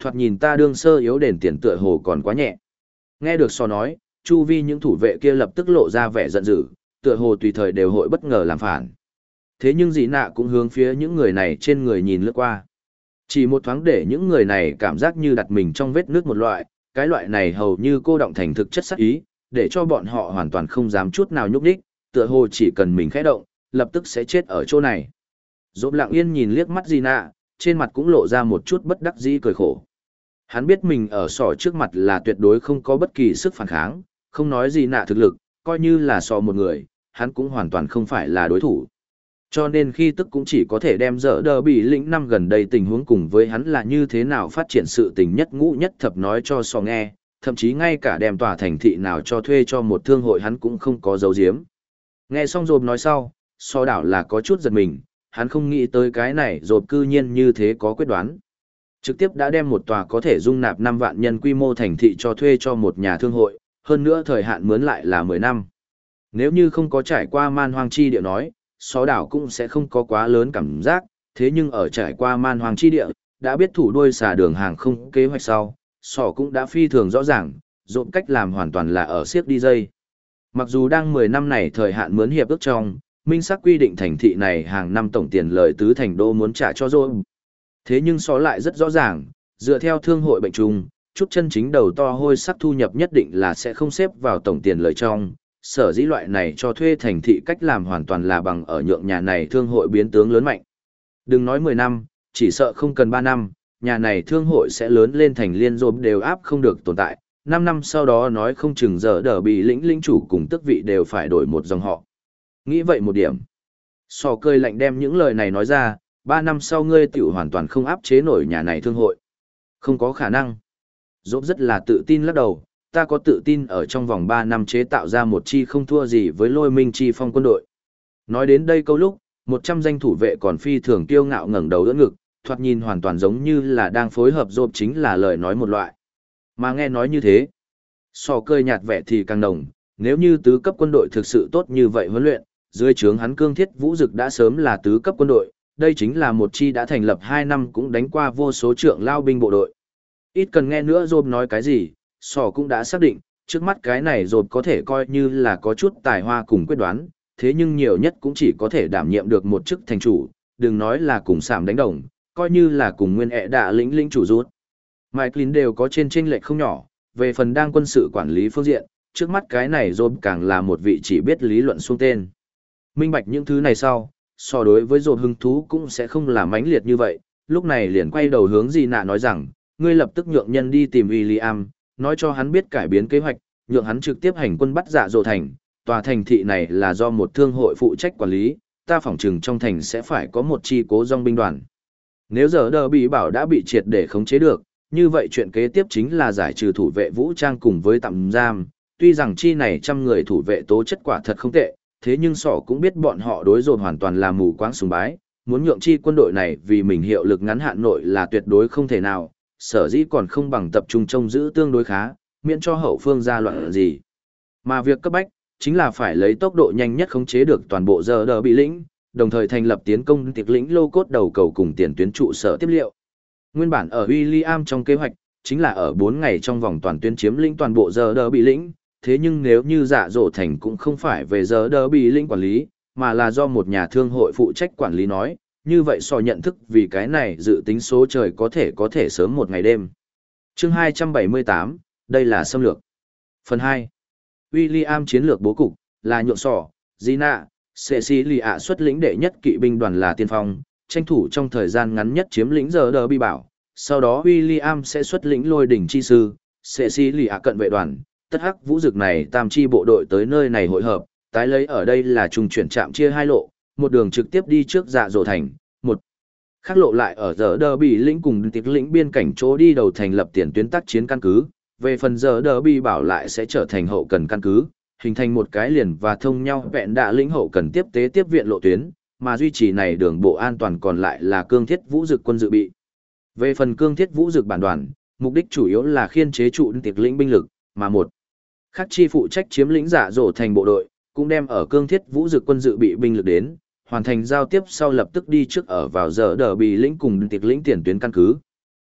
thoạt nhìn ta đương sơ yếu đền tiền tựa hồ còn quá nhẹ. Nghe được so nói, chu vi những thủ vệ kia lập tức lộ ra vẻ giận dữ, tựa hồ tùy thời đều hội bất ngờ làm phản. Thế nhưng dị nạ cũng hướng phía những người này trên người nhìn lướt qua. Chỉ một thoáng để những người này cảm giác như đặt mình trong vết nước một loại, cái loại này hầu như cô động thành thực chất sắc ý, để cho bọn họ hoàn toàn không dám chút nào nhúc nhích, tựa hồ chỉ cần mình khẽ động, lập tức sẽ chết ở chỗ này. Dỗ lặng yên nhìn liếc mắt dị nạ, trên mặt cũng lộ ra một chút bất đắc dĩ cười khổ. Hắn biết mình ở sò trước mặt là tuyệt đối không có bất kỳ sức phản kháng, không nói gì nạ thực lực, coi như là sò một người, hắn cũng hoàn toàn không phải là đối thủ. Cho nên khi tức cũng chỉ có thể đem dở đờ bị lĩnh năm gần đây tình huống cùng với hắn là như thế nào phát triển sự tình nhất ngũ nhất thập nói cho sò nghe, thậm chí ngay cả đem tòa thành thị nào cho thuê cho một thương hội hắn cũng không có giấu giếm. Nghe xong rồi nói sau, sò đảo là có chút giật mình, hắn không nghĩ tới cái này rồi cư nhiên như thế có quyết đoán. Trực tiếp đã đem một tòa có thể dung nạp 5 vạn nhân quy mô thành thị cho thuê cho một nhà thương hội, hơn nữa thời hạn mướn lại là 10 năm. Nếu như không có trải qua man hoang chi địa nói, xó đảo cũng sẽ không có quá lớn cảm giác, thế nhưng ở trải qua man hoang chi địa, đã biết thủ đuôi xà đường hàng không kế hoạch sau, sỏ cũng đã phi thường rõ ràng, rộn cách làm hoàn toàn là ở siếc đi dây. Mặc dù đang 10 năm này thời hạn mướn hiệp ước trong, minh xác quy định thành thị này hàng năm tổng tiền lợi tứ thành đô muốn trả cho rộn. Thế nhưng xó lại rất rõ ràng, dựa theo thương hội bệnh trùng, chút chân chính đầu to hôi sắc thu nhập nhất định là sẽ không xếp vào tổng tiền lợi trong. Sở dĩ loại này cho thuê thành thị cách làm hoàn toàn là bằng ở nhượng nhà này thương hội biến tướng lớn mạnh. Đừng nói 10 năm, chỉ sợ không cần 3 năm, nhà này thương hội sẽ lớn lên thành liên rôm đều áp không được tồn tại. 5 năm sau đó nói không chừng giờ đỡ bị lĩnh chủ cùng tước vị đều phải đổi một dòng họ. Nghĩ vậy một điểm. Sò cười lạnh đem những lời này nói ra, 3 năm sau ngươi tiểu hoàn toàn không áp chế nổi nhà này thương hội. Không có khả năng. Dốt rất là tự tin lắc đầu, ta có tự tin ở trong vòng 3 năm chế tạo ra một chi không thua gì với lôi minh chi phong quân đội. Nói đến đây câu lúc, 100 danh thủ vệ còn phi thường kiêu ngạo ngẩng đầu đỡ ngực, thoạt nhìn hoàn toàn giống như là đang phối hợp dộp chính là lời nói một loại. Mà nghe nói như thế, sò cười nhạt vẻ thì càng đồng, nếu như tứ cấp quân đội thực sự tốt như vậy huấn luyện, dưới trướng hắn cương thiết vũ dực đã sớm là tứ cấp quân đội, đây chính là một chi đã thành lập 2 năm cũng đánh qua vô số trượng lao binh bộ đội. Ít cần nghe nữa dộp nói cái gì, sò cũng đã xác định, trước mắt cái này dộp có thể coi như là có chút tài hoa cùng quyết đoán, thế nhưng nhiều nhất cũng chỉ có thể đảm nhiệm được một chức thành chủ, đừng nói là cùng sảm đánh đồng, coi như là cùng nguyên ẹ đạ lĩnh chủ rút. Mike Lin đều có trên chênh lệch không nhỏ, về phần đang quân sự quản lý phương diện, trước mắt cái này dộp càng là một vị chỉ biết lý luận xuông tên. Minh bạch những thứ này sau, so đối với dộp hứng thú cũng sẽ không là mãnh liệt như vậy, lúc này liền quay đầu hướng gì nạ nói rằng, ngươi lập tức nhượng nhân đi tìm William, nói cho hắn biết cải biến kế hoạch, nhượng hắn trực tiếp hành quân bắt Dạ Dỗ thành, tòa thành thị này là do một thương hội phụ trách quản lý, ta phỏng chừng trong thành sẽ phải có một chi cố dòng binh đoàn. Nếu giờ đờ bị bảo đã bị triệt để khống chế được, như vậy chuyện kế tiếp chính là giải trừ thủ vệ vũ trang cùng với tạm giam, tuy rằng chi này trăm người thủ vệ tố chất quả thật không tệ, thế nhưng sỏ cũng biết bọn họ đối dồn hoàn toàn là mù quáng sùng bái, muốn nhượng chi quân đội này vì mình hiệu lực ngắn hạn nội là tuyệt đối không thể nào, sở dĩ còn không bằng tập trung trông giữ tương đối khá, miễn cho hậu phương ra loạn gì. Mà việc cấp bách, chính là phải lấy tốc độ nhanh nhất khống chế được toàn bộ giờ đờ bị lĩnh, đồng thời thành lập tiến công tiệc lĩnh lô cốt đầu cầu cùng tiền tuyến trụ sở tiếp liệu. Nguyên bản ở William trong kế hoạch, chính là ở 4 ngày trong vòng toàn tuyến chiếm lĩnh toàn bộ giờ đờ bị lĩnh, thế nhưng nếu như Dạ Dỗ thành cũng không phải về giờ đờ bị lĩnh quản lý, mà là do một nhà thương hội phụ trách quản lý nói, như vậy so nhận thức vì cái này dự tính số trời có thể sớm một ngày đêm. Chương 278, đây là xâm lược. Phần 2. William chiến lược bố cục, là nhượng sỏ, Gina, Cecilia xuất lĩnh đệ nhất kỵ binh đoàn là tiên phong, tranh thủ trong thời gian ngắn nhất chiếm lĩnh giờ đờ bi bảo. Sau đó William sẽ xuất lĩnh lôi đỉnh chi sư, Cecilia cận vệ đoàn, tất hắc vũ dực này tam chi bộ đội tới nơi này hội hợp, tái lấy ở đây là trung chuyển trạm chia hai lộ, một đường trực tiếp đi trước Dạ Dỗ thành, một khác lộ lại ở giờ đờ bị lĩnh cùng tiệc lĩnh biên cảnh chỗ đi đầu thành lập tiền tuyến tác chiến căn cứ, về phần giờ đờ bị bảo lại sẽ trở thành hậu cần căn cứ, hình thành một cái liền và thông nhau vẹn đạ lĩnh hậu cần tiếp tế tiếp viện lộ tuyến, mà duy trì này đường bộ an toàn còn lại là cương thiết vũ dực quân dự bị. Về phần cương thiết vũ dực bản đoàn, mục đích chủ yếu là khiên chế trụ tiệc lĩnh binh lực, mà một khác chi phụ trách chiếm lĩnh Dạ Dỗ thành bộ đội, cũng đem ở cương thiết vũ dực quân dự bị binh lực đến, hoàn thành giao tiếp sau lập tức đi trước ở vào giờ đờ bị lĩnh cùng tiệc lĩnh tiền tuyến căn cứ.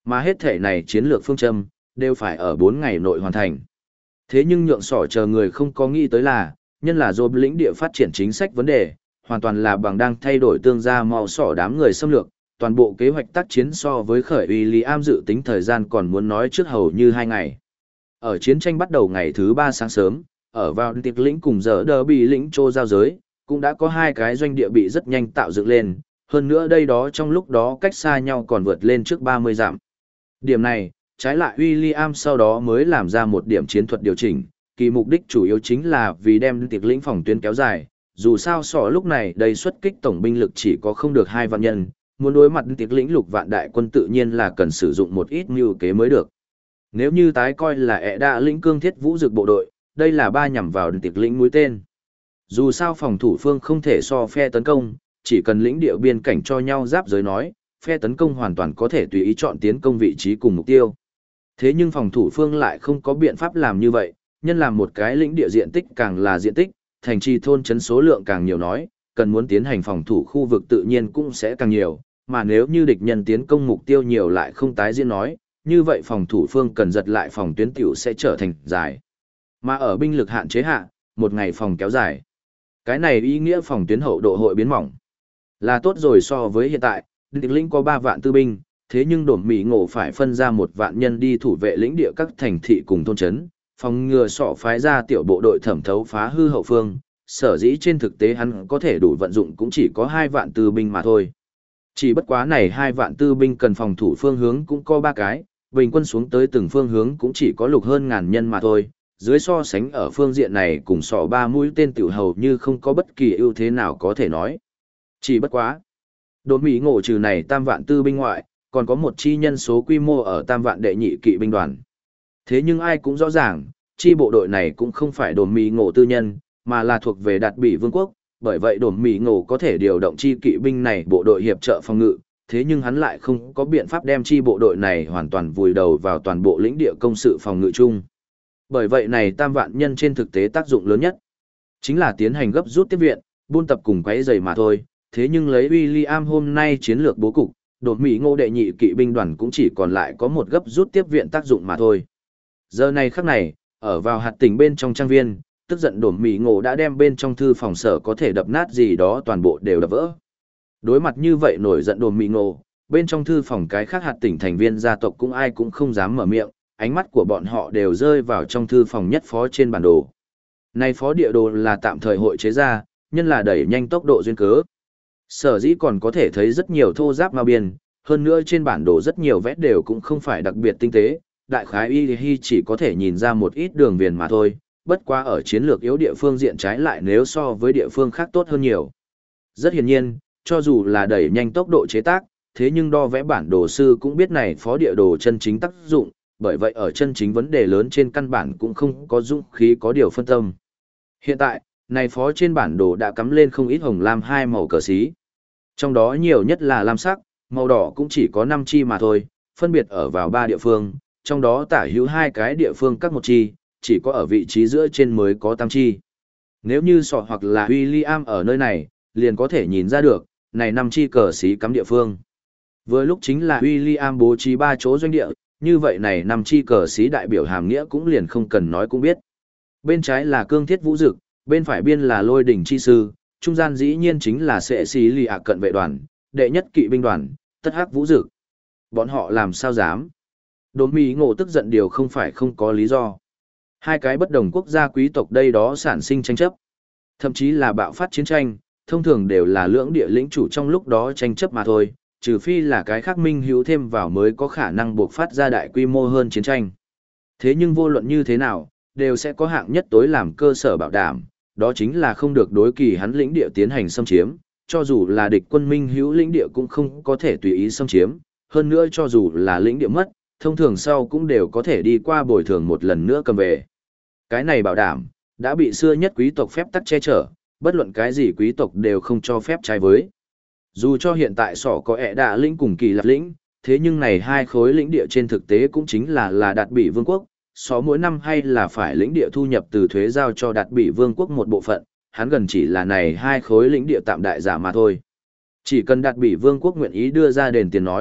mà hết thể này chiến lược phương châm, đều phải ở 4 ngày nội hoàn thành. Thế nhưng nhượng sỏ chờ người không có nghĩ tới là, nhân là dồn lĩnh địa phát triển chính sách vấn đề, hoàn toàn là bằng đang thay đổi tương gia mau sỏ đám người xâm lược, toàn bộ kế hoạch tác chiến so với khởi William dự tính thời gian còn muốn nói trước hầu như 2 ngày. Ở chiến tranh bắt đầu ngày thứ 3 sáng sớm, ở vào tiệc lĩnh cùng giờ đờ bị lĩnh trô giao giới, cũng đã có 2 cái doanh địa bị rất nhanh tạo dựng lên, hơn nữa đây đó trong lúc đó cách xa nhau còn vượt lên trước 30 dặm. Điểm này, trái lại William sau đó mới làm ra một điểm chiến thuật điều chỉnh, kỳ mục đích chủ yếu chính là vì đem tiệc lĩnh phòng tuyến kéo dài, dù sao sọ lúc này đầy xuất kích tổng binh lực chỉ có không được 2 vạn nhân, muốn đối mặt tiệc lĩnh lục vạn đại quân tự nhiên là cần sử dụng một ít mưu kế mới được. Nếu như tái coi là ẻ đạ lĩnh cương thiết vũ dực bộ đội, đây là 3 nhằm vào tiệc lĩnh mũi tên. Dù sao phòng thủ phương không thể so phe tấn công, chỉ cần lĩnh địa biên cảnh cho nhau giáp giới nói, phe tấn công hoàn toàn có thể tùy ý chọn tiến công vị trí cùng mục tiêu. Thế nhưng phòng thủ phương lại không có biện pháp làm như vậy, nhân làm một cái lĩnh địa diện tích càng là diện tích, thành trì thôn trấn số lượng càng nhiều nói, cần muốn tiến hành phòng thủ khu vực tự nhiên cũng sẽ càng nhiều, mà nếu như địch nhân tiến công mục tiêu nhiều lại không tái diễn nói, như vậy phòng thủ phương cần giật lại phòng tuyến tiểu sẽ trở thành dài. Mà ở binh lực hạn chế hạ, một ngày phòng kéo dài. Cái này ý nghĩa phòng tuyến hậu độ hội biến mỏng. Là tốt rồi so với hiện tại, địch lĩnh có 3 vạn tư binh, thế nhưng đổm Mỹ Ngộ phải phân ra 1 vạn nhân đi thủ vệ lĩnh địa các thành thị cùng thôn trấn, phòng ngừa sọ phái ra tiểu bộ đội thẩm thấu phá hư hậu phương, sở dĩ trên thực tế hắn có thể đủ vận dụng cũng chỉ có 2 vạn tư binh mà thôi. Chỉ bất quá này 2 vạn tư binh cần phòng thủ phương hướng cũng có 3 cái, bình quân xuống tới từng phương hướng cũng chỉ có lục hơn ngàn nhân mà thôi, dưới so sánh ở phương diện này cùng sọ 3 mũi tên tiểu hầu như không có bất kỳ ưu thế nào có thể nói. Chỉ bất quá. Đồn Mỹ Ngộ trừ này tam vạn tư binh ngoại, còn có một chi nhân số quy mô ở tam vạn đệ nhị kỵ binh đoàn. Thế nhưng ai cũng rõ ràng, chi bộ đội này cũng không phải đồn Mỹ Ngộ tư nhân, mà là thuộc về Đạt Bỉ Vương quốc, bởi vậy đồn Mỹ Ngộ có thể điều động chi kỵ binh này bộ đội hiệp trợ phòng ngự, thế nhưng hắn lại không có biện pháp đem chi bộ đội này hoàn toàn vùi đầu vào toàn bộ lĩnh địa công sự phòng ngự chung. Bởi vậy này tam vạn nhân trên thực tế tác dụng lớn nhất, chính là tiến hành gấp rút tiếp viện, buôn tập cùng quấy rầy mà thôi. Thế nhưng lấy William hôm nay chiến lược bố cục, đột Mỹ Ngộ đệ nhị kỵ binh đoàn cũng chỉ còn lại có một gấp rút tiếp viện tác dụng mà thôi. Giờ này khắc này, ở vào hạt tỉnh bên trong trang viên, tức giận đột Mỹ Ngộ đã đem bên trong thư phòng sở có thể đập nát gì đó toàn bộ đều đập vỡ. Đối mặt như vậy nổi giận đột Mỹ Ngộ, bên trong thư phòng cái khác hạt tỉnh thành viên gia tộc cũng ai cũng không dám mở miệng, ánh mắt của bọn họ đều rơi vào trong thư phòng nhất phó trên bản đồ. Này phó địa đồ là tạm thời hội chế ra, nhân là đẩy nhanh tốc độ duyên cớ. Sở dĩ còn có thể thấy rất nhiều thô giáp mao biên, hơn nữa trên bản đồ rất nhiều vẽ đều cũng không phải đặc biệt tinh tế, đại khái y chỉ có thể nhìn ra một ít đường viền mà thôi, bất quá ở chiến lược yếu địa phương diện trái lại nếu so với địa phương khác tốt hơn nhiều. Rất hiển nhiên, cho dù là đẩy nhanh tốc độ chế tác, thế nhưng đo vẽ bản đồ sư cũng biết này phó địa đồ chân chính tác dụng, bởi vậy ở chân chính vấn đề lớn trên căn bản cũng không có dũng khí có điều phân tâm. Hiện tại, này phó trên bản đồ đã cắm lên không ít hồng lam hai màu cờ xí. Trong đó nhiều nhất là lam sắc, màu đỏ cũng chỉ có 5 chi mà thôi, phân biệt ở vào 3 địa phương, trong đó tả hữu 2 cái địa phương các một chi, chỉ có ở vị trí giữa trên mới có tam chi. Nếu như sọ hoặc là William ở nơi này, liền có thể nhìn ra được, này 5 chi cờ xí cắm địa phương. Vừa lúc chính là William bố trí 3 chỗ doanh địa, như vậy này 5 chi cờ xí đại biểu hàm nghĩa cũng liền không cần nói cũng biết. Bên trái là cương thiết vũ dực, bên phải biên là lôi đỉnh chi sư, trung gian dĩ nhiên chính là sệ xí lì ạ cận vệ đoàn, đệ nhất kỵ binh đoàn, tất hắc vũ dực. Bọn họ làm sao dám? Đồn Mỹ Ngộ tức giận điều không phải không có lý do. 2 cái bất đồng quốc gia quý tộc đây đó sản sinh tranh chấp. Thậm chí là bạo phát chiến tranh, thông thường đều là lưỡng địa lĩnh chủ trong lúc đó tranh chấp mà thôi, trừ phi là cái khác minh hữu thêm vào mới có khả năng buộc phát ra đại quy mô hơn chiến tranh. Thế nhưng vô luận như thế nào, đều sẽ có hạng nhất tối làm cơ sở bảo đảm, đó chính là không được đối kỳ hắn lĩnh địa tiến hành xâm chiếm, cho dù là địch quân minh hữu lĩnh địa cũng không có thể tùy ý xâm chiếm, hơn nữa cho dù là lĩnh địa mất, thông thường sau cũng đều có thể đi qua bồi thường một lần nữa cầm về. Cái này bảo đảm, đã bị xưa nhất quý tộc phép tắc che chở, bất luận cái gì quý tộc đều không cho phép trái với. Dù cho hiện tại sỏ có ẻ đạ lĩnh cùng kỳ lạc lĩnh, thế nhưng này 2 khối lĩnh địa trên thực tế cũng chính là Đạt Bỉ Vương quốc, só mỗi năm hay là phải lĩnh địa thu nhập từ thuế giao cho Đạt Bỉ Vương quốc một bộ phận, hắn gần chỉ là này 2 khối lĩnh địa tạm đại giả mà thôi. Chỉ cần Đạt Bỉ Vương quốc nguyện ý đưa ra đền tiền nói,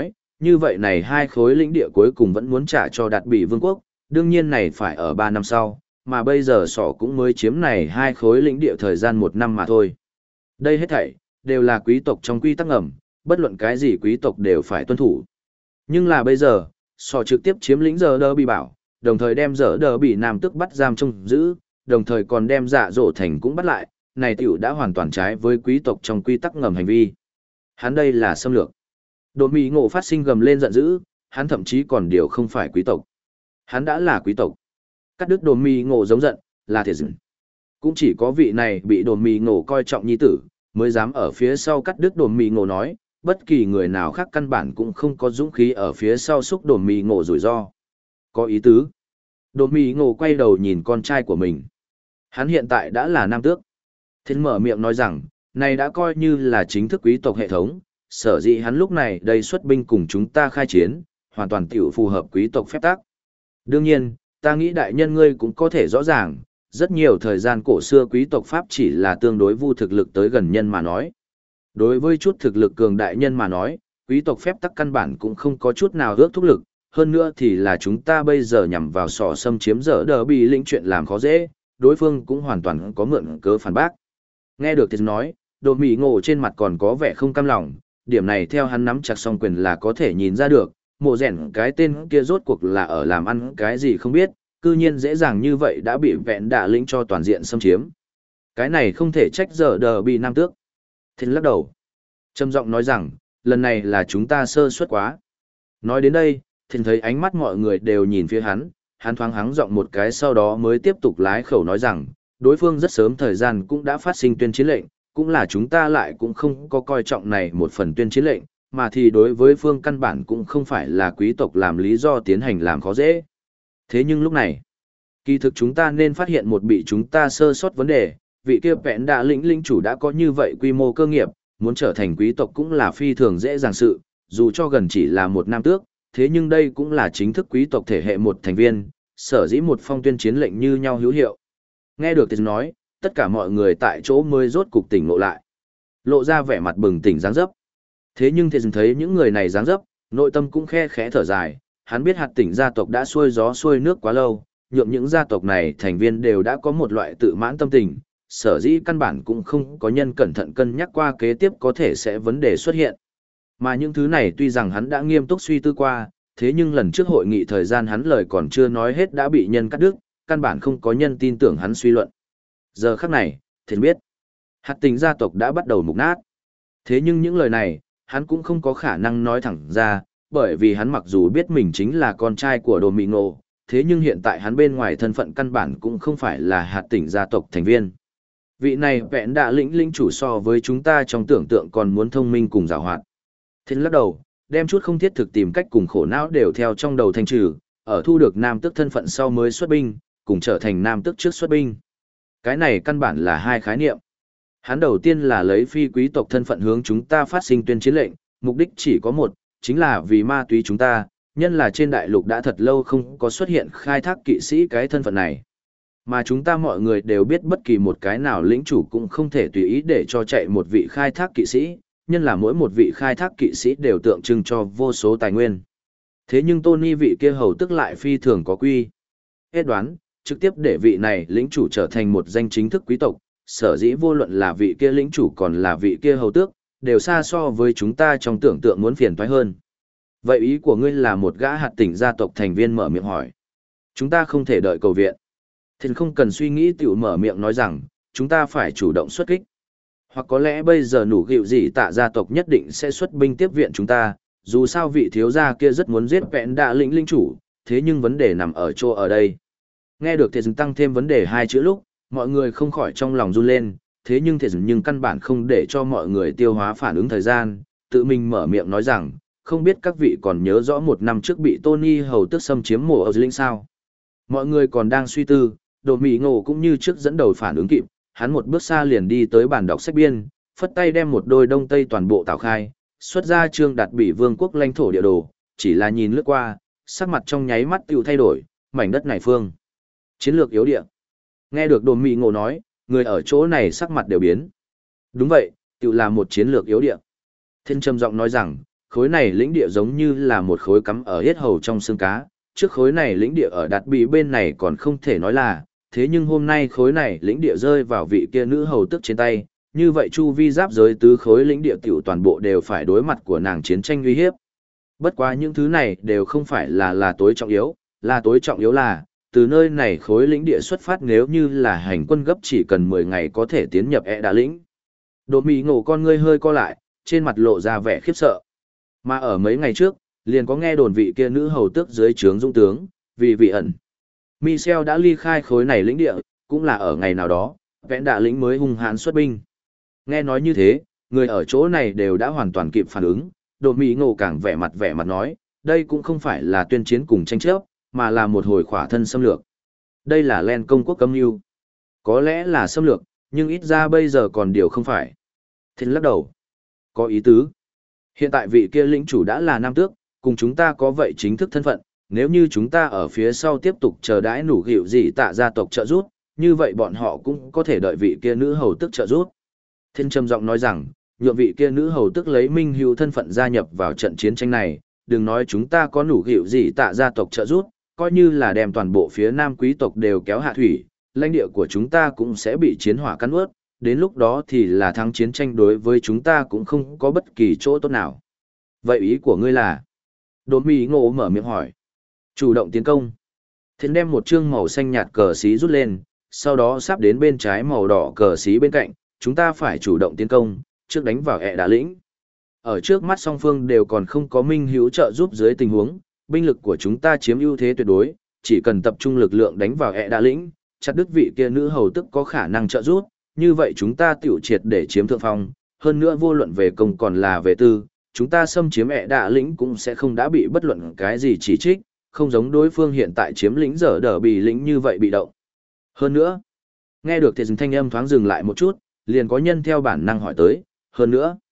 như vậy này hai khối lĩnh địa cuối cùng vẫn muốn trả cho Đạt Bị Vương quốc, đương nhiên này phải ở 3 năm sau, mà bây giờ sỏ cũng mới chiếm này hai khối lĩnh địa thời gian 1 năm mà thôi. Đây hết thảy, đều là quý tộc trong quy tắc ngầm, bất luận cái gì quý tộc đều phải tuân thủ. Nhưng là bây giờ, sỏ trực tiếp chiếm lĩnh giờ đờ bị bảo, đồng thời đem giờ đờ bị nam tức bắt giam trông giữ, đồng thời còn đem dạ dỗ thành cũng bắt lại, này tiểu đã hoàn toàn trái với quý tộc trong quy tắc ngầm hành vi. Hắn đây là xâm lược. Đột mì ngộ phát sinh gầm lên giận dữ, hắn thậm chí còn điều không phải quý tộc. Hắn đã là quý tộc. Cắt đứt đồn mì ngộ giống giận, là thiệt dừng. Cũng chỉ có vị này bị đồn mì ngộ coi trọng nhi tử, mới dám ở phía sau cắt đứt đồn mì ngộ nói, bất kỳ người nào khác căn bản cũng không có dũng khí ở phía sau xúc đồn mì ngộ rủi ro. Có ý tứ. Đồn mì ngộ quay đầu nhìn con trai của mình. Hắn hiện tại đã là nam tước. Thiên mở miệng nói rằng, này đã coi như là chính thức quý tộc hệ thống, sở dĩ hắn lúc này đây xuất binh cùng chúng ta khai chiến, hoàn toàn tiểu phù hợp quý tộc phép tắc. Đương nhiên, ta nghĩ đại nhân ngươi cũng có thể rõ ràng, rất nhiều thời gian cổ xưa quý tộc Pháp chỉ là tương đối vu thực lực tới gần nhân mà nói. Đối với chút thực lực cường đại nhân mà nói, quý tộc phép tắc căn bản cũng không có chút nào ước thúc lực, hơn nữa thì là chúng ta bây giờ nhằm vào sỏ xâm chiếm dở đờ bị lĩnh chuyện làm khó dễ, đối phương cũng hoàn toàn có mượn cớ phản bác. Nghe được Thiên nói, đồ mì ngộ trên mặt còn có vẻ không cam lòng, điểm này theo hắn nắm chặt song quyền là có thể nhìn ra được, mộ rèn cái tên kia rốt cuộc là ở làm ăn cái gì không biết, cư nhiên dễ dàng như vậy đã bị vẹn đạ lĩnh cho toàn diện xâm chiếm. Cái này không thể trách giờ đờ bị nam tước. Thiên lắc đầu. Trầm giọng nói rằng, lần này là chúng ta sơ suất quá. Nói đến đây, Thiên thấy ánh mắt mọi người đều nhìn phía hắn thoáng hắng giọng một cái sau đó mới tiếp tục lái khẩu nói rằng, đối phương rất sớm thời gian cũng đã phát sinh tuyên chiến lệnh, cũng là chúng ta lại cũng không có coi trọng này một phần tuyên chiến lệnh, mà thì đối với phương căn bản cũng không phải là quý tộc làm lý do tiến hành làm khó dễ. Thế nhưng lúc này, kỳ thực chúng ta nên phát hiện một bị chúng ta sơ sót vấn đề, vị kia vẹn đạ lĩnh chủ đã có như vậy quy mô cơ nghiệp, muốn trở thành quý tộc cũng là phi thường dễ dàng sự, dù cho gần chỉ là một nam tước, thế nhưng đây cũng là chính thức quý tộc thể hệ một thành viên, sở dĩ một phong tuyên chiến lệnh như nhau hữu hiệu. Nghe được Tiền nói, tất cả mọi người tại chỗ mới rốt cục tỉnh ngộ lại. Lộ ra vẻ mặt bừng tỉnh dáng dấp. Thế nhưng Tiền thấy những người này dáng dấp, nội tâm cũng khe khẽ thở dài, hắn biết hạt tỉnh gia tộc đã xuôi gió xuôi nước quá lâu, nhượng những gia tộc này thành viên đều đã có một loại tự mãn tâm tình, sở dĩ căn bản cũng không có nhân cẩn thận cân nhắc qua kế tiếp có thể sẽ vấn đề xuất hiện. Mà những thứ này tuy rằng hắn đã nghiêm túc suy tư qua, thế nhưng lần trước hội nghị thời gian hắn lời còn chưa nói hết đã bị nhân cắt đứt, căn bản không có nhân tin tưởng hắn suy luận. Giờ khắc này, Thiên biết, hạt tình gia tộc đã bắt đầu mục nát. Thế nhưng những lời này, hắn cũng không có khả năng nói thẳng ra, bởi vì hắn mặc dù biết mình chính là con trai của Đồ Mị Ngộ, thế nhưng hiện tại hắn bên ngoài thân phận căn bản cũng không phải là hạt tỉnh gia tộc thành viên. Vị này vẹn đạ lĩnh chủ so với chúng ta trong tưởng tượng còn muốn thông minh cùng giàu hoạt. Thiên lắc đầu, đem chút không thiết thực tìm cách cùng khổ não đều theo trong đầu thanh trừ, ở thu được nam tước thân phận sau mới xuất binh, cùng trở thành nam tước trước xuất binh. Cái này căn bản là hai khái niệm. Hắn đầu tiên là lấy phi quý tộc thân phận hướng chúng ta phát sinh tuyên chiến lệnh, mục đích chỉ có một, chính là vì ma túy chúng ta, nhân là trên đại lục đã thật lâu không có xuất hiện khai thác kỵ sĩ cái thân phận này. Mà chúng ta mọi người đều biết bất kỳ một cái nào lĩnh chủ cũng không thể tùy ý để cho chạy một vị khai thác kỵ sĩ, nhân là mỗi một vị khai thác kỵ sĩ đều tượng trưng cho vô số tài nguyên. Thế nhưng Tony vị kia hầu tức lại phi thường có quy. Hết đoán, trực tiếp để vị này lĩnh chủ trở thành một danh chính thức quý tộc, sở dĩ vô luận là vị kia lĩnh chủ còn là vị kia hầu tước, đều xa so với chúng ta trong tưởng tượng muốn phiền toái hơn. Vậy ý của ngươi là một gã hạt tỉnh gia tộc thành viên mở miệng hỏi. Chúng ta không thể đợi cầu viện. Thiên không cần suy nghĩ tiểu mở miệng nói rằng, chúng ta phải chủ động xuất kích. Hoặc có lẽ bây giờ nủ gịu gì tạ gia tộc nhất định sẽ xuất binh tiếp viện chúng ta, dù sao vị thiếu gia kia rất muốn giết vẹn đạ lĩnh chủ, thế nhưng vấn đề nằm ở chỗ ở đây. Nghe được Thiệt tăng thêm vấn đề hai chữ lúc, mọi người không khỏi trong lòng run lên, thế nhưng Thiệt nhưng căn bản không để cho mọi người tiêu hóa phản ứng thời gian, tự mình mở miệng nói rằng, không biết các vị còn nhớ rõ một năm trước bị Tony hầu tức xâm chiếm mộ ở lĩnh sao. Mọi người còn đang suy tư, Đồ Mị Ngộ cũng như trước dẫn đầu phản ứng kịp, hắn một bước xa liền đi tới bàn đọc sách biên, phất tay đem một đôi đông tây toàn bộ tạo khai, xuất ra trương đặt bị vương quốc lãnh thổ địa đồ, chỉ là nhìn lướt qua, sắc mặt trong nháy mắt tiêu thay đổi, mảnh đất này phương. Chiến lược yếu địa. Nghe được Đồ Mị Ngộ nói, người ở chỗ này sắc mặt đều biến. Đúng vậy, tiêu là một chiến lược yếu địa. Thiên trầm giọng nói rằng, khối này lĩnh địa giống như là một khối cắm ở hết hầu trong xương cá, trước khối này lĩnh địa ở đạt bị bên này còn không thể nói là, thế nhưng hôm nay khối này lĩnh địa rơi vào vị kia nữ hầu tức trên tay, như vậy chu vi giáp giới tứ khối lĩnh địa tiểu toàn bộ đều phải đối mặt của nàng chiến tranh uy hiếp. Bất quá những thứ này đều không phải là tối trọng yếu, là tối trọng yếu là, từ nơi này khối lĩnh địa xuất phát nếu như là hành quân gấp chỉ cần 10 ngày có thể tiến nhập Đà lĩnh. Đỗ Mị Ngộ con ngươi hơi co lại, trên mặt lộ ra vẻ khiếp sợ. Mà ở mấy ngày trước, liền có nghe đồn vị kia nữ hầu tước dưới trướng dũng tướng, vì vị ẩn. Michel đã ly khai khối này lĩnh địa, cũng là ở ngày nào đó, vẽn Đà lĩnh mới hung hãn xuất binh. Nghe nói như thế, người ở chỗ này đều đã hoàn toàn kịp phản ứng, Đỗ Mị Ngộ càng vẻ mặt nói, đây cũng không phải là tuyên chiến cùng tranh chấp, mà là một hồi khỏa thân xâm lược. Đây là Len công quốc cấm mưu. Có lẽ là xâm lược, nhưng ít ra bây giờ còn điều không phải. Thiên lắc đầu. Có ý tứ. Hiện tại vị kia lĩnh chủ đã là nam tước, cùng chúng ta có vậy chính thức thân phận, nếu như chúng ta ở phía sau tiếp tục chờ đãi nủ gịu gì tạ gia tộc trợ giúp, như vậy bọn họ cũng có thể đợi vị kia nữ hầu tức trợ giúp. Thiên trầm giọng nói rằng, nhượng vị kia nữ hầu tức lấy minh hữu thân phận gia nhập vào trận chiến tranh này, đừng nói chúng ta có nủ gịu gì tạ gia tộc trợ giúp, coi như là đem toàn bộ phía nam quý tộc đều kéo hạ thủy, lãnh địa của chúng ta cũng sẽ bị chiến hỏa cắn ướt, đến lúc đó thì là thắng chiến tranh đối với chúng ta cũng không có bất kỳ chỗ tốt nào. Vậy ý của ngươi là? Đỗ Mị Ngộ mở miệng hỏi. Chủ động tiến công. Thiến đem một chương màu xanh nhạt cờ xí rút lên, sau đó sắp đến bên trái màu đỏ cờ xí bên cạnh, chúng ta phải chủ động tiến công, trước đánh vào Đà lĩnh. Ở trước mắt song phương đều còn không có minh hữu trợ giúp dưới tình huống, binh lực của chúng ta chiếm ưu thế tuyệt đối, chỉ cần tập trung lực lượng đánh vào Đà lĩnh, chặt đứt vị kia nữ hầu tức có khả năng trợ giúp, như vậy chúng ta tiểu triệt để chiếm thượng phong, hơn nữa vô luận về công còn là về tư, chúng ta xâm chiếm Đà lĩnh cũng sẽ không đã bị bất luận cái gì chỉ trích, không giống đối phương hiện tại chiếm lĩnh giờ đỡ bị lĩnh như vậy bị động. Hơn nữa, nghe được thì thanh âm thoáng dừng lại một chút, liền có nhân theo bản năng hỏi tới, hơn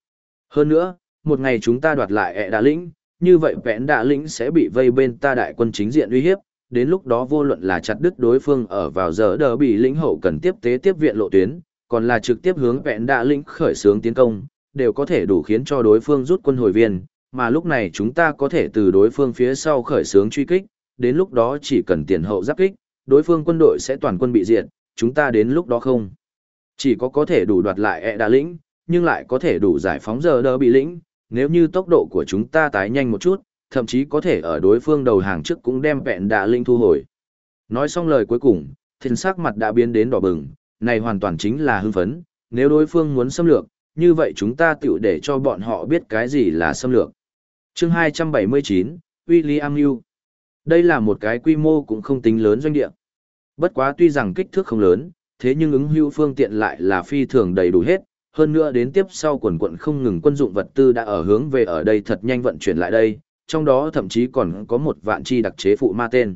nữa, một ngày chúng ta đoạt lại Đà lĩnh, như vậy vẽn Đà lĩnh sẽ bị vây bên ta đại quân chính diện uy hiếp, đến lúc đó vô luận là chặt đứt đối phương ở vào giờ đỡ bị lĩnh hậu cần tiếp tế tiếp viện lộ tuyến, còn là trực tiếp hướng vẽn Đà lĩnh khởi xướng tiến công, đều có thể đủ khiến cho đối phương rút quân hồi viên, mà lúc này chúng ta có thể từ đối phương phía sau khởi xướng truy kích, đến lúc đó chỉ cần tiền hậu giáp kích, đối phương quân đội sẽ toàn quân bị diệt, chúng ta đến lúc đó không chỉ có thể đủ đoạt lại Đà lĩnh, nhưng lại có thể đủ giải phóng giờ đỡ bị lĩnh, nếu như tốc độ của chúng ta tái nhanh một chút, thậm chí có thể ở đối phương đầu hàng trước cũng đem vẹn Đà lĩnh thu hồi. Nói xong lời cuối cùng, thiên sắc mặt đã biến đến đỏ bừng, này hoàn toàn chính là hưng phấn, nếu đối phương muốn xâm lược, như vậy chúng ta tiểu để cho bọn họ biết cái gì là xâm lược. Chương 279, William New. Đây là một cái quy mô cũng không tính lớn doanh địa. Bất quá tuy rằng kích thước không lớn, thế nhưng ứng hữu phương tiện lại là phi thường đầy đủ hết, hơn nữa đến tiếp sau quần quận không ngừng quân dụng vật tư đã ở hướng về ở đây thật nhanh vận chuyển lại đây, trong đó thậm chí còn có một vạn chi đặc chế phụ ma tên.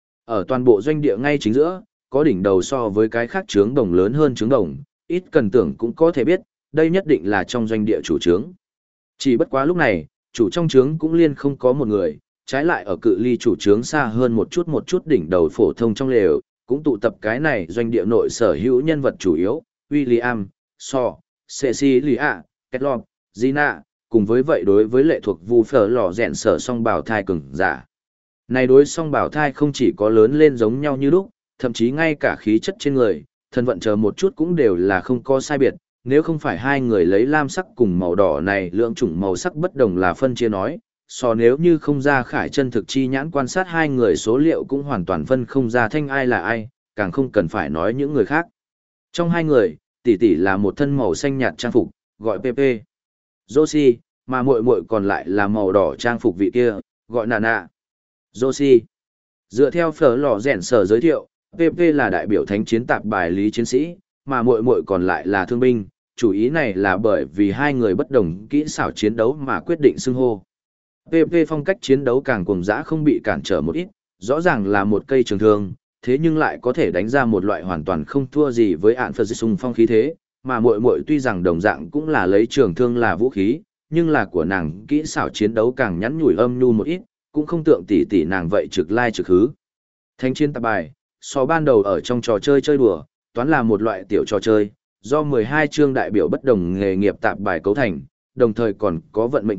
Ở toàn bộ doanh địa ngay chính giữa, có đỉnh đầu so với cái khác trướng đồng lớn hơn trướng đồng, ít cần tưởng cũng có thể biết, đây nhất định là trong doanh địa chủ trướng. Chỉ bất quá lúc này, chủ trong trướng cũng liên không có một người, trái lại ở cự ly chủ trướng xa hơn một chút đỉnh đầu phổ thông trong lều, cũng tụ tập cái này doanh địa nội sở hữu nhân vật chủ yếu, William, So, Cecilia, Ketlop, Gina, cùng với vậy đối với lệ thuộc vu phở lò rèn sở song bảo thai cường giả. Này đối song bảo thai không chỉ có lớn lên giống nhau như lúc, thậm chí ngay cả khí chất trên người, thân vận chờ một chút cũng đều là không có sai biệt, nếu không phải hai người lấy lam sắc cùng màu đỏ này lượng chủng màu sắc bất đồng là phân chia nói, so nếu như không ra khải chân thực chi nhãn quan sát hai người số liệu cũng hoàn toàn phân không ra thanh ai là ai, càng không cần phải nói những người khác. Trong hai người, tỷ tỷ là một thân màu xanh nhạt trang phục, gọi PP. Josie, mà muội muội còn lại là màu đỏ trang phục vị kia, gọi Nana. Josie. Dựa theo phở lò rèn sở giới thiệu, PP là đại biểu thánh chiến tạp bài lý chiến sĩ, mà muội muội còn lại là thương binh, chủ ý này là bởi vì hai người bất đồng kỹ xảo chiến đấu mà quyết định xưng hô. PP phong cách chiến đấu càng cuồng dã không bị cản trở một ít, rõ ràng là một cây trường thương, thế nhưng lại có thể đánh ra một loại hoàn toàn không thua gì với ạn Phật xung phong khí thế, mà muội muội tuy rằng đồng dạng cũng là lấy trường thương là vũ khí, nhưng là của nàng kỹ xảo chiến đấu càng nhắn nhủi âm nhu một ít, cũng không tượng tỷ tỷ nàng vậy trực lai trực hứ. Thánh chiến tạp bài, so ban đầu ở trong trò chơi chơi đùa, toán là một loại tiểu trò chơi, do 12 chương đại biểu bất đồng nghề nghiệp tạp bài cấu thành, đồng thời còn có vận mệnh tạp,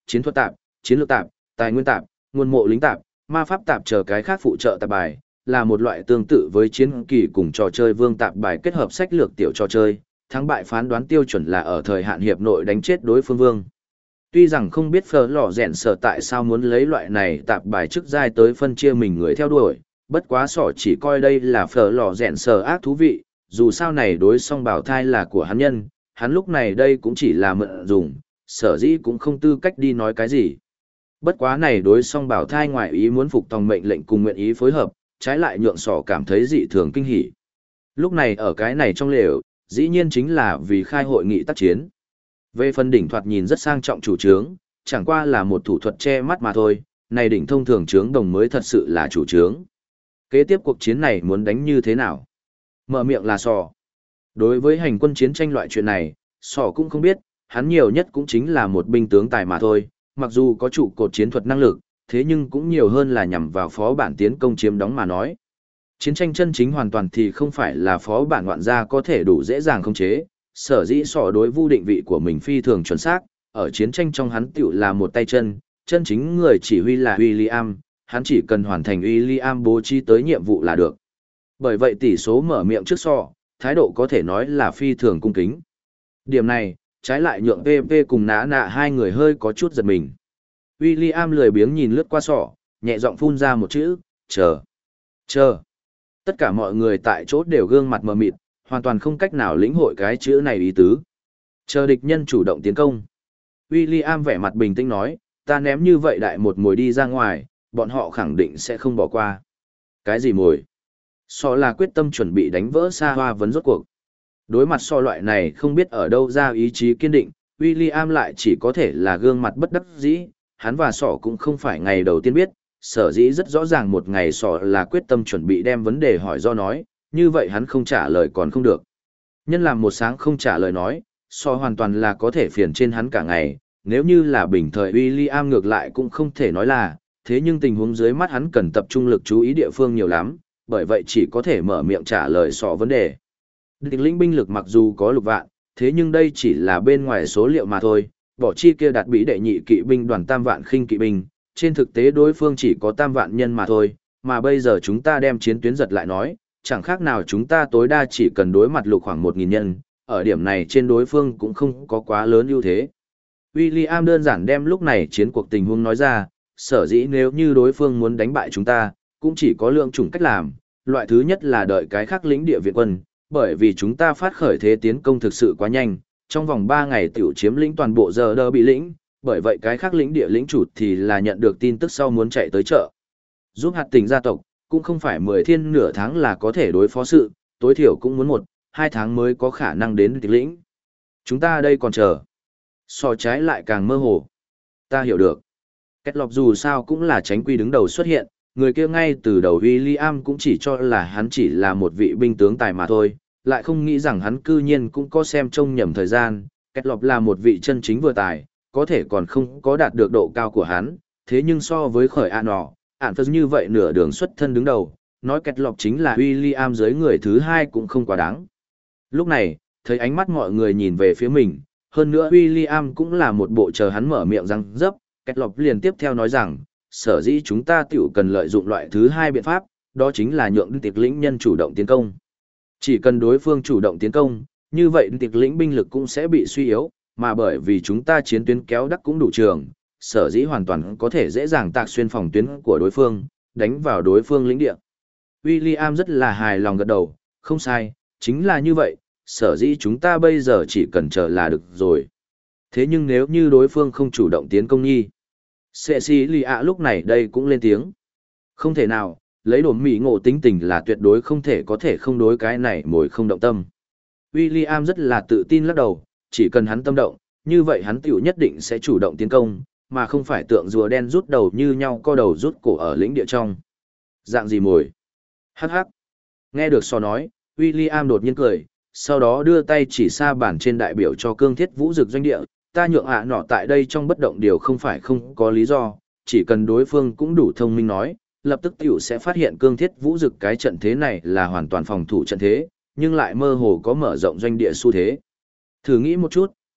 chiến thuật tạp, chiến lược tạp, tài nguyên tạp, nguồn mộ lính tạp, ma pháp tạp chờ cái khác phụ trợ tạp bài, là một loại tương tự với chiến kỳ cùng trò chơi vương tạp bài kết hợp sách lược tiểu trò chơi, thắng bại phán đoán tiêu chuẩn là ở thời hạn hiệp nội đánh chết đối phương vương. Tuy rằng không biết Phở Lò Rèn Sở tại sao muốn lấy loại này tạp bài chức giai tới phân chia mình người theo đuổi, bất quá sỏ chỉ coi đây là Phở Lò Rèn Sở ác thú vị, dù sao này đối song bảo thai là của hắn nhân, hắn lúc này đây cũng chỉ là mượn dùng, sở dĩ cũng không tư cách đi nói cái gì. Bất quá này đối song bảo thai ngoại ý muốn phục tòng mệnh lệnh cùng nguyện ý phối hợp, trái lại nhượng sỏ cảm thấy dị thường kinh hỉ. Lúc này ở cái này trong lều, dĩ nhiên chính là vì khai hội nghị tác chiến. Về phần đỉnh thoạt nhìn rất sang trọng chủ trướng, chẳng qua là một thủ thuật che mắt mà thôi, này đỉnh thông thường trướng đồng mới thật sự là chủ trướng. Kế tiếp cuộc chiến này muốn đánh như thế nào? Mở miệng là sò. Đối với hành quân chiến tranh loại chuyện này, sò cũng không biết, hắn nhiều nhất cũng chính là một binh tướng tài mà thôi, mặc dù có trụ cột chiến thuật năng lực, thế nhưng cũng nhiều hơn là nhằm vào phó bản tiến công chiếm đóng mà nói. Chiến tranh chân chính hoàn toàn thì không phải là phó bản ngoạn gia có thể đủ dễ dàng khống chế, sở dĩ sỏ đối vu định vị của mình phi thường chuẩn xác, ở chiến tranh trong hắn tiểu là một tay chân, chân chính người chỉ huy là William, hắn chỉ cần hoàn thành William bố trí tới nhiệm vụ là được. Bởi vậy tỷ số mở miệng trước sỏ, thái độ có thể nói là phi thường cung kính. Điểm này, trái lại nhượng PP cùng nã nạ hai người hơi có chút giật mình. William lười biếng nhìn lướt qua sỏ, nhẹ giọng phun ra một chữ, chờ. Chờ. Tất cả mọi người tại chỗ đều gương mặt mờ mịt, hoàn toàn không cách nào lĩnh hội cái chữ này ý tứ. Chờ địch nhân chủ động tiến công. William vẻ mặt bình tĩnh nói, ta ném như vậy đại một mồi đi ra ngoài, bọn họ khẳng định sẽ không bỏ qua. Cái gì mồi? So là quyết tâm chuẩn bị đánh vỡ xa hoa vấn rốt cuộc. Đối mặt so loại này không biết ở đâu ra ý chí kiên định, William lại chỉ có thể là gương mặt bất đắc dĩ, hắn và sỏ cũng không phải ngày đầu tiên biết, sở dĩ rất rõ ràng một ngày sỏ là quyết tâm chuẩn bị đem vấn đề hỏi do nói, như vậy hắn không trả lời còn không được. Nhân làm một sáng không trả lời nói, sỏ hoàn toàn là có thể phiền trên hắn cả ngày, nếu như là bình thời William ngược lại cũng không thể nói là, thế nhưng tình huống dưới mắt hắn cần tập trung lực chú ý địa phương nhiều lắm, bởi vậy chỉ có thể mở miệng trả lời sỏ vấn đề. Địch lĩnh binh lực mặc dù có lục vạn, thế nhưng đây chỉ là bên ngoài số liệu mà thôi, bỏ chi kia đạt bị đệ nhị kỵ binh đoàn tam vạn khinh kỵ binh, trên thực tế đối phương chỉ có tam vạn nhân mà thôi, mà bây giờ chúng ta đem chiến tuyến giật lại nói, chẳng khác nào chúng ta tối đa chỉ cần đối mặt lục khoảng 1.000 nhân, ở điểm này trên đối phương cũng không có quá lớn ưu thế. William đơn giản đem lúc này chiến cuộc tình huống nói ra, sở dĩ nếu như đối phương muốn đánh bại chúng ta, cũng chỉ có lượng chủng cách làm, loại thứ nhất là đợi cái khác lĩnh địa viện quân, bởi vì chúng ta phát khởi thế tiến công thực sự quá nhanh, trong vòng 3 ngày tiểu chiếm lĩnh toàn bộ giờ đơ bị lĩnh, bởi vậy cái khác lĩnh địa lĩnh chủ thì là nhận được tin tức sau muốn chạy tới chợ. Giúp hạt tỉnh gia tộc, cũng không phải 10 thiên nửa tháng là có thể đối phó sự, tối thiểu cũng muốn 1-2 tháng mới có khả năng đến địch lĩnh. Chúng ta đây còn chờ. So trái lại càng mơ hồ. Ta hiểu được. Kết lọc dù sao cũng là tránh quy đứng đầu xuất hiện, người kia ngay từ đầu William cũng chỉ cho là hắn chỉ là một vị binh tướng tài mà thôi, lại không nghĩ rằng hắn cư nhiên cũng có xem trông nhầm thời gian, Kết lọc là một vị chân chính vừa tài, có thể còn không có đạt được độ cao của hắn, thế nhưng so với khởi an nọ, ản phật như vậy nửa đường xuất thân đứng đầu, nói Kết lọc chính là William dưới người thứ hai cũng không quá đáng. Lúc này, thấy ánh mắt mọi người nhìn về phía mình, hơn nữa William cũng là một bộ chờ hắn mở miệng răng dấp, Kết lọc liền tiếp theo nói rằng, sở dĩ chúng ta tiểu cần lợi dụng loại thứ hai biện pháp, đó chính là nhượng tiệc lĩnh nhân chủ động tiến công. Chỉ cần đối phương chủ động tiến công, như vậy tiệc lĩnh binh lực cũng sẽ bị suy yếu, mà bởi vì chúng ta chiến tuyến kéo đắc cũng đủ trường, sở dĩ hoàn toàn có thể dễ dàng tạc xuyên phòng tuyến của đối phương, đánh vào đối phương lĩnh địa. William rất là hài lòng gật đầu, không sai, chính là như vậy, sở dĩ chúng ta bây giờ chỉ cần chờ là được rồi. Thế nhưng nếu như đối phương không chủ động tiến công nhi, Cecilia lúc này đây cũng lên tiếng. Không thể nào, lấy đồn mỹ ngộ tính tình là tuyệt đối không thể có thể không đối cái này mồi không động tâm. William rất là tự tin lắc đầu, chỉ cần hắn tâm động, như vậy hắn tiểu nhất định sẽ chủ động tiến công, mà không phải tượng rùa đen rút đầu như nhau co đầu rút cổ ở lĩnh địa trong. Dạng gì mồi? Hắc hắc. Nghe được so nói, William đột nhiên cười, sau đó đưa tay chỉ xa bản trên đại biểu cho cương thiết vũ dực doanh địa, ta nhượng nọ tại đây trong bất động điều không phải không có lý do, chỉ cần đối phương cũng đủ thông minh nói, lập tức tiểu sẽ phát hiện cương thiết vũ dực cái trận thế này là hoàn toàn phòng thủ trận thế, nhưng lại mơ hồ có mở rộng doanh địa xu thế. Thử nghĩ một chút,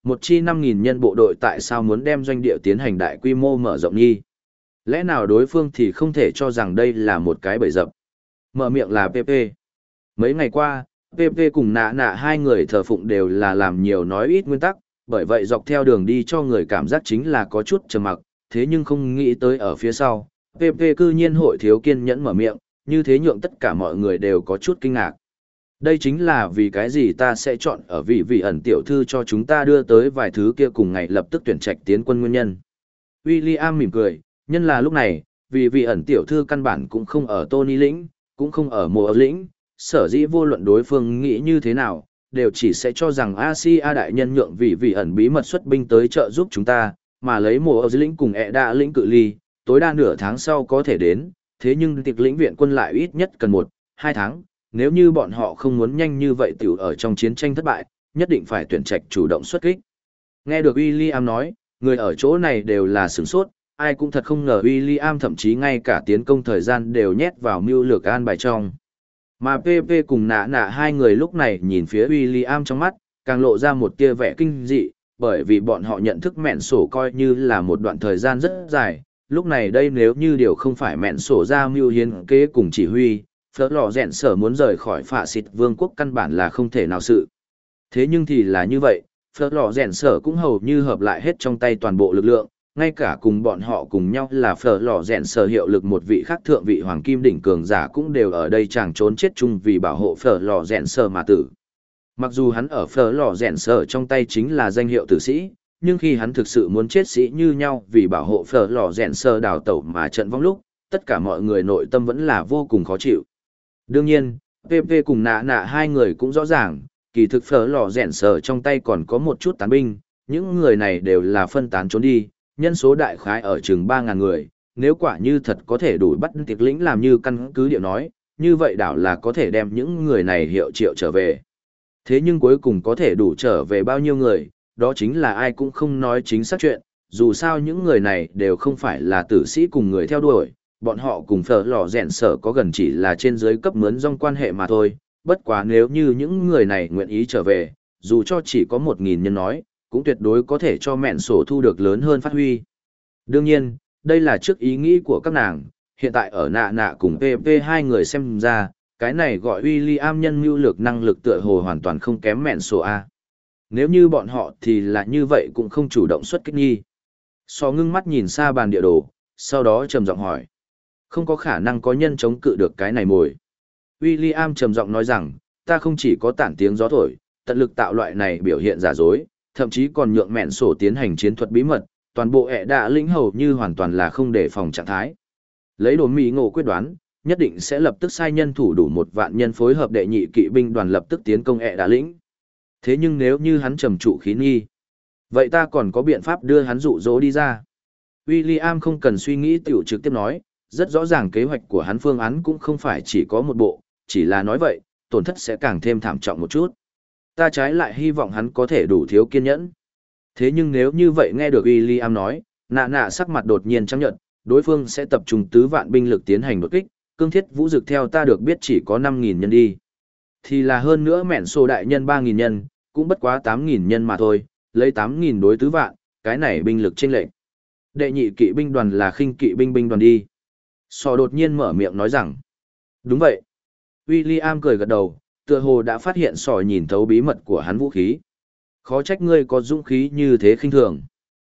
Một chi 5.000 nhân bộ đội tại sao muốn đem doanh địa tiến hành đại quy mô mở rộng nghi? Lẽ nào đối phương thì không thể cho rằng đây là một cái bẫy dập? Mở miệng là PP. Mấy ngày qua, PP cùng nạ nạ hai người thờ phụng đều là làm nhiều nói ít nguyên tắc, bởi vậy dọc theo đường đi cho người cảm giác chính là có chút trầm mặc, thế nhưng không nghĩ tới ở phía sau, PP cư nhiên hội thiếu kiên nhẫn mở miệng, như thế nhượng tất cả mọi người đều có chút kinh ngạc. Đây chính là vì cái gì ta sẽ chọn ở vị ẩn tiểu thư cho chúng ta đưa tới vài thứ kia cùng ngày lập tức tuyển trạch tiến quân nguyên nhân. William mỉm cười, nhân là lúc này, vì vị ẩn tiểu thư căn bản cũng không ở Tony lĩnh, cũng không ở mùa lĩnh, sở dĩ vô luận đối phương nghĩ như thế nào, đều chỉ sẽ cho rằng Asia đại nhân nhượng vị ẩn bí mật xuất binh tới trợ giúp chúng ta, mà lấy mùa lĩnh cùng đa lĩnh cự ly, tối đa nửa tháng sau có thể đến, thế nhưng tiệc lĩnh viện quân lại ít nhất cần 1-2 tháng, nếu như bọn họ không muốn nhanh như vậy tiểu ở trong chiến tranh thất bại, nhất định phải tuyển trạch chủ động xuất kích. Nghe được William nói, người ở chỗ này đều là sửng sốt, ai cũng thật không ngờ William thậm chí ngay cả tiến công thời gian đều nhét vào mưu lược an bài trong. Mà PP cùng nạ nạ hai người lúc này nhìn phía William trong mắt, càng lộ ra một tia vẻ kinh dị, bởi vì bọn họ nhận thức mẹn sổ coi như là một đoạn thời gian rất dài, lúc này đây nếu như điều không phải mẹn sổ ra mưu hiến kế cùng chỉ huy, phở lò rèn sở muốn rời khỏi phạ xịt vương quốc căn bản là không thể nào sự. Thế nhưng thì là như vậy, phở lò rèn sở cũng hầu như hợp lại hết trong tay toàn bộ lực lượng, ngay cả cùng bọn họ cùng nhau là phở lò rèn sở hiệu lực một vị khác thượng vị hoàng kim đỉnh cường giả cũng đều ở đây chàng trốn chết chung vì bảo hộ phở lò rèn sở mà tử. Mặc dù hắn ở phở lò rèn sở trong tay chính là danh hiệu tử sĩ, nhưng khi hắn thực sự muốn chết sĩ như nhau vì bảo hộ phở lò rèn sở đào tẩu mà trận vong lúc, tất cả mọi người nội tâm vẫn là vô cùng khó chịu. Đương nhiên, PP cùng nạ nạ hai người cũng rõ ràng, kỳ thực phở lò rèn sở trong tay còn có một chút tán binh, những người này đều là phân tán trốn đi, nhân số đại khái ở chừng 3.000 người, nếu quả như thật có thể đủ bắt tiệc lĩnh làm như căn cứ điệu nói, như vậy đảo là có thể đem những người này hiệu triệu trở về. Thế nhưng cuối cùng có thể đủ trở về bao nhiêu người, đó chính là ai cũng không nói chính xác chuyện, dù sao những người này đều không phải là tử sĩ cùng người theo đuổi, bọn họ cùng phở lò rèn sở có gần chỉ là trên dưới cấp mướn dòng quan hệ mà thôi, bất quá nếu như những người này nguyện ý trở về, dù cho chỉ có 1.000 nhân nói, cũng tuyệt đối có thể cho mẹn sổ thu được lớn hơn phát huy. Đương nhiên, đây là trước ý nghĩ của các nàng, hiện tại ở nạ nạ cùng PP hai người xem ra, cái này gọi William nhân mưu lược năng lực tựa hồ hoàn toàn không kém mẹn sổ A. Nếu như bọn họ thì là như vậy cũng không chủ động xuất kích nghi. So ngưng mắt nhìn xa bàn địa đồ, sau đó trầm giọng hỏi. Không có khả năng có nhân chống cự được cái này mồi. William trầm giọng nói rằng, ta không chỉ có tản tiếng gió thổi, tận lực tạo loại này biểu hiện giả dối, thậm chí còn nhượng mẹn sổ tiến hành chiến thuật bí mật, toàn bộ ẹ đạ lĩnh hầu như hoàn toàn là không đề phòng trạng thái. Lấy đồ mỹ ngộ quyết đoán, nhất định sẽ lập tức sai nhân thủ đủ 1.000 nhân phối hợp đệ nhị kỵ binh đoàn lập tức tiến công ẹ đạ lĩnh. Thế nhưng nếu như hắn trầm trụ khí nghi, vậy ta còn có biện pháp đưa hắn dụ dỗ đi ra. William không cần suy nghĩ tiểu trực tiếp nói, rất rõ ràng kế hoạch của hắn phương án cũng không phải chỉ có một bộ, chỉ là nói vậy, tổn thất sẽ càng thêm thảm trọng một chút. Ta trái lại hy vọng hắn có thể đủ thiếu kiên nhẫn. Thế nhưng nếu như vậy nghe được William nói, nạ nạ sắc mặt đột nhiên trắng nhợt, đối phương sẽ tập trung 4.000 binh lực tiến hành đột kích, cương thiết vũ dực theo ta được biết chỉ có 5.000 nhân đi. Thì là hơn nữa mẹn sổ đại nhân 3.000 nhân, cũng bất quá 8.000 nhân mà thôi, lấy 8.000 đối 4.000, cái này binh lực chênh lệch. Đệ nhị kỵ binh đoàn là khinh kỵ binh binh đoàn đi. Sò đột nhiên mở miệng nói rằng, đúng vậy. William cười gật đầu, tựa hồ đã phát hiện sò nhìn thấu bí mật của hắn vũ khí. Khó trách ngươi có dũng khí như thế khinh thường.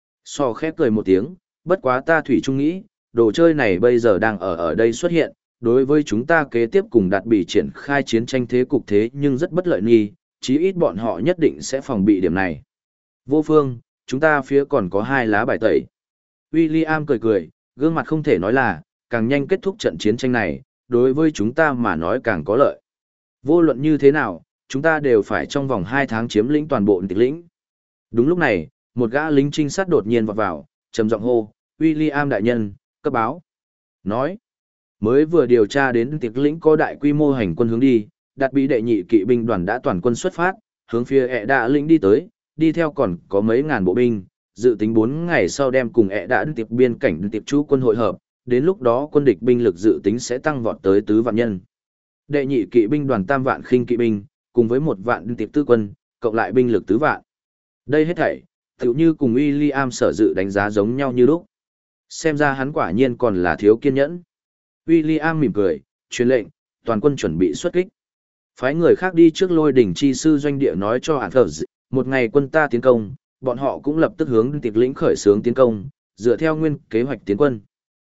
Sò khép cười một tiếng, bất quá ta thủy chung nghĩ, đồ chơi này bây giờ đang ở đây xuất hiện, đối với chúng ta kế tiếp cùng đạt bị triển khai chiến tranh thế cục thế nhưng rất bất lợi nghi, chí ít bọn họ nhất định sẽ phòng bị điểm này. Vô phương, chúng ta phía còn có 2 lá bài tẩy. William cười cười, gương mặt không thể nói là, càng nhanh kết thúc trận chiến tranh này, đối với chúng ta mà nói càng có lợi. Vô luận như thế nào, chúng ta đều phải trong vòng 2 tháng chiếm lĩnh toàn bộ tịch lĩnh. Đúng lúc này, một gã lính trinh sát đột nhiên vọt vào, trầm giọng hô, William đại nhân, cấp báo. Nói, mới vừa điều tra đến tịch lĩnh có đại quy mô hành quân hướng đi, đạt bị đệ nhị kỵ binh đoàn đã toàn quân xuất phát, hướng phía ẹ đạ lĩnh đi tới, đi theo còn có mấy ngàn bộ binh, dự tính 4 ngày sau đem cùng ẹ đạ tiệp biên cảnh tiệp chú quân hội hợp, đến lúc đó quân địch binh lực dự tính sẽ tăng vọt tới 4.000 nhân. Đệ nhị kỵ binh đoàn 3.000 khinh kỵ binh, cùng với 1.000 tiệp tư quân, cộng lại binh lực 4.000. Đây hết thảy, tựu như cùng William sở dự đánh giá giống nhau như lúc. Xem ra hắn quả nhiên còn là thiếu kiên nhẫn. William mỉm cười, truyền lệnh, toàn quân chuẩn bị xuất kích. Phái người khác đi trước Lôi đỉnh chi sư doanh địa nói cho Hàn Phở, một ngày quân ta tiến công, bọn họ cũng lập tức hướng Tiệp lĩnh khởi xướng tiến công, dựa theo nguyên kế hoạch tiến quân.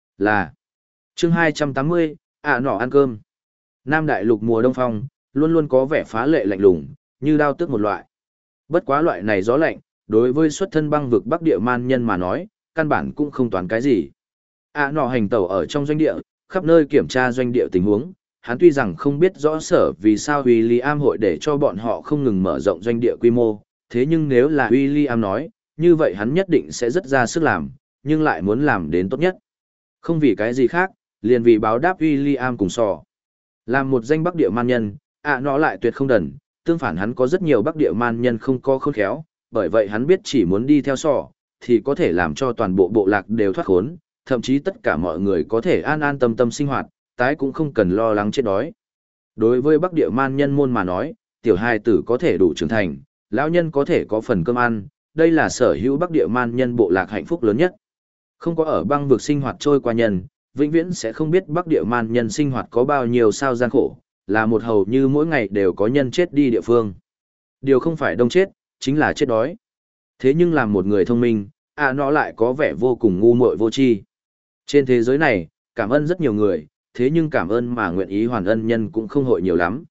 Là chương 280, nọ ăn cơm. Nam đại lục mùa đông phong, luôn luôn có vẻ phá lệ lạnh lùng, như đao tước một loại. Bất quá loại này gió lạnh, đối với xuất thân băng vực Bắc Địa man nhân mà nói, căn bản cũng không toán cái gì. Nọ hành tẩu ở trong doanh địa, khắp nơi kiểm tra doanh địa tình huống, hắn tuy rằng không biết rõ sở vì sao William hội để cho bọn họ không ngừng mở rộng doanh địa quy mô, thế nhưng nếu là William nói, như vậy hắn nhất định sẽ rất ra sức làm, nhưng lại muốn làm đến tốt nhất. Không vì cái gì khác, liền vì báo đáp William cùng sò. Làm một danh Bắc Địa man nhân, nó lại tuyệt không đần, tương phản hắn có rất nhiều Bắc Địa man nhân không có khôn khéo, bởi vậy hắn biết chỉ muốn đi theo sò, thì có thể làm cho toàn bộ bộ lạc đều thoát khốn, thậm chí tất cả mọi người có thể an an tâm tâm sinh hoạt, tái cũng không cần lo lắng chết đói. Đối với Bắc Địa man nhân môn mà nói, tiểu hài tử có thể đủ trưởng thành, lão nhân có thể có phần cơm ăn, đây là sở hữu Bắc Địa man nhân bộ lạc hạnh phúc lớn nhất. Không có ở băng vực sinh hoạt trôi qua nhân, vĩnh viễn sẽ không biết Bắc Địa man nhân sinh hoạt có bao nhiêu sao gian khổ, là một hầu như mỗi ngày đều có nhân chết đi địa phương. Điều không phải đông chết, chính là chết đói. Thế nhưng làm một người thông minh, nó lại có vẻ vô cùng ngu muội vô tri. Trên thế giới này, cảm ơn rất nhiều người, thế nhưng cảm ơn mà nguyện ý hoàn ân nhân cũng không hội nhiều lắm.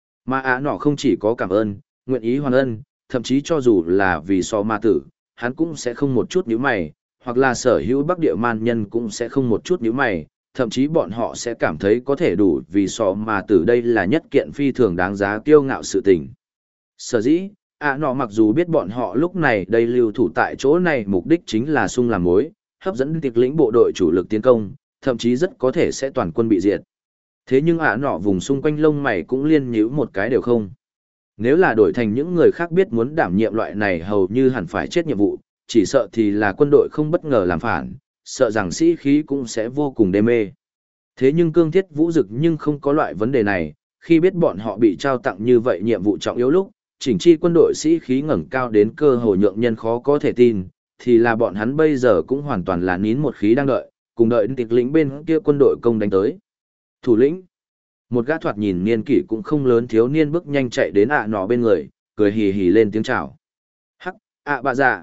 Mà nọ không chỉ có cảm ơn, nguyện ý hoàn ân, thậm chí cho dù là vì so ma tử, hắn cũng sẽ không một chút nhíu mày, hoặc là sở hữu Bắc Địa man nhân cũng sẽ không một chút nhíu mày, thậm chí bọn họ sẽ cảm thấy có thể đủ vì so ma tử đây là nhất kiện phi thường đáng giá kiêu ngạo sự tình. Sở dĩ, nọ mặc dù biết bọn họ lúc này đây lưu thủ tại chỗ này mục đích chính là sung làm mối, hấp dẫn Tiệp lĩnh bộ đội chủ lực tiến công, thậm chí rất có thể sẽ toàn quân bị diệt. Thế nhưng nọ vùng xung quanh lông mày cũng liên nhíu một cái đều không. Nếu là đổi thành những người khác biết muốn đảm nhiệm loại này hầu như hẳn phải chết nhiệm vụ, chỉ sợ thì là quân đội không bất ngờ làm phản, sợ rằng sĩ khí cũng sẽ vô cùng đê mê. Thế nhưng Cương Thiết Vũ Dực nhưng không có loại vấn đề này, khi biết bọn họ bị trao tặng như vậy nhiệm vụ trọng yếu lúc, chỉnh chi quân đội sĩ khí ngẩng cao đến cơ hồ nhượng nhân khó có thể tin, thì là bọn hắn bây giờ cũng hoàn toàn là nín một khí đang đợi, cùng đợi Tiệp lĩnh bên kia quân đội công đánh tới. Thủ lĩnh, một gã thoạt nhìn niên kỷ cũng không lớn thiếu niên bước nhanh chạy đến nọ bên người, cười hì hì lên tiếng chào. Hắc, bà dạ.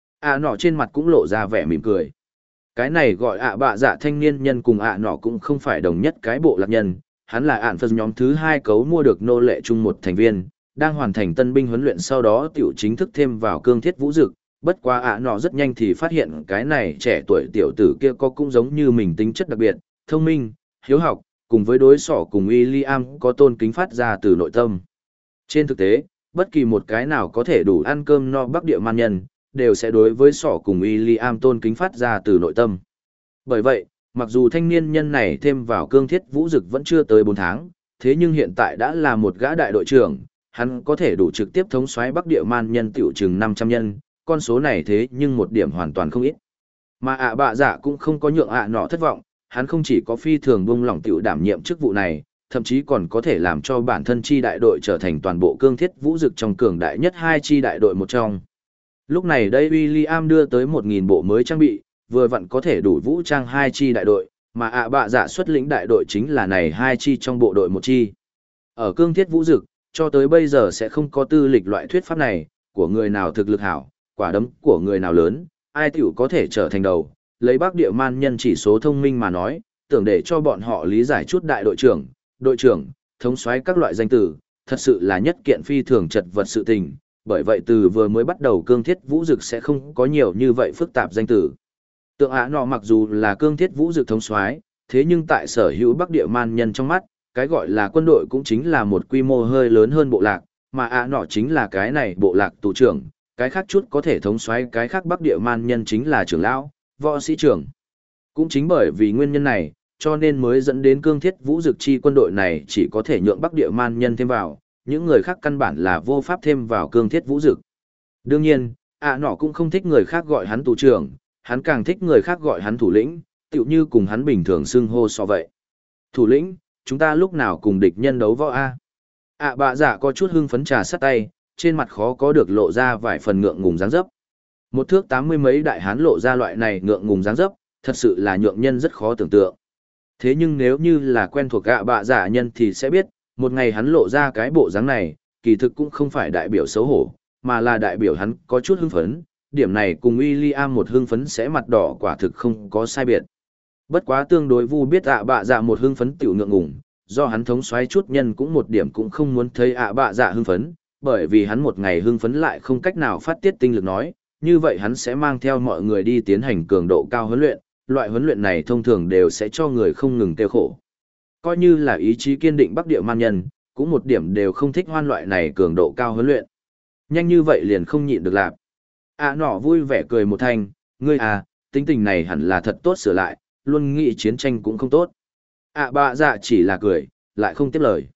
Nọ trên mặt cũng lộ ra vẻ mỉm cười. Cái này gọi bà dạ thanh niên nhân cùng nọ cũng không phải đồng nhất cái bộ lạc nhân, hắn là phân nhóm thứ 2 cấu mua được nô lệ chung một thành viên, đang hoàn thành tân binh huấn luyện sau đó tiểu chính thức thêm vào Cương Thiết Vũ Dực. Bất quá nọ rất nhanh thì phát hiện cái này trẻ tuổi tiểu tử kia có cũng giống như mình tính chất đặc biệt, thông minh, hiếu học, cùng với đối xỏ cùng William có tôn kính phát ra từ nội tâm. Trên thực tế, bất kỳ một cái nào có thể đủ ăn cơm no Bắc Địa man nhân, đều sẽ đối với xỏ cùng William tôn kính phát ra từ nội tâm. Bởi vậy, mặc dù thanh niên nhân này thêm vào Cương Thiết Vũ Dực vẫn chưa tới 4 tháng, thế nhưng hiện tại đã là một gã đại đội trưởng, hắn có thể đủ trực tiếp thống soái Bắc Địa man nhân tiểu chừng 500 nhân, con số này thế nhưng một điểm hoàn toàn không ít. Mà bà dạ cũng không có nhượng nọ thất vọng, hắn không chỉ có phi thường buông lỏng tiểu đảm nhiệm chức vụ này, thậm chí còn có thể làm cho bản thân chi đại đội trở thành toàn bộ Cương Thiết Vũ Dực trong cường đại nhất 2 chi đại đội một trong. Lúc này đây William đưa tới 1.000 bộ mới trang bị, vừa vặn có thể đủ vũ trang 2 chi đại đội, mà bà dạ xuất lĩnh đại đội chính là này 2 chi trong bộ đội một chi. Ở Cương Thiết Vũ Dực, cho tới bây giờ sẽ không có tư lịch loại thuyết pháp này, của người nào thực lực hảo, quả đấm của người nào lớn, ai tiểu có thể trở thành đầu. Lấy Bắc Địa man nhân chỉ số thông minh mà nói, tưởng để cho bọn họ lý giải chút đại đội trưởng, thống soái các loại danh từ, thật sự là nhất kiện phi thường chật vật sự tình, bởi vậy từ vừa mới bắt đầu Cương Thiết Vũ Dực sẽ không có nhiều như vậy phức tạp danh từ. Tượng nọ mặc dù là Cương Thiết Vũ Dực thống soái, thế nhưng tại sở hữu Bắc Địa man nhân trong mắt, cái gọi là quân đội cũng chính là một quy mô hơi lớn hơn bộ lạc, mà nọ chính là cái này bộ lạc tù trưởng, cái khác chút có thể thống soái cái khác Bắc Địa man nhân chính là trưởng lão, võ sĩ trưởng. Cũng chính bởi vì nguyên nhân này, cho nên mới dẫn đến Cương Thiết Vũ Dực chi quân đội này chỉ có thể nhượng Bắc Địa man nhân thêm vào, những người khác căn bản là vô pháp thêm vào Cương Thiết Vũ Dực. Đương nhiên, nọ cũng không thích người khác gọi hắn tù trưởng, hắn càng thích người khác gọi hắn thủ lĩnh, tựu như cùng hắn bình thường xưng hô so vậy. Thủ lĩnh, chúng ta lúc nào cùng địch nhân đấu võ a? Bà dạ có chút hưng phấn trà sắt tay, trên mặt khó có được lộ ra vài phần ngượng ngùng dáng dấp. Một thước 80 mấy đại hán lộ ra loại này ngượng ngùng dáng dấp, thật sự là nhượng nhân rất khó tưởng tượng. Thế nhưng nếu như là quen thuộc ạ bạ dạ nhân thì sẽ biết, một ngày hắn lộ ra cái bộ dáng này, kỳ thực cũng không phải đại biểu xấu hổ, mà là đại biểu hắn có chút hưng phấn, điểm này cùng William một hưng phấn sẽ mặt đỏ quả thực không có sai biệt. Bất quá tương đối Vu biết ạ bạ dạ một hưng phấn tiểu ngượng ngùng, do hắn thống soái chút nhân cũng một điểm cũng không muốn thấy ạ bạ dạ hưng phấn, bởi vì hắn một ngày hưng phấn lại không cách nào phát tiết tinh lực nói, như vậy hắn sẽ mang theo mọi người đi tiến hành cường độ cao huấn luyện, loại huấn luyện này thông thường đều sẽ cho người không ngừng tiêu khổ. Coi như là ý chí kiên định Bắc Địa man nhân, cũng một điểm đều không thích hoan loại này cường độ cao huấn luyện. Nhanh như vậy liền không nhịn được lạp. Nọ vui vẻ cười một thanh, ngươi tính tình này hẳn là thật tốt sửa lại, luôn nghĩ chiến tranh cũng không tốt. Bạ dạ chỉ là cười, lại không tiếp lời.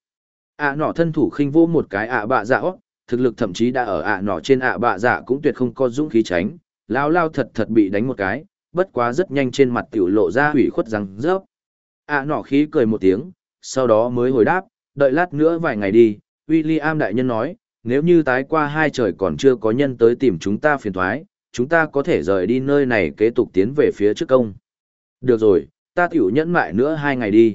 Nọ thân thủ khinh vô một cái bạ dạ thực lực thậm chí đã ở nọ trên bạ dạ cũng tuyệt không có dũng khí tránh, lao thật bị đánh một cái, bất quá rất nhanh trên mặt tiểu lộ ra hủy khuất răng rớp. Nọ khí cười một tiếng, sau đó mới hồi đáp, đợi lát nữa vài ngày đi, William đại nhân nói, nếu như tái qua 2 trời còn chưa có nhân tới tìm chúng ta phiền thoái, chúng ta có thể rời đi nơi này kế tục tiến về phía trước công. Được rồi, ta tiểu nhẫn mại nữa 2 ngày đi.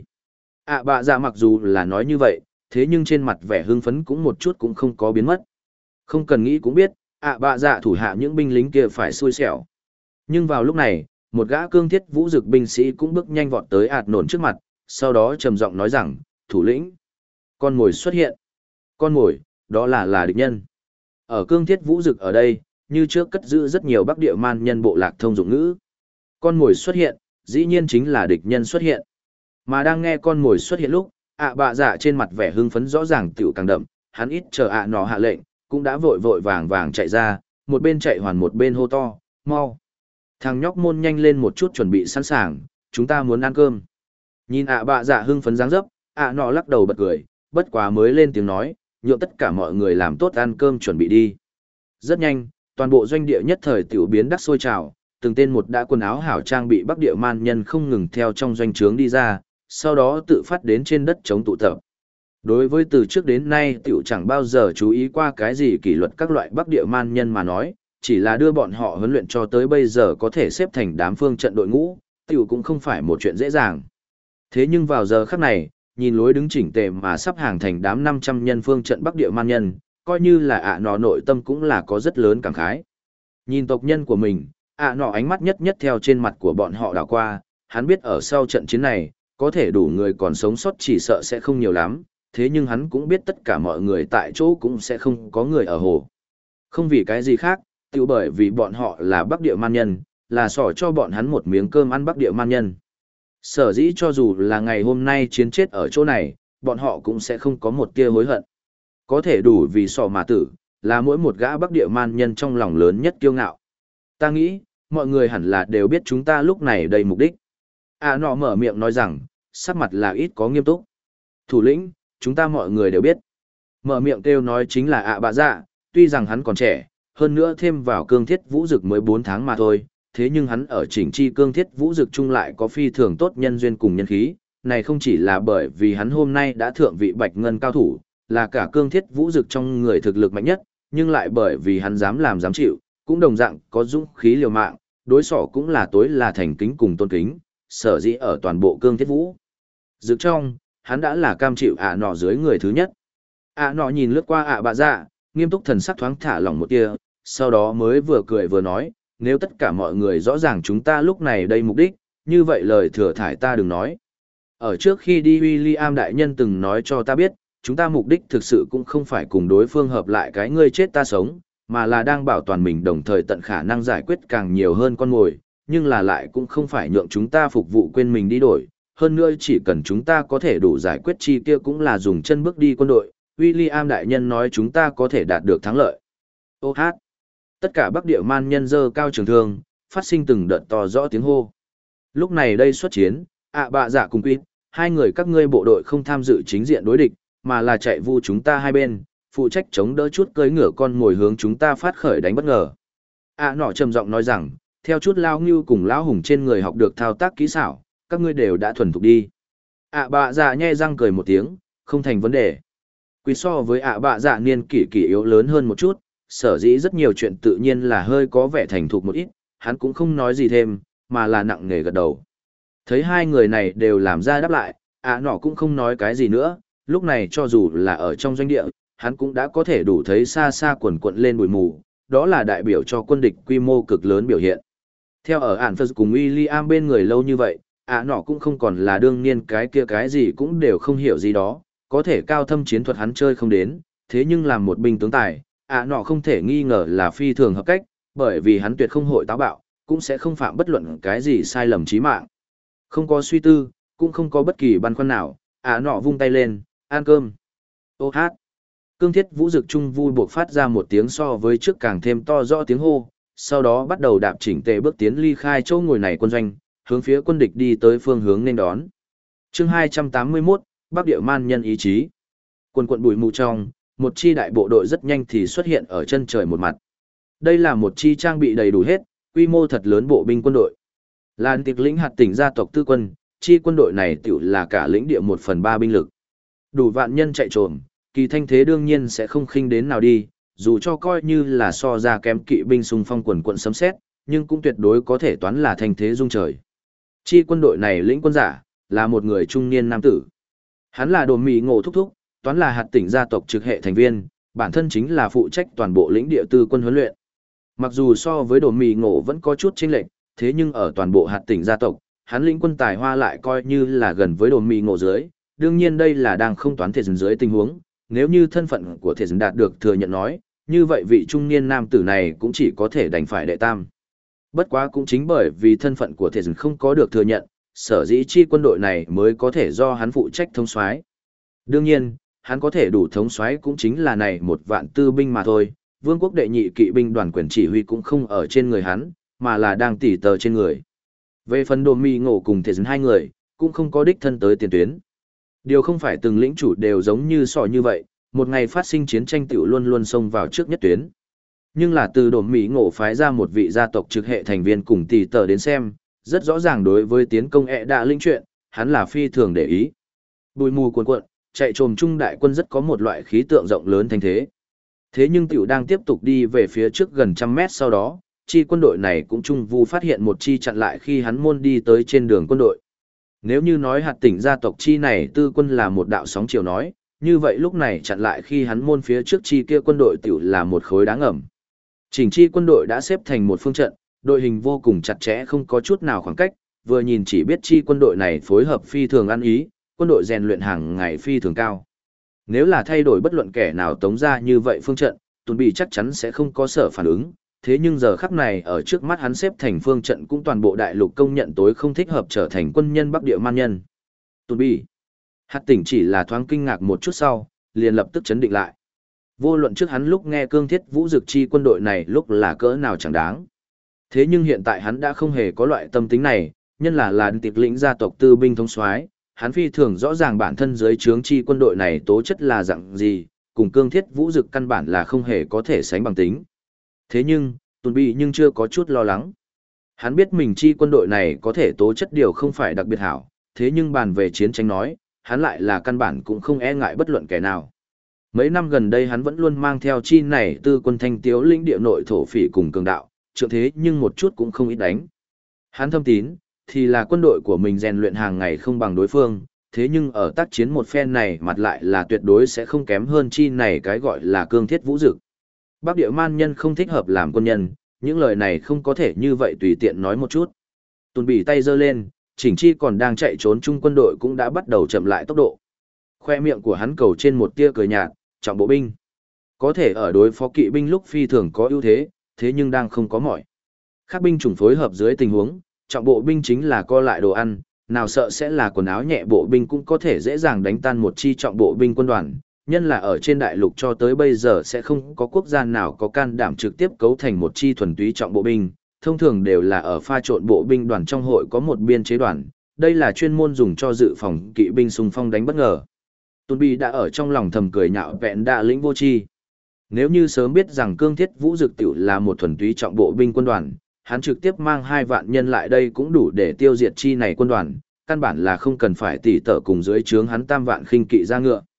Bạ dạ mặc dù là nói như vậy, thế nhưng trên mặt vẻ hưng phấn cũng một chút cũng không có biến mất. Không cần nghĩ cũng biết, bạ dạ thủ hạ những binh lính kia phải xui xẻo. Nhưng vào lúc này, một gã cương thiết vũ dực binh sĩ cũng bước nhanh vọt tới nổn trước mặt, sau đó trầm giọng nói rằng, thủ lĩnh, con mồi xuất hiện. Con mồi, đó là địch nhân. Ở cương thiết vũ dực ở đây, như trước cất giữ rất nhiều Bắc Địa man nhân bộ lạc thông dụng ngữ. Con mồi xuất hiện, dĩ nhiên chính là địch nhân xuất hiện. Mà đang nghe con mồi xuất hiện lúc, bạ dạ trên mặt vẻ hưng phấn rõ ràng tiểu càng đậm, hắn ít chờ nọ hạ lệnh, cũng đã vội vàng chạy ra, một bên chạy hoàn một bên hô to, mau. Thằng nhóc môn nhanh lên một chút chuẩn bị sẵn sàng, chúng ta muốn ăn cơm. Nhìn bạ dạ hưng phấn dáng dấp, nọ lắc đầu bật cười, bất quá mới lên tiếng nói, nhượng tất cả mọi người làm tốt ăn cơm chuẩn bị đi. Rất nhanh, toàn bộ doanh địa nhất thời tiểu biến đắc sôi trào, từng tên một đã quần áo hảo trang bị Bắc Địa man nhân không ngừng theo trong doanh trướng đi ra, sau đó tự phát đến trên đất chống tụ tập. Đối với từ trước đến nay tiểu chẳng bao giờ chú ý qua cái gì kỷ luật các loại Bắc Địa man nhân mà nói, chỉ là đưa bọn họ huấn luyện cho tới bây giờ có thể xếp thành đám phương trận đội ngũ, tiểu cũng không phải một chuyện dễ dàng. Thế nhưng vào giờ khắc này, nhìn lối đứng chỉnh tề mà sắp hàng thành đám 500 nhân phương trận Bắc Địa man nhân, coi như là nọ nội tâm cũng là có rất lớn cảm khái. Nhìn tộc nhân của mình, nọ ánh mắt nhất theo trên mặt của bọn họ đảo qua, hắn biết ở sau trận chiến này, có thể đủ người còn sống sót chỉ sợ sẽ không nhiều lắm, thế nhưng hắn cũng biết tất cả mọi người tại chỗ cũng sẽ không có người ở hồ. Không vì cái gì khác, tự bởi vì bọn họ là Bắc Địa man nhân, là xỏ cho bọn hắn một miếng cơm ăn Bắc Địa man nhân. Sở dĩ cho dù là ngày hôm nay chiến chết ở chỗ này, bọn họ cũng sẽ không có một tia hối hận. Có thể đủ vì sỏ mà tử, là mỗi một gã Bắc Địa man nhân trong lòng lớn nhất kiêu ngạo. Ta nghĩ, mọi người hẳn là đều biết chúng ta lúc này đầy mục đích. Nọ mở miệng nói rằng, sắc mặt là ít có nghiêm túc. Thủ lĩnh, chúng ta mọi người đều biết. Mở miệng kêu nói chính là bạ dạ, tuy rằng hắn còn trẻ, hơn nữa thêm vào cương thiết vũ dực mới 4 tháng mà thôi, thế nhưng hắn ở chỉnh chi cương thiết vũ dực chung lại có phi thường tốt nhân duyên cùng nhân khí, này không chỉ là bởi vì hắn hôm nay đã thượng vị bạch ngân cao thủ, là cả cương thiết vũ dực trong người thực lực mạnh nhất, nhưng lại bởi vì hắn dám làm dám chịu, cũng đồng dạng có dũng khí liều mạng, đối xỏ cũng là tối là thành kính cùng tôn kính, sở dĩ ở toàn bộ cương thiết vũ dực trong, hắn đã là cam chịu nọ dưới người thứ nhất. Nọ nhìn lướt qua bạ dạ, nghiêm túc thần sắc thoáng thả lỏng một tia, sau đó mới vừa cười vừa nói, nếu tất cả mọi người rõ ràng chúng ta lúc này đây mục đích, như vậy lời thừa thải ta đừng nói. Ở trước khi đi William đại nhân từng nói cho ta biết, chúng ta mục đích thực sự cũng không phải cùng đối phương hợp lại cái ngươi chết ta sống, mà là đang bảo toàn mình đồng thời tận khả năng giải quyết càng nhiều hơn con mồi, nhưng là lại cũng không phải nhượng chúng ta phục vụ quên mình đi đổi, hơn nữa chỉ cần chúng ta có thể đủ giải quyết chi kia cũng là dùng chân bước đi quân đội, William đại nhân nói chúng ta có thể đạt được thắng lợi. Ô hát! Tất cả Bắc Địa man nhân dơ cao trường thương, phát sinh từng đợt to rõ tiếng hô. Lúc này đây xuất chiến, bạ dạ cùng Quýt, hai người các ngươi bộ đội không tham dự chính diện đối địch, mà là chạy vu chúng ta hai bên, phụ trách chống đỡ chút cưỡi ngựa con ngồi hướng chúng ta phát khởi đánh bất ngờ. Nọ trầm giọng nói rằng, theo chút lao ngưu cùng lão hùng trên người học được thao tác kỹ xảo, các ngươi đều đã thuần thục đi. Bạ dạ nhe răng cười một tiếng, không thành vấn đề. Quý so với ạ bạ dạ niên kỷ kỷ yếu lớn hơn một chút, sở dĩ rất nhiều chuyện tự nhiên là hơi có vẻ thành thục một ít, hắn cũng không nói gì thêm, mà là nặng nề gật đầu. Thấy hai người này đều làm ra đáp lại, nọ cũng không nói cái gì nữa, lúc này cho dù là ở trong doanh địa, hắn cũng đã có thể đủ thấy xa xa quần quận lên bụi mù, đó là đại biểu cho quân địch quy mô cực lớn biểu hiện. Theo ở ản Phật cùng William bên người lâu như vậy, nọ cũng không còn là đương nhiên cái kia cái gì cũng đều không hiểu gì đó, có thể cao thâm chiến thuật hắn chơi không đến, thế nhưng làm một binh tướng tài, nọ không thể nghi ngờ là phi thường hợp cách, bởi vì hắn tuyệt không hội táo bạo, cũng sẽ không phạm bất luận cái gì sai lầm chí mạng. Không có suy tư, cũng không có bất kỳ băn khoăn nào, nọ vung tay lên, ăn cơm. Ô hát. Cương Thiết Vũ Dực Trung vui buộc phát ra một tiếng so với trước càng thêm to rõ tiếng hô, sau đó bắt đầu đạp chỉnh tề bước tiến ly khai chỗ ngồi này quân doanh, hướng phía quân địch đi tới phương hướng nên đón. Chương 281, Bắc Địa Man nhân ý chí. Quần quận bụi mù trong, một chi đại bộ đội rất nhanh thì xuất hiện ở chân trời một mặt. Đây là một chi trang bị đầy đủ hết, quy mô thật lớn bộ binh quân đội. Là tiệc lĩnh hạt tỉnh gia tộc tư quân, chi quân đội này tiểu là cả lĩnh địa 1/3 binh lực. Đủ vạn nhân chạy trồm, kỳ thanh thế đương nhiên sẽ không khinh đến nào đi, dù cho coi như là so ra kém kỵ binh xung phong quần quận sấm sét, nhưng cũng tuyệt đối có thể toán là thanh thế dung trời. Chi quân đội này lĩnh quân giả, là một người trung niên nam tử. Hắn là Đồ Mị Ngộ thúc thúc, toán là hạt tỉnh gia tộc trực hệ thành viên, bản thân chính là phụ trách toàn bộ lĩnh địa tư quân huấn luyện. Mặc dù so với Đồ Mị Ngộ vẫn có chút chênh lệch, thế nhưng ở toàn bộ hạt tỉnh gia tộc, hắn lĩnh quân tài hoa lại coi như là gần với Đồ Mị Ngộ dưới, đương nhiên đây là đang không toán thể dần dưới tình huống, nếu như thân phận của thể dần đạt được thừa nhận nói, như vậy vị trung niên nam tử này cũng chỉ có thể đành phải đệ tam. Bất quá cũng chính bởi vì thân phận của thể dần không có được thừa nhận, sở dĩ chi quân đội này mới có thể do hắn phụ trách thống soái. Đương nhiên, hắn có thể đủ thống soái cũng chính là này 1 vạn tư binh mà thôi, vương quốc đệ nhị kỵ binh đoàn quyền chỉ huy cũng không ở trên người hắn, mà là đang tỉ tờ trên người. Về phần Đồ Mị Ngộ cùng thể dần hai người, cũng không có đích thân tới tiền tuyến. Điều không phải từng lĩnh chủ đều giống như sọ như vậy, một ngày phát sinh chiến tranh tiểu luôn luôn xông vào trước nhất tuyến. Nhưng là từ Đồ Mị Ngộ phái ra một vị gia tộc trực hệ thành viên cùng tỉ tờ đến xem, rất rõ ràng đối với tiến công đã lĩnh chuyện, hắn là phi thường để ý. Bùi mù cuồn cuộn, chạy trồm trung đại quân rất có một loại khí tượng rộng lớn thành thế. Thế nhưng tiểu đang tiếp tục đi về phía trước gần 100 mét sau đó, chi quân đội này cũng trung vu phát hiện một chi chặn lại khi hắn môn đi tới trên đường quân đội. Nếu như nói hạt tỉnh gia tộc chi này tư quân là một đạo sóng chiều nói, như vậy lúc này chặn lại khi hắn môn phía trước chi kia quân đội tiểu là một khối đá ngầm. Chỉnh chi quân đội đã xếp thành một phương trận, đội hình vô cùng chặt chẽ không có chút nào khoảng cách, vừa nhìn chỉ biết chi quân đội này phối hợp phi thường ăn ý, quân đội rèn luyện hàng ngày phi thường cao. Nếu là thay đổi bất luận kẻ nào tống ra như vậy phương trận, Tuấn Bị chắc chắn sẽ không có sở phản ứng, thế nhưng giờ khắc này ở trước mắt hắn xếp thành phương trận cũng toàn bộ đại lục công nhận tối không thích hợp trở thành quân nhân Bắc Địa Man nhân. Tuấn Bị, hạt tỉnh chỉ là thoáng kinh ngạc một chút sau, liền lập tức chấn định lại. Vô luận trước hắn lúc nghe Cương Thiết Vũ Dực chi quân đội này lúc là cỡ nào chẳng đáng. Thế nhưng hiện tại hắn đã không hề có loại tâm tính này, nhân là tiệp lĩnh gia tộc tư binh thống soái, hắn phi thường rõ ràng bản thân dưới trướng chi quân đội này tố chất là dạng gì, cùng Cương Thiết Vũ Dực căn bản là không hề có thể sánh bằng tính. Thế nhưng, Tuấn Bị nhưng chưa có chút lo lắng. Hắn biết mình chi quân đội này có thể tố chất điều không phải đặc biệt hảo, thế nhưng bàn về chiến tranh nói, hắn lại là căn bản cũng không e ngại bất luận kẻ nào. Mấy năm gần đây hắn vẫn luôn mang theo chi này tư quân thanh tiếu lĩnh địa nội thổ phỉ cùng cường đạo, trượng thế nhưng một chút cũng không ít đánh. Hắn thâm tín, thì là quân đội của mình rèn luyện hàng ngày không bằng đối phương, thế nhưng ở tác chiến một phen này mặt lại là tuyệt đối sẽ không kém hơn chi này cái gọi là Cương Thiết Vũ Dực. Bắc Địa Man nhân không thích hợp làm quân nhân, những lời này không có thể như vậy tùy tiện nói một chút. Tuấn Bị tay giơ lên, chỉnh chi còn đang chạy trốn chung quân đội cũng đã bắt đầu chậm lại tốc độ. Khoe miệng của hắn cầu trên một tia cười nhạt, trọng bộ binh. Có thể ở đối phó kỵ binh lúc phi thường có ưu thế, thế nhưng đang không có mỏi. Các binh chủng phối hợp dưới tình huống, trọng bộ binh chính là co lại đồ ăn, nào sợ sẽ là quần áo nhẹ bộ binh cũng có thể dễ dàng đánh tan một chi trọng bộ binh quân đoàn. Nhân là ở trên đại lục cho tới bây giờ sẽ không có quốc gia nào có can đảm trực tiếp cấu thành một chi thuần túy trọng bộ binh, thông thường đều là ở pha trộn bộ binh đoàn trong hội có một biên chế đoàn, đây là chuyên môn dùng cho dự phòng kỵ binh xung phong đánh bất ngờ. Tuấn Bị đã ở trong lòng thầm cười nhạo vẹn đạ lĩnh vô tri. Nếu như sớm biết rằng Cương Thiết Vũ Dực tiểu là một thuần túy trọng bộ binh quân đoàn, hắn trực tiếp mang 2 vạn nhân lại đây cũng đủ để tiêu diệt chi này quân đoàn, căn bản là không cần phải tỉ tở cùng dưới trướng hắn 3 vạn khinh kỵ ra ngựa.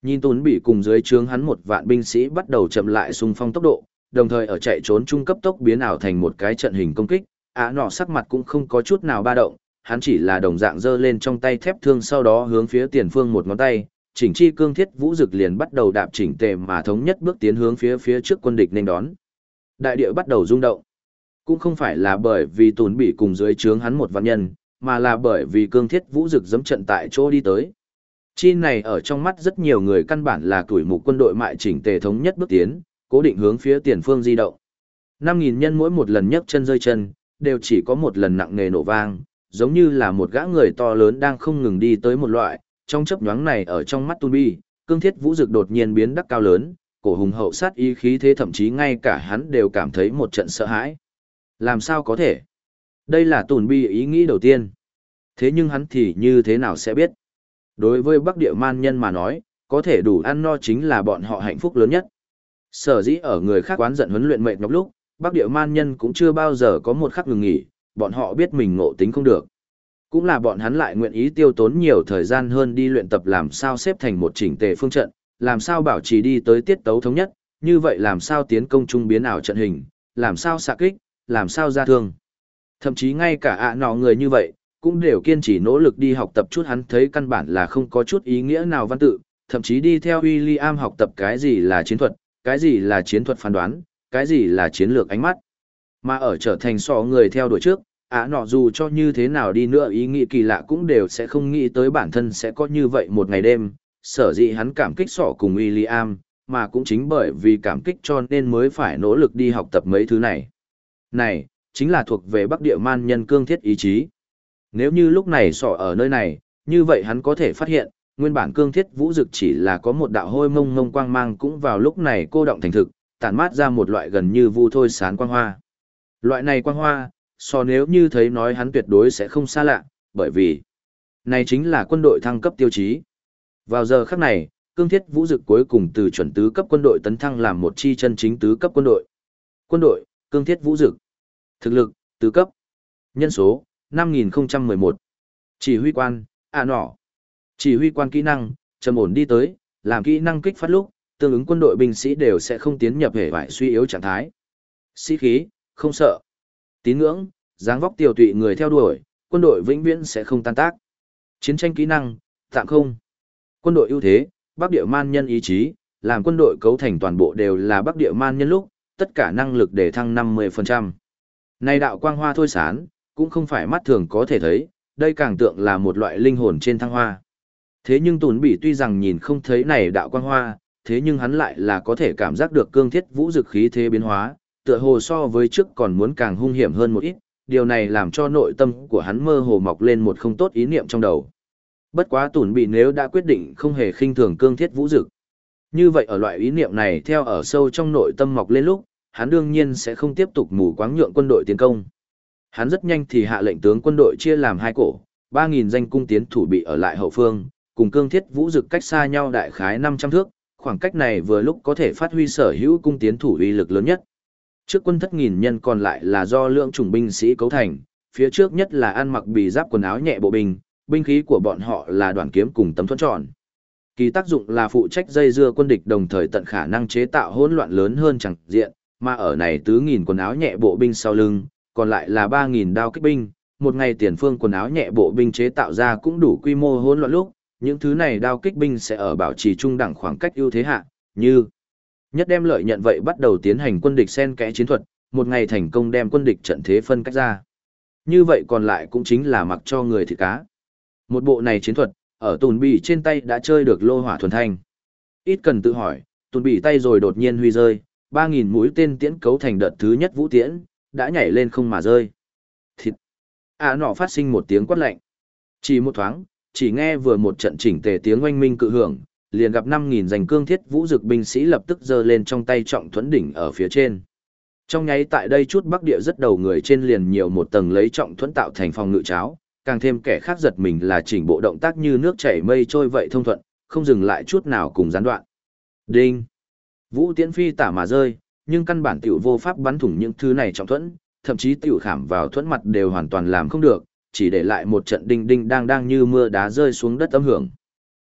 Nhìn Tùn bị cùng dưới trướng hắn 1 vạn binh sĩ bắt đầu chậm lại xung phong tốc độ, đồng thời ở chạy trốn trung cấp tốc biến ảo thành một cái trận hình công kích, nọ sắc mặt cũng không có chút nào ba động, hắn chỉ là đồng dạng giơ lên trong tay thép thương, sau đó hướng phía tiền phương một ngón tay, chỉnh chi cương thiết vũ dực liền bắt đầu đạp chỉnh tề mà thống nhất bước tiến hướng phía trước quân địch nên đón. Đại địa bắt đầu rung động. Cũng không phải là bởi vì Tùn bị cùng dưới trướng hắn 1 vạn nhân, mà là bởi vì cương thiết vũ dực dẫm trận tại chỗ đi tới. Chi này ở trong mắt rất nhiều người căn bản là tuổi mục quân đội mại chỉnh tề thống nhất bước tiến, cố định hướng phía tiền phương di động. 5.000 nhân mỗi một lần nhấc chân rơi chân, đều chỉ có một lần nặng nề nổ vang, giống như là một gã người to lớn đang không ngừng đi tới một loại. Trong chớp nhoáng này ở trong mắt Tùn bị, cương thiết vũ dực đột nhiên biến đắc cao lớn, cổ hùng hậu sát ý khí thế, thậm chí ngay cả hắn đều cảm thấy một trận sợ hãi. Làm sao có thể? Đây là Tùn bị ý nghĩ đầu tiên. Thế nhưng hắn thì như thế nào sẽ biết? Đối với Bắc Địa Man nhân mà nói, có thể đủ ăn no chính là bọn họ hạnh phúc lớn nhất. Sở dĩ ở người khác oán giận huấn luyện mệt nhọc lúc, Bắc Địa Man nhân cũng chưa bao giờ có một khắc ngừng nghỉ, bọn họ biết mình ngộ tính không được. Cũng là bọn hắn lại nguyện ý tiêu tốn nhiều thời gian hơn đi luyện tập làm sao xếp thành một chỉnh tề phương trận, làm sao bảo trì đi tới tiết tấu thống nhất, như vậy làm sao tiến công trung biến ảo trận hình, làm sao xạ kích, làm sao ra thương. Thậm chí ngay cả nọ người như vậy, cũng đều kiên trì nỗ lực đi học tập chút hắn thấy căn bản là không có chút ý nghĩa nào văn tự, thậm chí đi theo William học tập cái gì là chiến thuật, cái gì là chiến thuật phán đoán, cái gì là chiến lược ánh mắt. Mà ở trở thành người theo đuổi trước, nọ dù cho như thế nào đi nữa ý nghĩ kỳ lạ cũng đều sẽ không nghĩ tới bản thân sẽ có như vậy một ngày đêm, sở dĩ hắn cảm kích cùng William, mà cũng chính bởi vì cảm kích cho nên mới phải nỗ lực đi học tập mấy thứ này. Này, chính là thuộc về Bắc Địa Man nhân cương thiết ý chí. Nếu như lúc này ở nơi này, như vậy hắn có thể phát hiện, nguyên bản cương thiết vũ dực chỉ là có một đạo hôi mông mông quang mang cũng vào lúc này cô động thành thực, tản mát ra một loại gần như vu thôi sán quang hoa. Loại này quang hoa, nếu như thấy nói hắn tuyệt đối sẽ không xa lạ, bởi vì này chính là quân đội thăng cấp tiêu chí. Vào giờ khắc này, cương thiết vũ dực cuối cùng từ chuẩn tứ cấp quân đội tấn thăng làm một chi chân chính tứ cấp quân đội. Quân đội, cương thiết vũ dực. Thực lực, tứ cấp. Nhân số, 5011. Chỉ huy quan, nọ. Chỉ huy quan kỹ năng, trầm ổn đi tới, làm kỹ năng kích phát lúc, tương ứng quân đội binh sĩ đều sẽ không tiến nhập hệ vải suy yếu trạng thái. Sĩ khí, không sợ. Tín ngưỡng, dáng vóc tiều tụy người theo đuổi, quân đội vĩnh viễn sẽ không tan tác. Chiến tranh kỹ năng, tạm không. Quân đội ưu thế, Bắc Địa Man nhân ý chí, làm quân đội cấu thành toàn bộ đều là Bắc Địa Man nhân lúc, tất cả năng lực để thăng 50%. Này đạo quang hoa thôi sán, cũng không phải mắt thường có thể thấy, đây càng tượng là một loại linh hồn trên thăng hoa. Thế nhưng Tùn bị tuy rằng nhìn không thấy này đạo quang hoa, thế nhưng hắn lại là có thể cảm giác được cương thiết vũ dực khí thế biến hóa, tựa hồ so với trước còn muốn càng hung hiểm hơn một ít, điều này làm cho nội tâm của hắn mơ hồ mọc lên một không tốt ý niệm trong đầu. Bất quá Tùn bị nếu đã quyết định không hề khinh thường cương thiết vũ dực, như vậy ở loại ý niệm này theo ở sâu trong nội tâm mọc lên lúc, hắn đương nhiên sẽ không tiếp tục mù quáng nhượng quân đội tiến công. Hắn rất nhanh thì hạ lệnh tướng quân đội chia làm 2 cổ, 3.000 danh cung tiến thủ bị ở lại hậu phương, cùng cương thiết vũ dực cách xa nhau đại khái 500 thước, khoảng cách này vừa lúc có thể phát huy sở hữu cung tiến thủ uy lực lớn nhất. Trước quân thất nghìn nhân còn lại là do lượng chủng binh sĩ cấu thành, phía trước nhất là ăn mặc bì giáp quần áo nhẹ bộ binh, binh khí của bọn họ là đoàn kiếm cùng tấm thuẫn tròn. Kỳ tác dụng là phụ trách dây dưa quân địch đồng thời tận khả năng chế tạo hỗn loạn lớn hơn chẳng diện, mà ở này tứ nghìn quần áo nhẹ bộ binh sau lưng, còn lại là 3.000 đao kích binh, một ngày tiền phương quần áo nhẹ bộ binh chế tạo ra cũng đủ quy mô hỗn loạn lúc, những thứ này đao kích binh sẽ ở bảo trì trung đẳng khoảng cách ưu thế hạ, như nhất đem lợi nhận vậy bắt đầu tiến hành quân địch xen kẽ chiến thuật, một ngày thành công đem quân địch trận thế phân cách ra. Như vậy còn lại cũng chính là mặc cho người thịt cá. Một bộ này chiến thuật, ở Tùn Bỉ trên tay đã chơi được lô hỏa thuần thanh. Ít cần tự hỏi, Tùn Bỉ tay rồi đột nhiên huy rơi, 3.000 mũi tên tiễn cấu thành đợt thứ nhất vũ tiễn, đã nhảy lên không mà rơi. Thịt! Nọ phát sinh một tiếng quát lạnh. Chỉ một thoáng, chỉ nghe vừa một trận chỉnh tề tiếng oanh minh cự hưởng, liền gặp 5.000 giành cương thiết vũ dực binh sĩ lập tức giơ lên trong tay trọng thuẫn đỉnh ở phía trên. Trong nháy tại đây chút Bắc Địa rất đầu người trên liền nhiều một tầng lấy trọng thuẫn tạo thành phòng ngự cháo, càng thêm kẻ khác giật mình là chỉnh bộ động tác như nước chảy mây trôi vậy thông thuận, không dừng lại chút nào cùng gián đoạn. Đinh! Vũ tiễn phi tả mà rơi, nhưng căn bản tiểu vô pháp bắn thủng những thứ này trọng thuẫn, thậm chí tiểu khảm vào thuẫn mặt đều hoàn toàn làm không được, chỉ để lại một trận đinh đinh đang như mưa đá rơi xuống đất âm hưởng.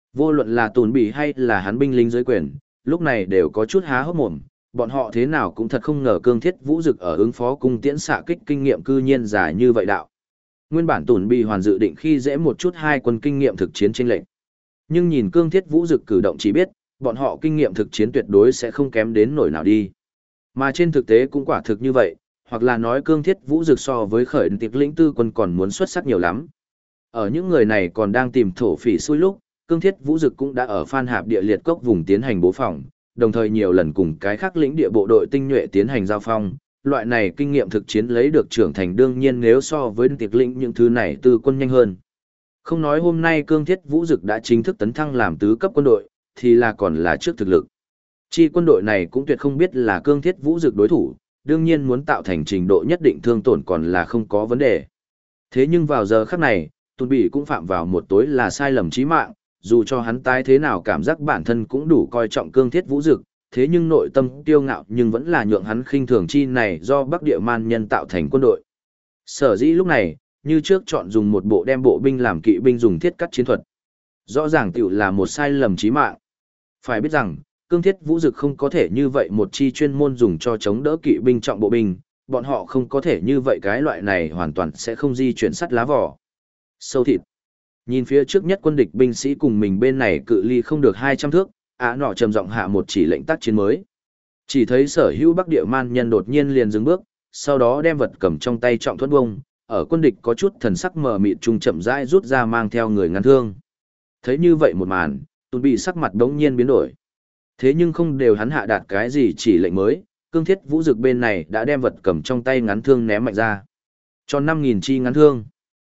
Vô luận là Tùn Bỉ hay là hắn binh lính dưới quyền, lúc này đều có chút há hốc mồm, bọn họ thế nào cũng thật không ngờ Cương Thiết Vũ Dực ở ứng phó cung tiễn xạ kích kinh nghiệm cư nhiên dài như vậy đạo. Nguyên bản Tùn Bỉ hoàn dự định khi dễ một chút hai quân kinh nghiệm thực chiến chênh lệch. Nhưng nhìn Cương Thiết Vũ Dực cử động chỉ biết, bọn họ kinh nghiệm thực chiến tuyệt đối sẽ không kém đến nỗi nào đi. Mà trên thực tế cũng quả thực như vậy, hoặc là nói Cương Thiết Vũ Dực so với khởi tiệp lĩnh tư quân còn muốn xuất sắc nhiều lắm. Ở những người này còn đang tìm thổ phỉ xui lúc, Cương Thiết Vũ Dực cũng đã ở Phan Hạp địa liệt cốc vùng tiến hành bố phòng, đồng thời nhiều lần cùng cái khác lĩnh địa bộ đội tinh nhuệ tiến hành giao phong. Loại này kinh nghiệm thực chiến lấy được trưởng thành đương nhiên nếu so với tiệp lĩnh những thứ này tư quân nhanh hơn. Không nói hôm nay Cương Thiết Vũ Dực đã chính thức tấn thăng làm tứ cấp quân đội, thì là còn là trước thực lực. Chi quân đội này cũng tuyệt không biết là Cương Thiết Vũ Dực đối thủ, đương nhiên muốn tạo thành trình độ nhất định thương tổn còn là không có vấn đề. Thế nhưng vào giờ khắc này, Tùn Bỉ cũng phạm vào một tối là sai lầm chí mạng, dù cho hắn tái thế nào cảm giác bản thân cũng đủ coi trọng Cương Thiết Vũ Dực, thế nhưng nội tâm kiêu ngạo nhưng vẫn là nhượng hắn khinh thường chi này do Bắc Địa Man nhân tạo thành quân đội. Sở dĩ lúc này, như trước chọn dùng một bộ đem bộ binh làm kỵ binh dùng thiết cắt chiến thuật. Rõ ràng tiểu là một sai lầm chí mạng. Phải biết rằng, Cương Thiết Vũ Dực không có thể như vậy một chi chuyên môn dùng cho chống đỡ kỵ binh trọng bộ binh, bọn họ không có thể như vậy cái loại này hoàn toàn sẽ không di chuyển sắt lá vỏ. Sâu thịt. Nhìn phía trước nhất quân địch binh sĩ cùng mình bên này cự ly không được 200 thước, nọ trầm giọng hạ một chỉ lệnh tác chiến mới. Chỉ thấy sở hữu Bắc Địa Man nhân đột nhiên liền dừng bước, sau đó đem vật cầm trong tay trọng thuẫn bông, ở quân địch có chút thần sắc mờ mịt trung chậm rãi rút ra mang theo người ngăn thương. Thấy như vậy một màn, Tùn Bỉ sắc mặt đống nhiên biến đổi. Thế nhưng không đều hắn hạ đạt cái gì chỉ lệnh mới, Cương Thiết Vũ Dực bên này đã đem vật cầm trong tay ngắn thương ném mạnh ra. Cho 5.000 chi ngắn thương.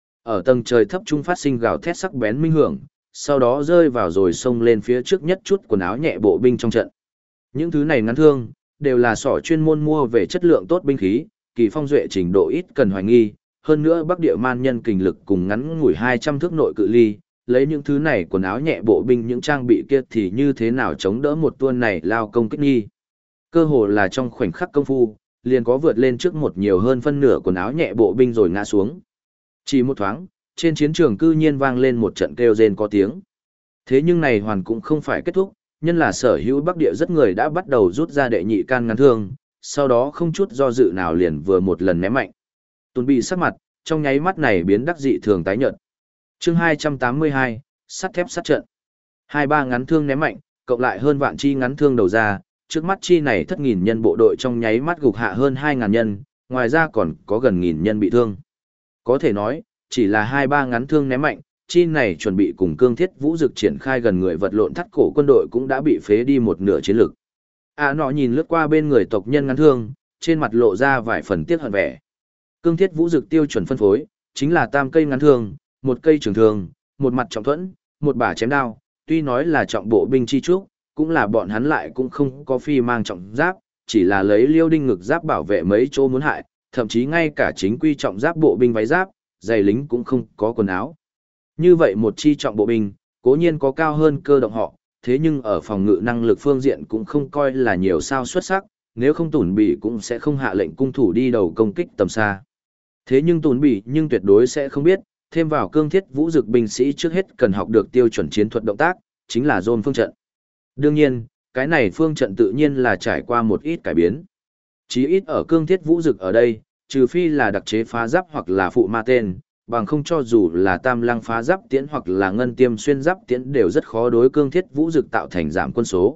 Ở tầng trời thấp trung phát sinh gào thét sắc bén minh hưởng, sau đó rơi vào rồi xông lên phía trước nhất chút quần áo nhẹ bộ binh trong trận. Những thứ này ngắn thương, đều là sỏ chuyên môn mua về chất lượng tốt binh khí, kỳ phong duệ trình độ ít cần hoài nghi, hơn nữa Bắc Địa Man nhân kình lực cùng ngắn ngủi 200 thước nội cự ly, lấy những thứ này quần áo nhẹ bộ binh những trang bị kia thì như thế nào chống đỡ một tuôn này lao công kích nghi. Cơ hồ là trong khoảnh khắc công phu, liền có vượt lên trước một nhiều hơn phân nửa quần áo nhẹ bộ binh rồi ngã xuống. Chỉ một thoáng, trên chiến trường cư nhiên vang lên một trận kêu rên có tiếng. Thế nhưng này hoàn cũng không phải kết thúc, nhân là sở hữu Bắc Địa rất người đã bắt đầu rút ra đệ nhị can ngắn thương, sau đó không chút do dự nào liền vừa một lần ném mạnh. Tùn Bỉ sắc mặt, trong nháy mắt này biến đắc dị thường tái nhợt. Chương 282, sắt thép sát trận. 2-3 ngắn thương ném mạnh, cộng lại hơn vạn chi ngắn thương đầu ra, trước mắt chi này 3.000 nhân bộ đội trong nháy mắt gục hạ hơn 2.000 nhân, ngoài ra còn có gần 1.000 nhân bị thương. Có thể nói, chỉ là 2-3 ngắn thương ném mạnh, chi này chuẩn bị cùng Cương Thiết Vũ Dực triển khai gần người vật lộn thắt cổ quân đội cũng đã bị phế đi một nửa chiến lực. Nọ nhìn lướt qua bên người tộc nhân ngắn thương, trên mặt lộ ra vài phần tiếc hận vẻ. Cương Thiết Vũ Dực tiêu chuẩn phân phối, chính là tam cây ngắn thương, một cây trường thương, một mặt trọng thuẫn, một bả chém đao, tuy nói là trọng bộ binh chi trúc, cũng là bọn hắn lại cũng không có phi mang trọng giáp, chỉ là lấy liêu đinh ngực giáp bảo vệ mấy chỗ muốn hại, thậm chí ngay cả chính quy trọng giáp bộ binh váy giáp, giày lính cũng không có quần áo. Như vậy một chi trọng bộ binh, cố nhiên có cao hơn cơ động họ, thế nhưng ở phòng ngự năng lực phương diện cũng không coi là nhiều sao xuất sắc, nếu không Tùn Bỉ cũng sẽ không hạ lệnh cung thủ đi đầu công kích tầm xa. Thế nhưng Tùn Bỉ nhưng tuyệt đối sẽ không biết, thêm vào Cương Thiết Vũ Dực binh sĩ trước hết cần học được tiêu chuẩn chiến thuật động tác, chính là dồn phương trận. Đương nhiên, cái này phương trận tự nhiên là trải qua một ít cải biến. Chí ít ở Cương Thiết Vũ Dực ở đây, trừ phi là đặc chế phá giáp hoặc là phụ ma tên, bằng không cho dù là tam lăng phá giáp tiễn hoặc là ngân tiêm xuyên giáp tiễn đều rất khó đối Cương Thiết Vũ Dực tạo thành giảm quân số.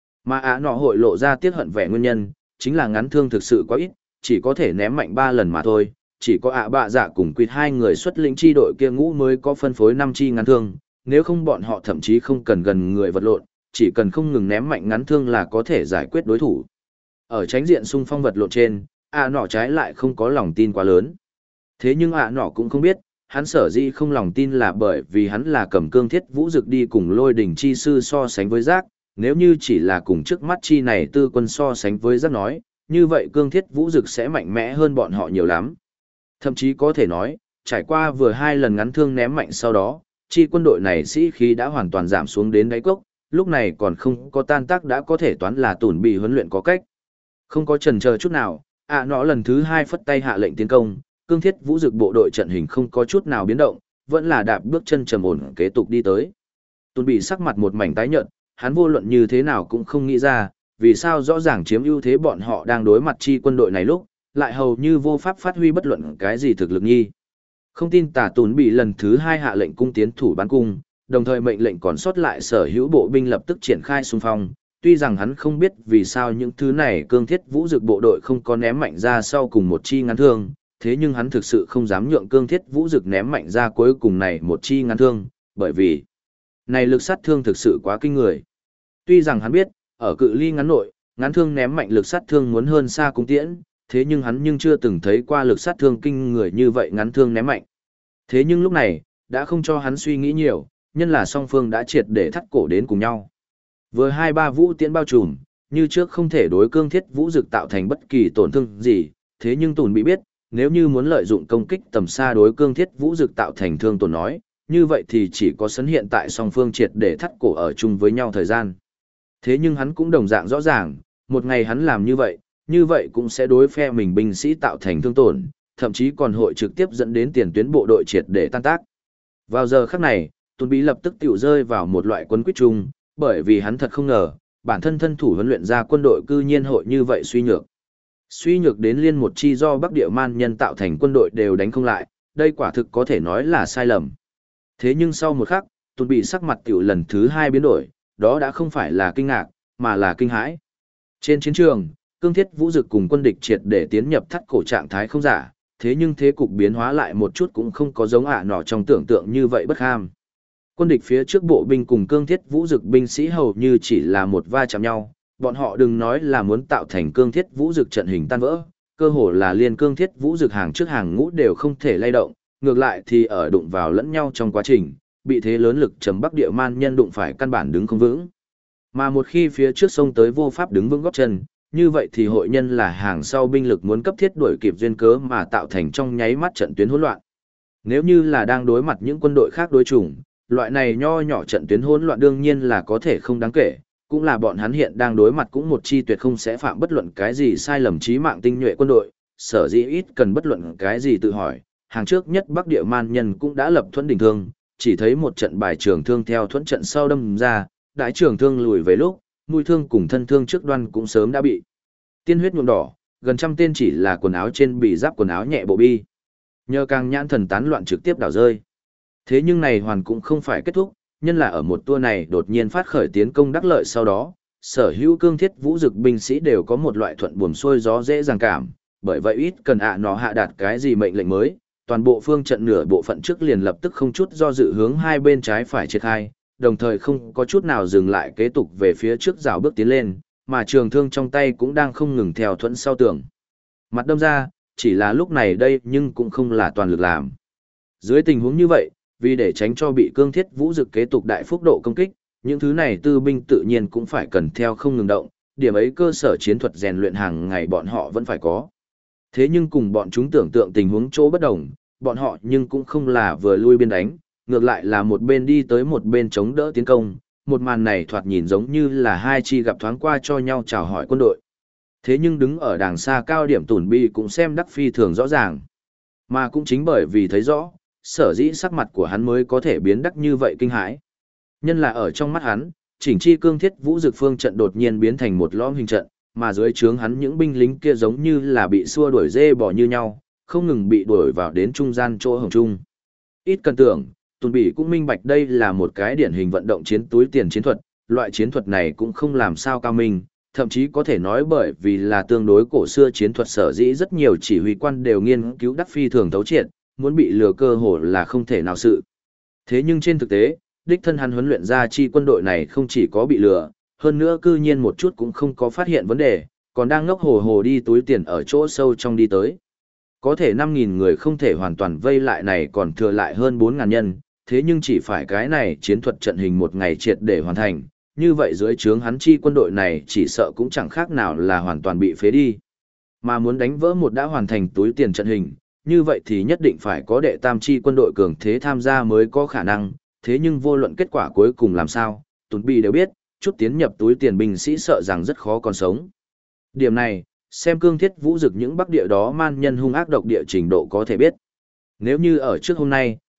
Mà nọ hội lộ ra tiết hận vẻ nguyên nhân, chính là ngắn thương thực sự quá ít, chỉ có thể ném mạnh 3 lần mà thôi. Chỉ có bạ dạ cùng quýt 2 người xuất lĩnh chi đội kia ngũ mới có phân phối 5 chi ngắn thương, nếu không bọn họ thậm chí không cần gần người vật lộn, chỉ cần không ngừng ném mạnh ngắn thương là có thể giải quyết đối thủ. Ở tránh diện xung phong vật lộn trên, nọ trái lại không có lòng tin quá lớn. Thế nhưng nọ cũng không biết, hắn sở dĩ không lòng tin là bởi vì hắn là cầm Cương Thiết Vũ Dực đi cùng Lôi Đỉnh chi sư so sánh với Giác, nếu như chỉ là cùng trước mắt chi này tư quân so sánh với Giác nói, như vậy Cương Thiết Vũ Dực sẽ mạnh mẽ hơn bọn họ nhiều lắm. Thậm chí có thể nói, trải qua vừa 2 lần ngắn thương ném mạnh sau đó, chi quân đội này sĩ khí đã hoàn toàn giảm xuống đến đáy cốc, lúc này còn không có tan tác đã có thể toán là Tùn Bỉ huấn luyện có cách. Không có chần chờ chút nào, nọ lần thứ 2 phất tay hạ lệnh tiến công, Cương Thiết Vũ Dực bộ đội trận hình không có chút nào biến động, vẫn là đạp bước chân trầm ổn kế tục đi tới. Tùn bị sắc mặt một mảnh tái nhợt, hắn vô luận như thế nào cũng không nghĩ ra, vì sao rõ ràng chiếm ưu thế bọn họ đang đối mặt chi quân đội này lúc, lại hầu như vô pháp phát huy bất luận cái gì thực lực nghi. Không tin Tả Tùn bị lần thứ 2 hạ lệnh cung tiến thủ bán cung, đồng thời mệnh lệnh còn sót lại sở hữu bộ binh lập tức triển khai xung phong. Tuy rằng hắn không biết vì sao những thứ này cương thiết vũ dực bộ đội không có ném mạnh ra sau cùng một chi ngắn thương, thế nhưng hắn thực sự không dám nhượng cương thiết vũ dực ném mạnh ra cuối cùng này một chi ngắn thương, bởi vì này lực sát thương thực sự quá kinh người. Tuy rằng hắn biết, ở cự ly ngắn nội, ngắn thương ném mạnh lực sát thương muốn hơn xa cung tiễn, thế nhưng hắn nhưng chưa từng thấy qua lực sát thương kinh người như vậy ngắn thương ném mạnh. Thế nhưng lúc này, đã không cho hắn suy nghĩ nhiều, nhân là song phương đã triệt để thắt cổ đến cùng nhau. Với 2-3 vũ tiễn bao trùm, như trước không thể đối cương thiết vũ dực tạo thành bất kỳ tổn thương gì, thế nhưng Tùn bị biết, nếu như muốn lợi dụng công kích tầm xa đối cương thiết vũ dực tạo thành thương tổn nói, như vậy thì chỉ có sấn hiện tại song phương triệt để thắt cổ ở chung với nhau thời gian. Thế nhưng hắn cũng đồng dạng rõ ràng, một ngày hắn làm như vậy cũng sẽ đối phe mình binh sĩ tạo thành thương tổn, thậm chí còn hội trực tiếp dẫn đến tiền tuyến bộ đội triệt để tan tác. Vào giờ khắc này, Tùn Bí lập tức tiểu rơi vào một loại quấn quýt chung, bởi vì hắn thật không ngờ, bản thân thân thủ huấn luyện ra quân đội cư nhiên hội như vậy suy nhược. Suy nhược đến liên một chi do Bắc Địa Man nhân tạo thành quân đội đều đánh không lại, đây quả thực có thể nói là sai lầm. Thế nhưng sau một khắc, Tùn Bí sắc mặt tiểu lần thứ 2 biến đổi, đó đã không phải là kinh ngạc, mà là kinh hãi. Trên chiến trường, cương thiết vũ dực cùng quân địch triệt để tiến nhập thắt cổ trạng thái không giả, thế nhưng thế cục biến hóa lại một chút cũng không có giống nọ trong tưởng tượng như vậy bất ham. Quân địch phía trước bộ binh cùng cương thiết vũ dực binh sĩ hầu như chỉ là một va chạm nhau, bọn họ đừng nói là muốn tạo thành cương thiết vũ dực trận hình tan vỡ, cơ hồ là liên cương thiết vũ dực hàng trước hàng ngũ đều không thể lay động, ngược lại thì ở đụng vào lẫn nhau trong quá trình, bị thế lớn lực trầm Bắc Địa Man nhân đụng phải căn bản đứng không vững. Mà một khi phía trước sông tới vô pháp đứng vững gót chân, như vậy thì hội nhân là hàng sau binh lực muốn cấp thiết đuổi kịp duyên cớ mà tạo thành trong nháy mắt trận tuyến hỗn loạn. Nếu như là đang đối mặt những quân đội khác đối chủng, loại này nho nhỏ trận tuyến hỗn loạn đương nhiên là có thể không đáng kể, cũng là bọn hắn hiện đang đối mặt cũng một chi tuyệt không sẽ phạm bất luận cái gì sai lầm chí mạng tinh nhuệ quân đội, sở dĩ ít cần bất luận cái gì tự hỏi, hàng trước nhất Bắc Địa Man nhân cũng đã lập thuẫn đỉnh thương, chỉ thấy một trận bài trường thương theo thuẫn trận sau đâm ra, đại trường thương lùi về lúc, mũi thương cùng thân thương trước đoan cũng sớm đã bị tiên huyết nhuộm đỏ, gần trăm tên chỉ là quần áo trên bị giáp quần áo nhẹ bộ bi. Nhờ càng nhãn thần tán loạn trực tiếp đảo rơi. Thế nhưng này hoàn cũng không phải kết thúc, nhân là ở một tour này đột nhiên phát khởi tiến công đắc lợi sau đó, sở hữu cương thiết vũ dực binh sĩ đều có một loại thuận buồm xuôi gió dễ dàng cảm, bởi vậy ít cần nó hạ đạt cái gì mệnh lệnh mới, toàn bộ phương trận nửa bộ phận trước liền lập tức không chút do dự hướng hai bên trái phải triển khai, đồng thời không có chút nào dừng lại kế tục về phía trước rào bước tiến lên, mà trường thương trong tay cũng đang không ngừng theo thuẫn sau tường. Mặt đâm ra, chỉ là lúc này đây nhưng cũng không là toàn lực làm. Dưới tình huống như vậy, vì để tránh cho bị cương thiết vũ dực kế tục đại phúc độ công kích, những thứ này tư binh tự nhiên cũng phải cần theo không ngừng động, điểm ấy cơ sở chiến thuật rèn luyện hàng ngày bọn họ vẫn phải có. Thế nhưng cùng bọn chúng tưởng tượng tình huống chỗ bất đồng, bọn họ nhưng cũng không là vừa lui biên đánh, ngược lại là một bên đi tới một bên chống đỡ tiến công, một màn này thoạt nhìn giống như là hai chi gặp thoáng qua cho nhau chào hỏi quân đội. Thế nhưng đứng ở đàng xa cao điểm Tùn Bi cũng xem đắc phi thường rõ ràng. Mà cũng chính bởi vì thấy rõ, sở dĩ sắc mặt của hắn mới có thể biến đắc như vậy kinh hãi. Nhân là ở trong mắt hắn, chỉnh chi cương thiết vũ dực phương trận đột nhiên biến thành một lõm hình trận, mà dưới trướng hắn những binh lính kia giống như là bị xua đuổi dê bò như nhau, không ngừng bị đuổi vào đến trung gian chỗ hồng trung. Ít cần tưởng, Tùn Bỉ cũng minh bạch đây là một cái điển hình vận động chiến túi tiền chiến thuật, loại chiến thuật này cũng không làm sao cao minh, thậm chí có thể nói bởi vì là tương đối cổ xưa chiến thuật sở dĩ rất nhiều chỉ huy quan đều nghiên cứu đắc phi thường thấu triệt, muốn bị lừa cơ hồ là không thể nào sự. Thế nhưng trên thực tế, đích thân hắn huấn luyện ra chi quân đội này không chỉ có bị lừa, hơn nữa cư nhiên một chút cũng không có phát hiện vấn đề, còn đang ngốc hồ hồ đi túi tiền ở chỗ sâu trong đi tới. Có thể 5.000 người không thể hoàn toàn vây lại này còn thừa lại hơn 4.000 nhân, thế nhưng chỉ phải cái này chiến thuật trận hình một ngày triệt để hoàn thành, như vậy dưới trướng hắn chi quân đội này chỉ sợ cũng chẳng khác nào là hoàn toàn bị phế đi. Mà muốn đánh vỡ một đã hoàn thành túi tiền trận hình, như vậy thì nhất định phải có đệ tam chi quân đội cường thế tham gia mới có khả năng, thế nhưng vô luận kết quả cuối cùng làm sao, Tùn Bỉ đều biết, chút tiến nhập túi tiền binh sĩ sợ rằng rất khó còn sống. Điểm này, xem cương thiết vũ dực những bắc địa đó man nhân hung ác độc địa trình độ có thể biết. Nếu như ở trước hôm nay,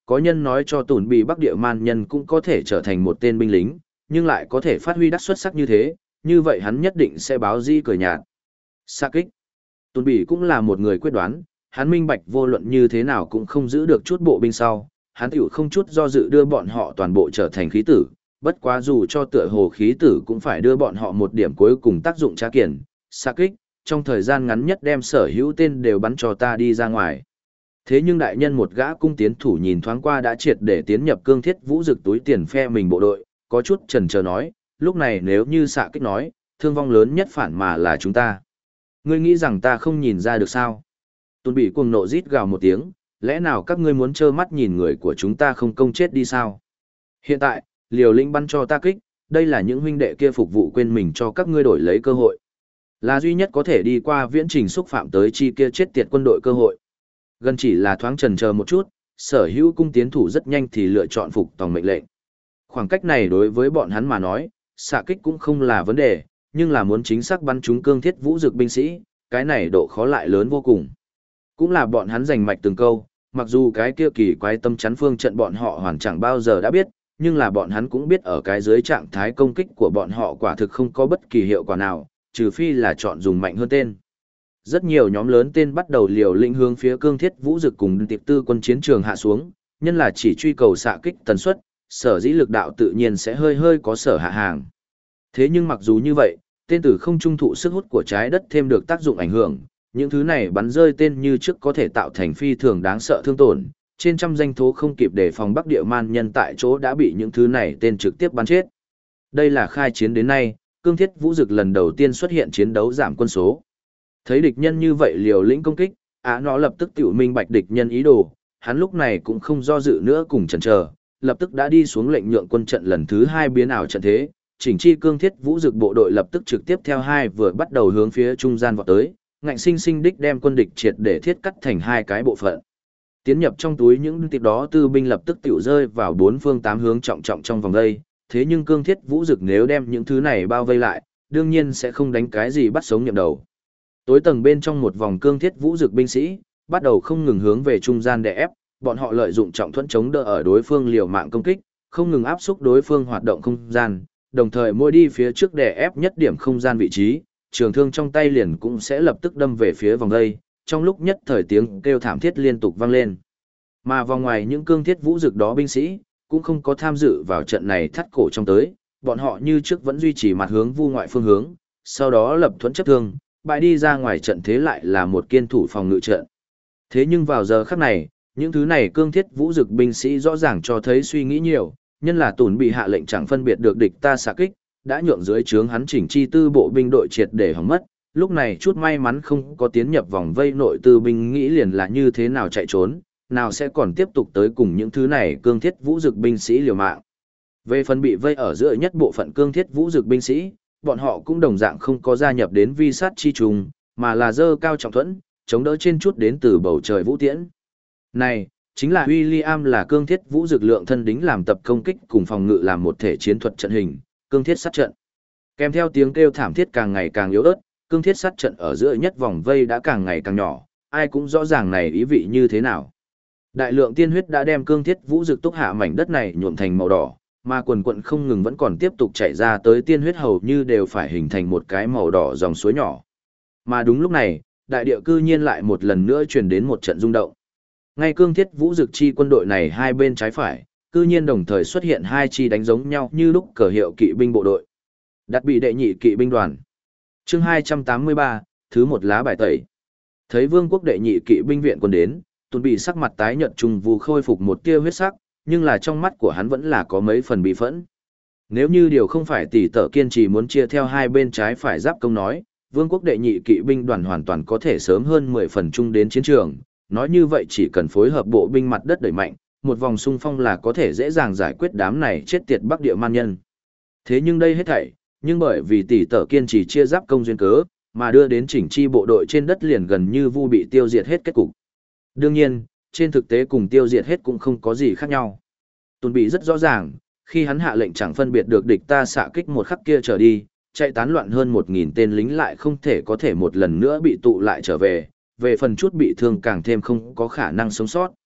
có nhân nói cho Tùn Bị Bắc Địa Man Nhân cũng có thể trở thành một tên binh lính, nhưng lại có thể phát huy đắc xuất sắc như thế, như vậy hắn nhất định sẽ báo di cười nhạt. Xạ kích. Tùn Bị cũng là một người quyết đoán, hắn minh bạch vô luận như thế nào cũng không giữ được chút bộ binh sau, hắn tiểu không chút do dự đưa bọn họ toàn bộ trở thành khí tử, bất quá dù cho tựa hồ khí tử cũng phải đưa bọn họ một điểm cuối cùng tác dụng trá kiển, xạ kích, trong thời gian ngắn nhất đem sở hữu tên đều bắn cho ta đi ra ngoài. Thế nhưng đại nhân một gã cung tiến thủ nhìn thoáng qua đã triệt để tiến nhập cương thiết vũ dực túi tiền phe mình bộ đội, có chút chần chờ nói, lúc này nếu như xạ kích nói, thương vong lớn nhất phản mà là chúng ta. Ngươi nghĩ rằng ta không nhìn ra được sao? Tùn Bị cuồng nộ rít gào một tiếng, lẽ nào các ngươi muốn trơ mắt nhìn người của chúng ta không công chết đi sao? Hiện tại, liều lĩnh bắn cho ta kích, đây là những huynh đệ kia phục vụ quên mình cho các ngươi đổi lấy cơ hội. Là duy nhất có thể đi qua viễn trình xúc phạm tới chi kia chết tiệt quân đội cơ hội. Gần chỉ là thoáng chần chờ một chút, sở hữu cung tiến thủ rất nhanh thì lựa chọn phục tòng mệnh lệnh. Khoảng cách này đối với bọn hắn mà nói, xạ kích cũng không là vấn đề, nhưng là muốn chính xác bắn trúng cương thiết vũ dực binh sĩ, cái này độ khó lại lớn vô cùng. Cũng là bọn hắn giành mạch từng câu, mặc dù cái kia kỳ quái tâm chắn phương trận bọn họ hoàn chẳng bao giờ đã biết, nhưng là bọn hắn cũng biết ở cái dưới trạng thái công kích của bọn họ quả thực không có bất kỳ hiệu quả nào, trừ phi là chọn dùng mạnh hơn tên. Rất nhiều nhóm lớn tên bắt đầu liều lĩnh hướng phía cương thiết vũ dực cùng tiệp tư quân chiến trường hạ xuống, nhân là chỉ truy cầu xạ kích tần suất, sở dĩ lực đạo tự nhiên sẽ hơi hơi có sở hạ hàng. Thế nhưng mặc dù như vậy, tên tử không trung thụ sức hút của trái đất thêm được tác dụng ảnh hưởng, những thứ này bắn rơi tên như trước có thể tạo thành phi thường đáng sợ thương tổn, trên trăm danh thố không kịp đề phòng Bắc Địa Man Nhân tại chỗ đã bị những thứ này tên trực tiếp bắn chết. Đây là khai chiến đến nay, cương thiết vũ dực lần đầu tiên xuất hiện chiến đấu giảm quân số. Thấy địch nhân như vậy liều lĩnh công kích, nó lập tức tiểu minh bạch địch nhân ý đồ, hắn lúc này cũng không do dự nữa cùng chần chờ, lập tức đã đi xuống lệnh nhượng quân trận lần thứ 2 biến ảo trận thế, chỉnh chi cương thiết vũ dực bộ đội lập tức trực tiếp theo hai vừa bắt đầu hướng phía trung gian vọt tới, ngạnh sinh sinh đích đem quân địch triệt để thiết cắt thành hai cái bộ phận. Tiến nhập trong túi những tiếp đó tư binh lập tức tiểu rơi vào bốn phương tám hướng trọng trọng trong vòng đây, thế nhưng cương thiết vũ dực nếu đem những thứ này bao vây lại, đương nhiên sẽ không đánh cái gì bắt sống nhậm đầu. Tối tầng bên trong một vòng cương thiết vũ dực binh sĩ, bắt đầu không ngừng hướng về trung gian đè ép, bọn họ lợi dụng trọng thuẫn chống đỡ ở đối phương liều mạng công kích, không ngừng áp xúc đối phương hoạt động không gian, đồng thời mỗi đi phía trước đè ép nhất điểm không gian vị trí, trường thương trong tay liền cũng sẽ lập tức đâm về phía vòng đây, trong lúc nhất thời tiếng kêu thảm thiết liên tục vang lên. Mà vòng ngoài những cương thiết vũ dực đó binh sĩ, cũng không có tham dự vào trận này thắt cổ trong tới, bọn họ như trước vẫn duy trì mặt hướng vu ngoại phương hướng, sau đó lập thuẫn chấp thương, bại đi ra ngoài trận thế lại là một kiên thủ phòng ngự trận. Thế nhưng vào giờ khắc này, những thứ này cương thiết vũ dực binh sĩ rõ ràng cho thấy suy nghĩ nhiều, nhân là Tùn Bị hạ lệnh chẳng phân biệt được địch ta xạ kích, đã nhượng dưới trướng hắn chỉnh chi tư bộ binh đội triệt để hỏng mất, lúc này chút may mắn không có tiến nhập vòng vây nội tư binh nghĩ liền là như thế nào chạy trốn, nào sẽ còn tiếp tục tới cùng những thứ này cương thiết vũ dực binh sĩ liều mạng. Về phần bị vây ở giữa nhất bộ phận cương thiết vũ dực binh sĩ, bọn họ cũng đồng dạng không có gia nhập đến vi sát chi trùng, mà là dơ cao trọng thuẫn, chống đỡ trên chút đến từ bầu trời vũ tiễn. Này, chính là William là cương thiết vũ dực lượng thân đính làm tập công kích cùng phòng ngự làm một thể chiến thuật trận hình, cương thiết sát trận. Kèm theo tiếng kêu thảm thiết càng ngày càng yếu ớt, cương thiết sát trận ở giữa nhất vòng vây đã càng ngày càng nhỏ, ai cũng rõ ràng này ý vị như thế nào. Đại lượng tiên huyết đã đem cương thiết vũ dực túc hạ mảnh đất này nhuộm thành màu đỏ, mà quần quận không ngừng vẫn còn tiếp tục chảy ra tới tiên huyết hầu như đều phải hình thành một cái màu đỏ dòng suối nhỏ. Mà đúng lúc này, đại địa cư nhiên lại một lần nữa truyền đến một trận rung động. Ngay cương thiết vũ dực chi quân đội này hai bên trái phải, cư nhiên đồng thời xuất hiện hai chi đánh giống nhau như lúc cờ hiệu kỵ binh bộ đội. Đặt bị đệ nhị kỵ binh đoàn. Chương 283, thứ một lá bài tẩy. Thấy vương quốc đệ nhị kỵ binh viện quân đến, Tùn Bị sắc mặt tái nhợt trùng vù khôi phục một tia huyết sắc, nhưng là trong mắt của hắn vẫn là có mấy phần bị phẫn. Nếu như điều không phải tỷ tở kiên trì muốn chia theo hai bên trái phải giáp công nói, vương quốc đệ nhị kỵ binh đoàn hoàn toàn có thể sớm hơn 10 phần chung đến chiến trường, nói như vậy chỉ cần phối hợp bộ binh mặt đất đẩy mạnh, một vòng xung phong là có thể dễ dàng giải quyết đám này chết tiệt Bắc Địa Man Nhân. Thế nhưng đây hết thảy, nhưng bởi vì tỷ tở kiên trì chia giáp công duyên cớ, mà đưa đến chỉnh chi bộ đội trên đất liền gần như vu bị tiêu diệt hết kết cục. Đương nhiên, trên thực tế cùng tiêu diệt hết cũng không có gì khác nhau. Tùn Bị rất rõ ràng, khi hắn hạ lệnh chẳng phân biệt được địch ta xạ kích một khắc kia trở đi, chạy tán loạn hơn 1000 tên lính lại không thể có thể một lần nữa bị tụ lại trở về, về phần chút bị thương càng thêm không có khả năng sống sót.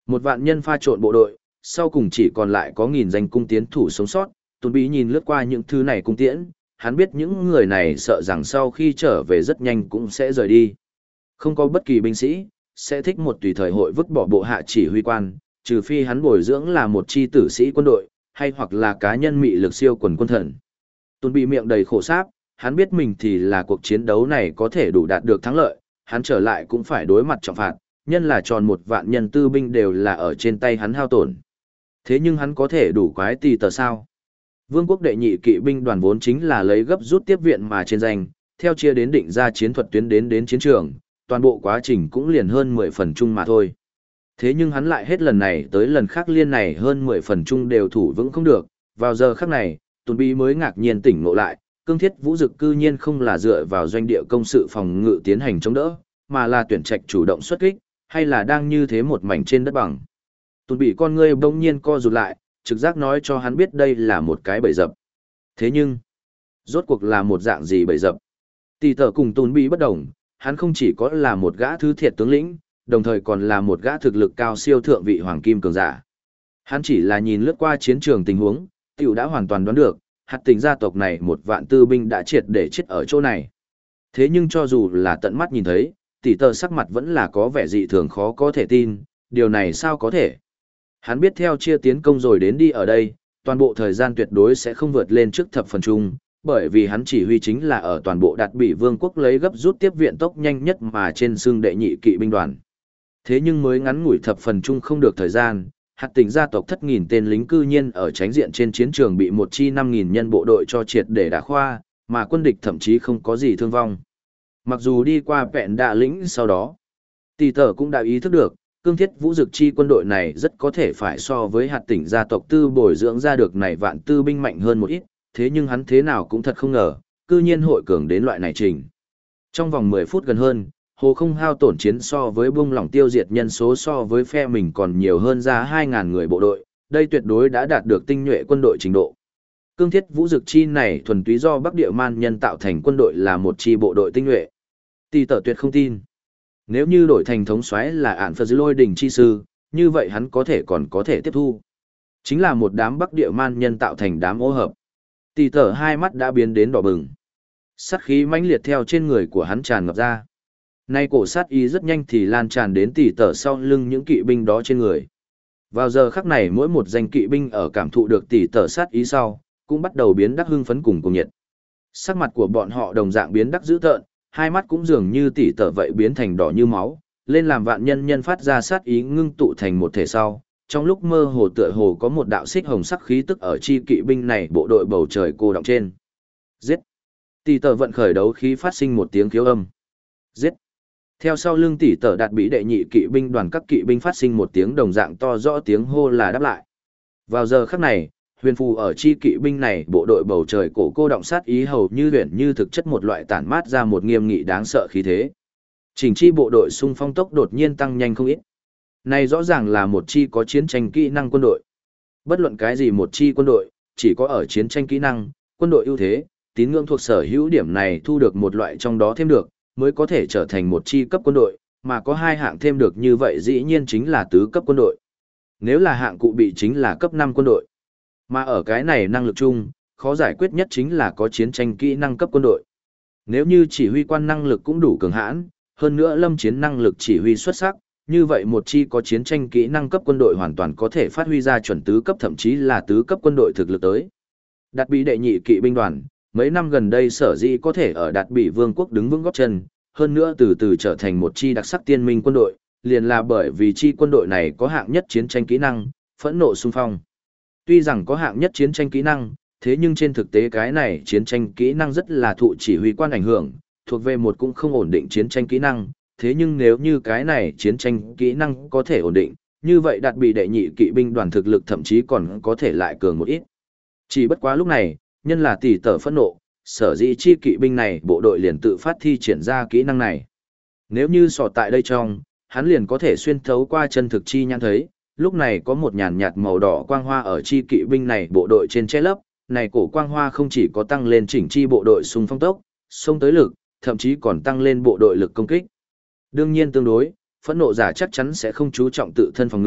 Một vạn nhân pha trộn bộ đội, sau cùng chỉ còn lại có 1000 danh cung tiến thủ sống sót. Tuấn Bí nhìn lướt qua những thứ này cung tiễn, hắn biết những người này sợ rằng sau khi trở về rất nhanh cũng sẽ rời đi. Không có bất kỳ binh sĩ sẽ thích một tùy thời hội vứt bỏ bộ hạ chỉ huy quan, trừ phi hắn bồi dưỡng là một chi tử sĩ quân đội, hay hoặc là cá nhân mị lực siêu quần quân thần. Tuấn Bí miệng đầy khổ sáp, hắn biết mình thì là cuộc chiến đấu này có thể đủ đạt được thắng lợi, hắn trở lại cũng phải đối mặt trọng phạt, nhân là tròn 1 vạn nhân tư binh đều là ở trên tay hắn hao tổn. Thế nhưng hắn có thể đủ quái tì tờ sao? Vương quốc đệ nhị kỵ binh đoàn vốn chính là lấy gấp rút tiếp viện mà trên danh, theo chia đến định ra chiến thuật tuyến đến chiến trường, toàn bộ quá trình cũng liền hơn 10 phần chung mà thôi. Thế nhưng hắn lại hết lần này tới lần khác liên này hơn 10 phần chung đều thủ vững không được, vào giờ khắc này, Tuấn Bí mới ngạc nhiên tỉnh ngộ lại, Cương Thiết Vũ Dực cư nhiên không là dựa vào doanh địa công sự phòng ngự tiến hành chống đỡ, mà là tuyển trạch chủ động xuất kích, hay là đang như thế một mảnh trên đất bằng. Tuấn Bí con ngươi bỗng nhiên co rụt lại, trực giác nói cho hắn biết đây là một cái bẫy dập. Thế nhưng, rốt cuộc là một dạng gì bẫy dập? Tỷ tở cùng Tuấn Bí bất đồng, hắn không chỉ có là một gã thứ thiệt tướng lĩnh, đồng thời còn là một gã thực lực cao siêu thượng vị hoàng kim cường giả. Hắn chỉ là nhìn lướt qua chiến trường tình huống, tiểu đã hoàn toàn đoán được, hạt tình gia tộc này 1 vạn tư binh đã triệt để chết ở chỗ này. Thế nhưng cho dù là tận mắt nhìn thấy, tỷ tờ sắc mặt vẫn là có vẻ dị thường khó có thể tin, điều này sao có thể? Hắn biết theo chia tiến công rồi đến đi ở đây, toàn bộ thời gian tuyệt đối sẽ không vượt lên trước thập phần chung, bởi vì hắn chỉ huy chính là ở toàn bộ Đạt Bị Vương quốc lấy gấp rút tiếp viện tốc nhanh nhất mà trên xương đệ nhị kỵ binh đoàn. Thế nhưng mới ngắn ngủi thập phần chung không được thời gian, hạt tỉnh gia tộc thất nghìn tên lính cư nhiên ở tránh diện trên chiến trường bị một chi 5.000 nhân bộ đội cho triệt để đả khoa, mà quân địch thậm chí không có gì thương vong. Mặc dù đi qua vẹn đạ lĩnh sau đó, tỷ tờ cũng đã ý thức được, Cương Thiết Vũ Dực chi quân đội này rất có thể phải so với hạt tỉnh gia tộc tư bồi dưỡng ra được này vạn tư binh mạnh hơn một ít, thế nhưng hắn thế nào cũng thật không ngờ, cư nhiên hội cường đến loại này trình. Trong vòng 10 phút gần hơn, Hồ không hao tổn chiến so với bung lỏng tiêu diệt nhân số so với phe mình còn nhiều hơn ra 2.000 người bộ đội, đây tuyệt đối đã đạt được tinh nhuệ quân đội trình độ. Cương Thiết Vũ Dực chi này thuần túy do Bắc Địa Man nhân tạo thành quân đội là một chi bộ đội tinh nhuệ. Tỷ tở tuyệt không tin. Nếu như đổi thành thống soái là ản Phật Lôi Đình chi sư, như vậy hắn còn có thể tiếp thu. Chính là một đám Bắc Địa Man nhân tạo thành đám ô hợp. Tỷ tở hai mắt đã biến đến đỏ bừng. Sát khí mãnh liệt theo trên người của hắn tràn ngập ra. Nay cổ sát ý rất nhanh thì lan tràn đến tỷ tở sau lưng những kỵ binh đó trên người. Vào giờ khắc này mỗi một danh kỵ binh ở cảm thụ được tỷ tở sát ý sau, cũng bắt đầu biến đắc hưng phấn cùng cuồng nhiệt. Sắc mặt của bọn họ đồng dạng biến đắc dữ tợn, hai mắt cũng dường như tỷ tở vậy biến thành đỏ như máu, lên làm vạn nhân phát ra sát ý ngưng tụ thành một thể sau. Trong lúc mơ hồ tựa hồ có một đạo xích hồng sắc khí tức ở chi kỵ binh này bộ đội bầu trời cô động trên. Giết! Tỷ tở vận khởi đấu khí phát sinh một tiếng khiếu âm. Giết! Theo sau lưng tỷ tở Đạt Bị đệ nhị kỵ binh đoàn các kỵ binh phát sinh một tiếng đồng dạng to rõ tiếng hô là đáp lại. Vào giờ khắc này, huyền phù ở chi kỵ binh này bộ đội bầu trời cổ cô động sát ý hầu như huyền như thực chất một loại tản mát ra một nghiêm nghị đáng sợ khí thế. Chỉnh chi bộ đội xung phong tốc đột nhiên tăng nhanh không ít. Này rõ ràng là một chi có chiến tranh kỹ năng quân đội. Bất luận cái gì một chi quân đội, chỉ có ở chiến tranh kỹ năng, quân đội ưu thế, tín ngưỡng thuộc sở hữu điểm này thu được một loại trong đó thêm được, mới có thể trở thành một chi cấp quân đội, mà có hai hạng thêm được như vậy dĩ nhiên chính là tứ cấp quân đội. Nếu là hạng cụ bị chính là cấp 5 quân đội. Mà ở cái này năng lực chung, khó giải quyết nhất chính là có chiến tranh kỹ năng cấp quân đội. Nếu như chỉ huy quan năng lực cũng đủ cường hãn, hơn nữa lâm chiến năng lực chỉ huy xuất sắc, như vậy một chi có chiến tranh kỹ năng cấp quân đội hoàn toàn có thể phát huy ra chuẩn tứ cấp thậm chí là tứ cấp quân đội thực lực tới. Đạt Bị đệ nhị kỵ binh đoàn, mấy năm gần đây sở dĩ có thể ở Đạt Bị Vương quốc đứng vững gót chân, hơn nữa từ từ trở thành một chi đặc sắc tiên minh quân đội, liền là bởi vì chi quân đội này có hạng nhất chiến tranh kỹ năng, phẫn nộ xung phong. Tuy rằng có hạng nhất chiến tranh kỹ năng, thế nhưng trên thực tế cái này chiến tranh kỹ năng rất là thụ chỉ huy quan ảnh hưởng, thuộc về một cũng không ổn định chiến tranh kỹ năng, thế nhưng nếu như cái này chiến tranh kỹ năng có thể ổn định, như vậy Đạt Bị đệ nhị kỵ binh đoàn thực lực thậm chí còn có thể lại cường một ít. Chỉ bất quá lúc này, nhân là tỷ tở phẫn nộ, sở dĩ chi kỵ binh này bộ đội liền tự phát thi triển ra kỹ năng này. Nếu như sọ tại đây trong, hắn liền có thể xuyên thấu qua chân thực chi nhãn thấy, lúc này có một nhàn nhạt màu đỏ quang hoa ở chi kỵ binh này bộ đội trên che lấp, này cổ quang hoa không chỉ có tăng lên chỉnh chi bộ đội xung phong tốc, xông tới lực, thậm chí còn tăng lên bộ đội lực công kích. Đương nhiên tương đối, phẫn nộ giả chắc chắn sẽ không chú trọng tự thân phòng ngự,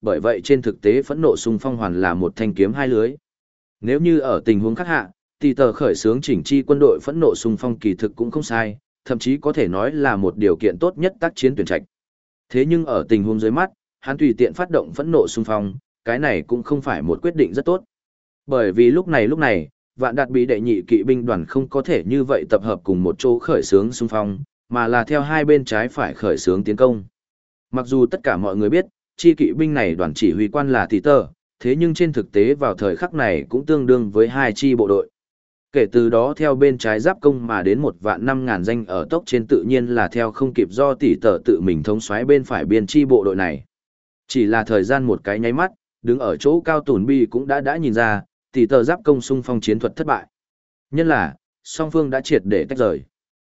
bởi vậy trên thực tế phẫn nộ xung phong hoàn là một thanh kiếm hai lưới. Nếu như ở tình huống khác hạ, thì tờ khởi xướng chỉnh chi quân đội phẫn nộ xung phong kỳ thực cũng không sai, thậm chí có thể nói là một điều kiện tốt nhất tác chiến tuyển trạch. Thế nhưng ở tình huống dưới mắt, hắn tùy tiện phát động phẫn nộ xung phong, cái này cũng không phải một quyết định rất tốt. Bởi vì lúc này, Vạn Đạt bị đệ nhị kỵ binh đoàn không có thể như vậy tập hợp cùng một chỗ khởi xướng xung phong, mà là theo hai bên trái phải khởi xướng tiến công. Mặc dù tất cả mọi người biết, chi kỵ binh này đoàn chỉ huy quan là tỷ tờ, thế nhưng trên thực tế vào thời khắc này cũng tương đương với hai chi bộ đội. Kể từ đó theo bên trái giáp công mà đến 1.500.000 danh ở tốc trên tự nhiên là theo không kịp do tỷ tờ tự mình thống soái bên phải biên chi bộ đội này. Chỉ là thời gian một cái nháy mắt, đứng ở chỗ cao tùn bi cũng đã nhìn ra, tỷ tờ giáp công xung phong chiến thuật thất bại. Nhân là, song phương đã triệt để tách rời.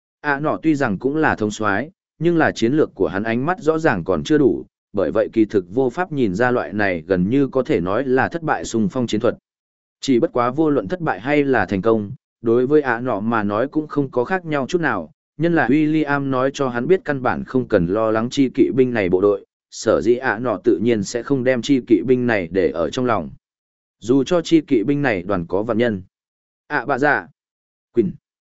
Nọ tuy rằng cũng là thống soái, nhưng là chiến lược của hắn ánh mắt rõ ràng còn chưa đủ, bởi vậy kỳ thực vô pháp nhìn ra loại này gần như có thể nói là thất bại xung phong chiến thuật. Chỉ bất quá vô luận thất bại hay là thành công, đối với nọ mà nói cũng không có khác nhau chút nào, nhân là William nói cho hắn biết căn bản không cần lo lắng chi kỵ binh này bộ đội, sở dĩ nọ tự nhiên sẽ không đem chi kỵ binh này để ở trong lòng. Dù cho chi kỵ binh này đoàn có vạn nhân. Bà dạ. Quỳnh.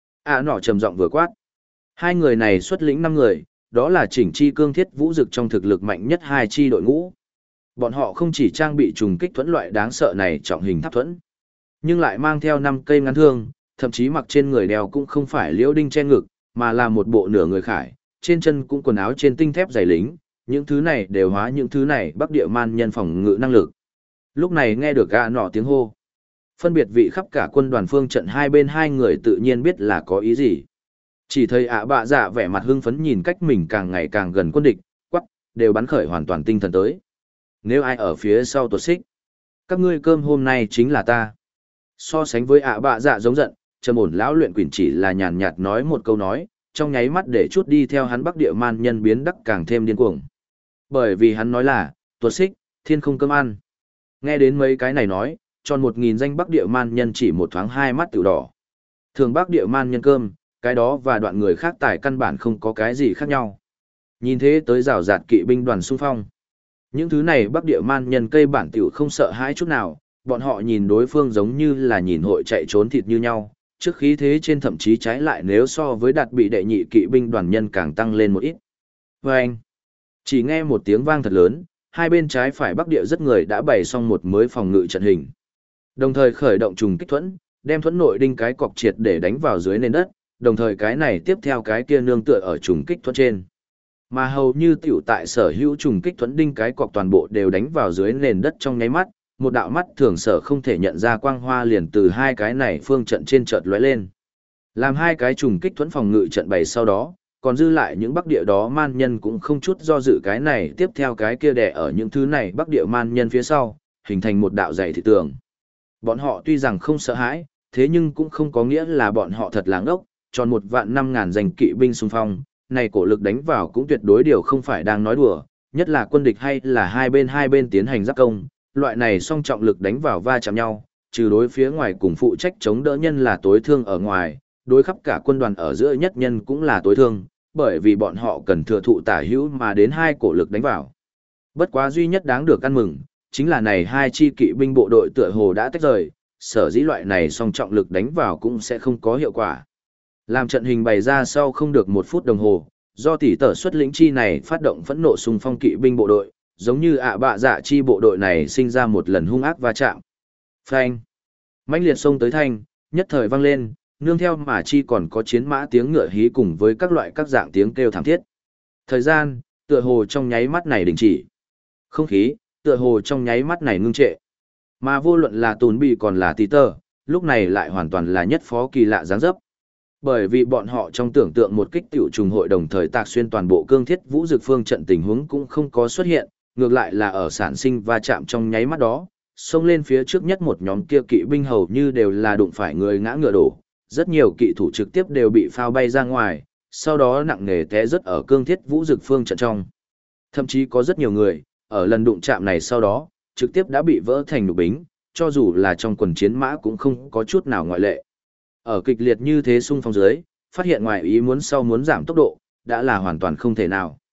Nọ trầm giọng vừa quát. Hai người này xuất lĩnh 5 người, đó là chỉnh chi cương thiết vũ dực trong thực lực mạnh nhất hai chi đội ngũ. Bọn họ không chỉ trang bị trùng kích thuẫn loại đáng sợ này trọng hình tháp thuẫn, nhưng lại mang theo 5 cây ngắn thương, thậm chí mặc trên người đeo cũng không phải liễu đinh che ngực, mà là một bộ nửa người khải, trên chân cũng quần áo trên tinh thép dày lính, những thứ này đều hóa những thứ này Bắc Địa Man nhân phòng ngự năng lực. Lúc này nghe được nọ tiếng hô, phân biệt vị khắp cả quân đoàn phương trận hai bên hai người tự nhiên biết là có ý gì. Chỉ thấy bạ dạ vẻ mặt hưng phấn nhìn cách mình càng ngày càng gần quân địch, quắc, đều bắn khởi hoàn toàn tinh thần tới. Nếu ai ở phía sau tuột xích, các ngươi cơm hôm nay chính là ta. So sánh với bạ dạ giống giận, trầm ổn lão luyện quỷ chỉ là nhàn nhạt nói một câu nói, trong nháy mắt để chút đi theo hắn Bắc Địa Man nhân biến đắc càng thêm điên cuồng. Bởi vì hắn nói là, tuột xích, thiên không cơm ăn. Nghe đến mấy cái này nói, tròn 1.000 danh Bắc Địa Man nhân chỉ một thoáng hai mắt tiểu đỏ. Thường Bắc Địa Man nhân cơm, cái đó và đoạn người khác tài căn bản không có cái gì khác nhau. Nhìn thế tới rào rạt kỵ binh đoàn xung phong. Những thứ này Bắc Địa Man nhân cây bản tiểu không sợ hãi chút nào, bọn họ nhìn đối phương giống như là nhìn hội chạy trốn thịt như nhau, trước khí thế trên thậm chí trái lại nếu so với Đạt bị đệ nhị kỵ binh đoàn nhân càng tăng lên một ít. Vâng! Chỉ nghe một tiếng vang thật lớn, hai bên trái phải Bắc Địa rất người đã bày xong một mới phòng ngự trận hình. Đồng thời khởi động trùng kích thuẫn, đem thuẫn nội đinh cái cọc triệt để đánh vào dưới nền đất, đồng thời cái này tiếp theo cái kia nương tựa ở trùng kích thuẫn trên. Mà hầu như tiểu tại sở hữu trùng kích thuẫn đinh cái cọc toàn bộ đều đánh vào dưới nền đất trong nháy mắt, một đạo mắt thường sở không thể nhận ra quang hoa liền từ hai cái này phương trận trên chợt lóe lên. Làm hai cái trùng kích thuẫn phòng ngự trận bày sau đó, còn dư lại những Bắc Địa đó man nhân cũng không chút do dự cái này tiếp theo cái kia đè ở những thứ này Bắc Địa man nhân phía sau, hình thành một đạo dày thị tường. Bọn họ tuy rằng không sợ hãi, thế nhưng cũng không có nghĩa là bọn họ thật là ngốc, tròn 1.500.000 danh kỵ binh xung phong, này cổ lực đánh vào cũng tuyệt đối điều không phải đang nói đùa, nhất là quân địch hay là hai bên tiến hành giáp công, loại này song trọng lực đánh vào va chạm nhau, trừ đối phía ngoài cùng phụ trách chống đỡ nhân là tối thương ở ngoài, đối khắp cả quân đoàn ở giữa nhất nhân cũng là tối thương, bởi vì bọn họ cần thừa thụ tả hữu mà đến hai cổ lực đánh vào. Bất quá duy nhất đáng được ăn mừng, chính là này hai chi kỵ binh bộ đội tựa hồ đã tách rời, sở dĩ loại này song trọng lực đánh vào cũng sẽ không có hiệu quả. Làm trận hình bày ra sau không được 1 phút đồng hồ, do tỷ tở xuất lĩnh chi này phát động phẫn nộ xung phong kỵ binh bộ đội, giống như bạ dạ chi bộ đội này sinh ra một lần hung ác va chạm. Phanh! Mãnh liệt xông tới thanh, nhất thời vang lên, nương theo mà chi còn có chiến mã tiếng ngựa hí cùng với các loại các dạng tiếng kêu thảm thiết. Thời gian, tựa hồ trong nháy mắt này đình chỉ. Không khí, tựa hồ trong nháy mắt này ngưng trệ. Mà vô luận là Tùn Bị còn là Tí Tơ, lúc này lại hoàn toàn là nhất phó kỳ lạ dáng dấp. Bởi vì bọn họ trong tưởng tượng một kích tiểu trùng hội đồng thời tạc xuyên toàn bộ cương thiết vũ dực phương trận tình huống cũng không có xuất hiện, ngược lại là ở sản sinh va chạm trong nháy mắt đó, xông lên phía trước nhất một nhóm kia kỵ binh hầu như đều là đụng phải người ngã ngựa đổ, rất nhiều kỵ thủ trực tiếp đều bị phao bay ra ngoài, sau đó nặng nề té rớt ở cương thiết vũ dực phương trận trong. Thậm chí có rất nhiều người, ở lần đụng chạm này sau đó, trực tiếp đã bị vỡ thành nhục bính, cho dù là trong quần chiến mã cũng không có chút nào ngoại lệ. Ở kịch liệt như thế xung phong dưới, phát hiện ngoài ý muốn sau muốn giảm tốc độ, đã là hoàn toàn không thể nào.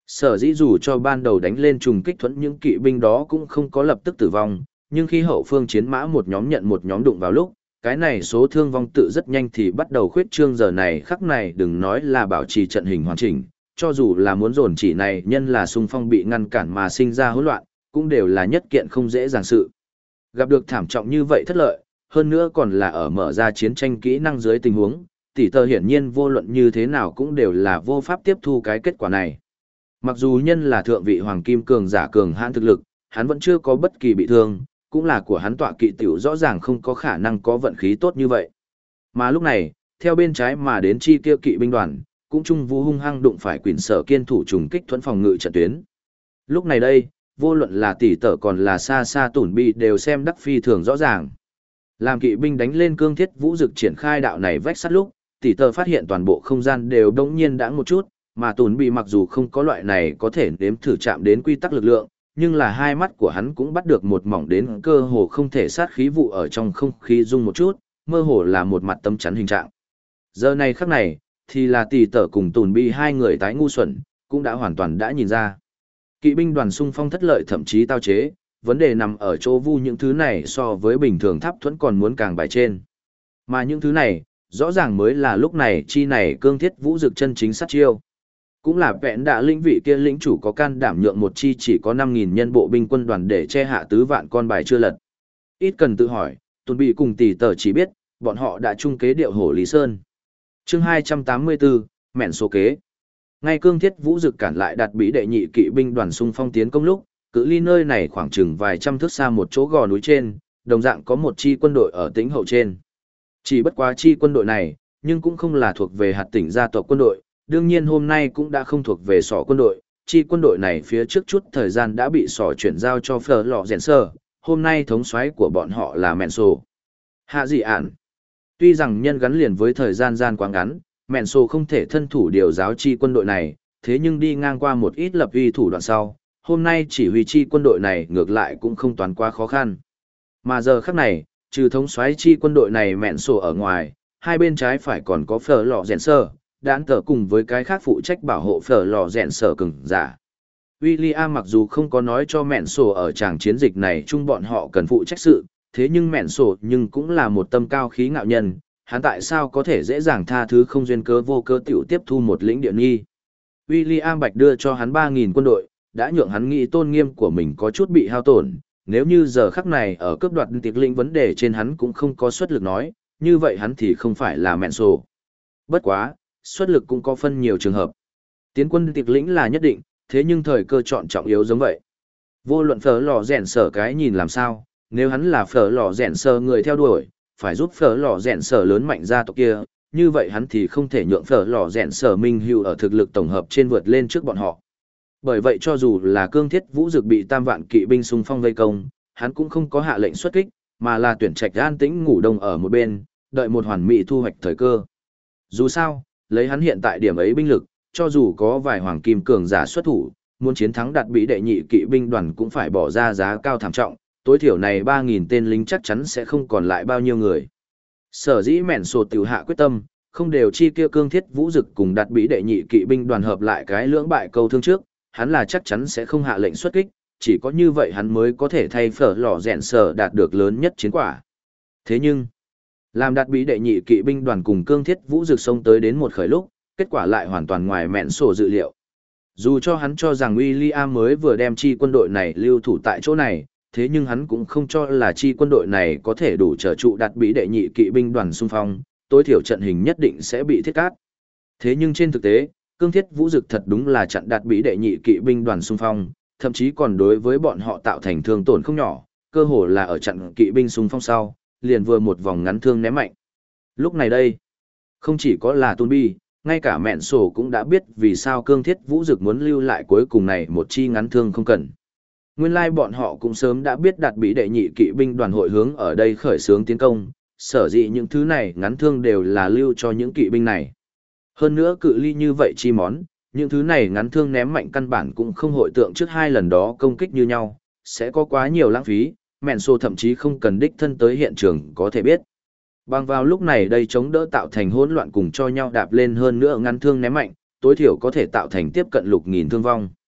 Sở dĩ dù cho ban đầu đánh lên trùng kích thuẫn những kỵ binh đó cũng không có lập tức tử vong, nhưng khi hậu phương chiến mã một nhóm nhận một nhóm đụng vào lúc, cái này số thương vong tự rất nhanh thì bắt đầu khuyết trương. Giờ này khắc này đừng nói là bảo trì trận hình hoàn chỉnh, cho dù là muốn dồn chỉ này nhân là xung phong bị ngăn cản mà sinh ra hỗn loạn, cũng đều là nhất kiện không dễ dàng sự. Gặp được thảm trọng như vậy thất lợi, hơn nữa còn là ở mở ra chiến tranh kỹ năng dưới tình huống, tỷ tờ hiển nhiên vô luận như thế nào cũng đều là vô pháp tiếp thu cái kết quả này. Mặc dù nhân là thượng vị hoàng kim cường giả cường hãn thực lực, hắn vẫn chưa có bất kỳ bị thương, cũng là của hắn tọa kỵ tiểu rõ ràng không có khả năng có vận khí tốt như vậy. Mà lúc này, theo bên trái mà đến chi kia kỵ binh đoàn, cũng chung vũ hung hăng đụng phải Quỷ Sở Kiên thủ trùng kích thuẫn phòng ngự trận tuyến. Lúc này đây, vô luận là tỷ tở còn là xa xa tủn bị đều xem đắc phi thường rõ ràng. Làm kỵ binh đánh lên cương thiết vũ dực triển khai đạo này vách sắt lúc, tỷ tở phát hiện toàn bộ không gian đều đống nhiên đãng một chút, mà tủn bị mặc dù không có loại này có thể nếm thử chạm đến quy tắc lực lượng, nhưng là hai mắt của hắn cũng bắt được một mỏng đến cơ hồ không thể sát khí vụ ở trong không khí rung một chút, mơ hồ là một mặt tấm chắn hình trạng. Giờ này khắc này, thì là tỷ tở cùng tùn bi hai người tái ngu xuẩn, cũng đã hoàn toàn đã nhìn ra. Kỵ binh đoàn xung phong thất lợi thậm chí tao chế, vấn đề nằm ở chỗ vu những thứ này so với bình thường tháp thuẫn còn muốn càng bài trên. Mà những thứ này, rõ ràng mới là lúc này chi này cương thiết vũ dực chân chính sát chiêu. Cũng là vẹn đã lĩnh vị kia lĩnh chủ có can đảm nhượng một chi chỉ có 5.000 nhân bộ binh quân đoàn để che hạ tứ vạn con bài chưa lật. Ít cần tự hỏi, tuần bị cùng tỷ tờ chỉ biết, bọn họ đã trung kế điệu hổ Lý Sơn. Chương 284, mẹn số kế. Ngay cương thiết vũ dực cản lại đặt bí đệ nhị kỵ binh đoàn xung phong tiến công lúc, cự ly nơi này khoảng chừng vài trăm thước xa một chỗ gò núi trên, đồng dạng có một chi quân đội ở tĩnh hậu trên. Chỉ bất quá chi quân đội này, nhưng cũng không là thuộc về hạt tỉnh gia tộc quân đội, đương nhiên hôm nay cũng đã không thuộc về sỏ quân đội, chi quân đội này phía trước chút thời gian đã bị sỏ chuyển giao cho Phở Lọ Rèn Sơ, hôm nay thống soái của bọn họ là Mẹn Sô. Hạ dị ản. Tuy rằng nhân gắn liền với thời gian gian quá ngắn, Mẹn Sô không thể thân thủ điều giáo chi quân đội này, thế nhưng đi ngang qua một ít lập uy thủ đoạn sau, hôm nay chỉ huy chi quân đội này ngược lại cũng không toán quá khó khăn. Mà giờ khắc này, trừ thống soái chi quân đội này Mẹn Sô ở ngoài, hai bên trái phải còn có Phở Lọ Rèn Sơ, đạn tờ cùng với cái khác phụ trách bảo hộ Phở Lò Rèn Sở cường giả. William mặc dù không có nói cho Mẹn Sổ ở tràng chiến dịch này chung bọn họ cần phụ trách sự, thế nhưng Mẹn Sổ nhưng cũng là một tâm cao khí ngạo nhân, hắn tại sao có thể dễ dàng tha thứ không duyên cớ vô cớ tiểu tiếp thu một lĩnh địa nghi. William Bạch đưa cho hắn 3.000 quân đội, đã nhượng hắn nghĩ tôn nghiêm của mình có chút bị hao tổn, nếu như giờ khắc này ở cướp đoạt tiệc lĩnh vấn đề trên hắn cũng không có xuất lực nói, như vậy hắn thì không phải là Mẹn Sổ. Bất quá, xuất lực cũng có phân nhiều trường hợp. Tiến quân tiệc lĩnh là nhất định, thế nhưng thời cơ chọn trọng yếu giống vậy. Vô luận Phở Lò Rèn Sở cái nhìn làm sao, nếu hắn là Phở Lò Rèn Sở người theo đuổi, phải giúp Phở Lò Rèn Sở lớn mạnh ra tộc kia, như vậy hắn thì không thể nhượng Phở Lò Rèn Sở minh hữu ở thực lực tổng hợp trên vượt lên trước bọn họ. Bởi vậy cho dù là cương thiết vũ dực bị tam vạn kỵ binh xung phong vây công, hắn cũng không có hạ lệnh xuất kích, mà là tuyển trạch an tĩnh ngủ đông ở một bên, đợi một hoàn mỹ thu hoạch thời cơ. Dù sao, lấy hắn hiện tại điểm ấy binh lực, cho dù có vài hoàng kim cường giả xuất thủ, muốn chiến thắng đạt bị đệ nhị kỵ binh đoàn cũng phải bỏ ra giá cao thảm trọng, tối thiểu này 3.000 tên lính chắc chắn sẽ không còn lại bao nhiêu người. Sở dĩ Mẹn Sổ tiểu hạ quyết tâm, không đều chi kia cương thiết vũ dực cùng đạt bị đệ nhị kỵ binh đoàn hợp lại cái lưỡng bại câu thương trước, hắn là chắc chắn sẽ không hạ lệnh xuất kích, chỉ có như vậy hắn mới có thể thay Phở Lò Rèn Sở đạt được lớn nhất chiến quả. Thế nhưng, làm đạt bí đệ nhị kỵ binh đoàn cùng cương thiết vũ dực sông tới đến một khởi lúc, kết quả lại hoàn toàn ngoài Mẹn Sổ dự liệu. Dù cho hắn cho rằng William mới vừa đem chi quân đội này lưu thủ tại chỗ này, thế nhưng hắn cũng không cho là chi quân đội này có thể đủ trở trụ đạt bí đệ nhị kỵ binh đoàn xung phong, tối thiểu trận hình nhất định sẽ bị thiết cát. Thế nhưng trên thực tế, cương thiết vũ dực thật đúng là chặn đạt bí đệ nhị kỵ binh đoàn xung phong, thậm chí còn đối với bọn họ tạo thành thương tổn không nhỏ, cơ hồ là ở chặn kỵ binh xung phong sau, liền vừa một vòng ngắn thương ném mạnh. Lúc này đây, không chỉ có là Tôn Bi, ngay cả Mẹn Sổ cũng đã biết vì sao cương thiết vũ dực muốn lưu lại cuối cùng này một chi ngắn thương không cần. Nguyên lai bọn họ cũng sớm đã biết đạt bí đệ nhị kỵ binh đoàn hội hướng ở đây khởi xướng tiến công, sở dĩ những thứ này ngắn thương đều là lưu cho những kỵ binh này. Hơn nữa cự ly như vậy chi món, những thứ này ngắn thương ném mạnh căn bản cũng không hội tượng trước hai lần đó công kích như nhau, sẽ có quá nhiều lãng phí, Mẹn Sổ thậm chí không cần đích thân tới hiện trường có thể biết. Bằng vào lúc này đây chống đỡ tạo thành hỗn loạn cùng cho nhau đạp lên hơn nữa ngắn thương ném mạnh, tối thiểu có thể tạo thành tiếp cận 6.000 thương vong.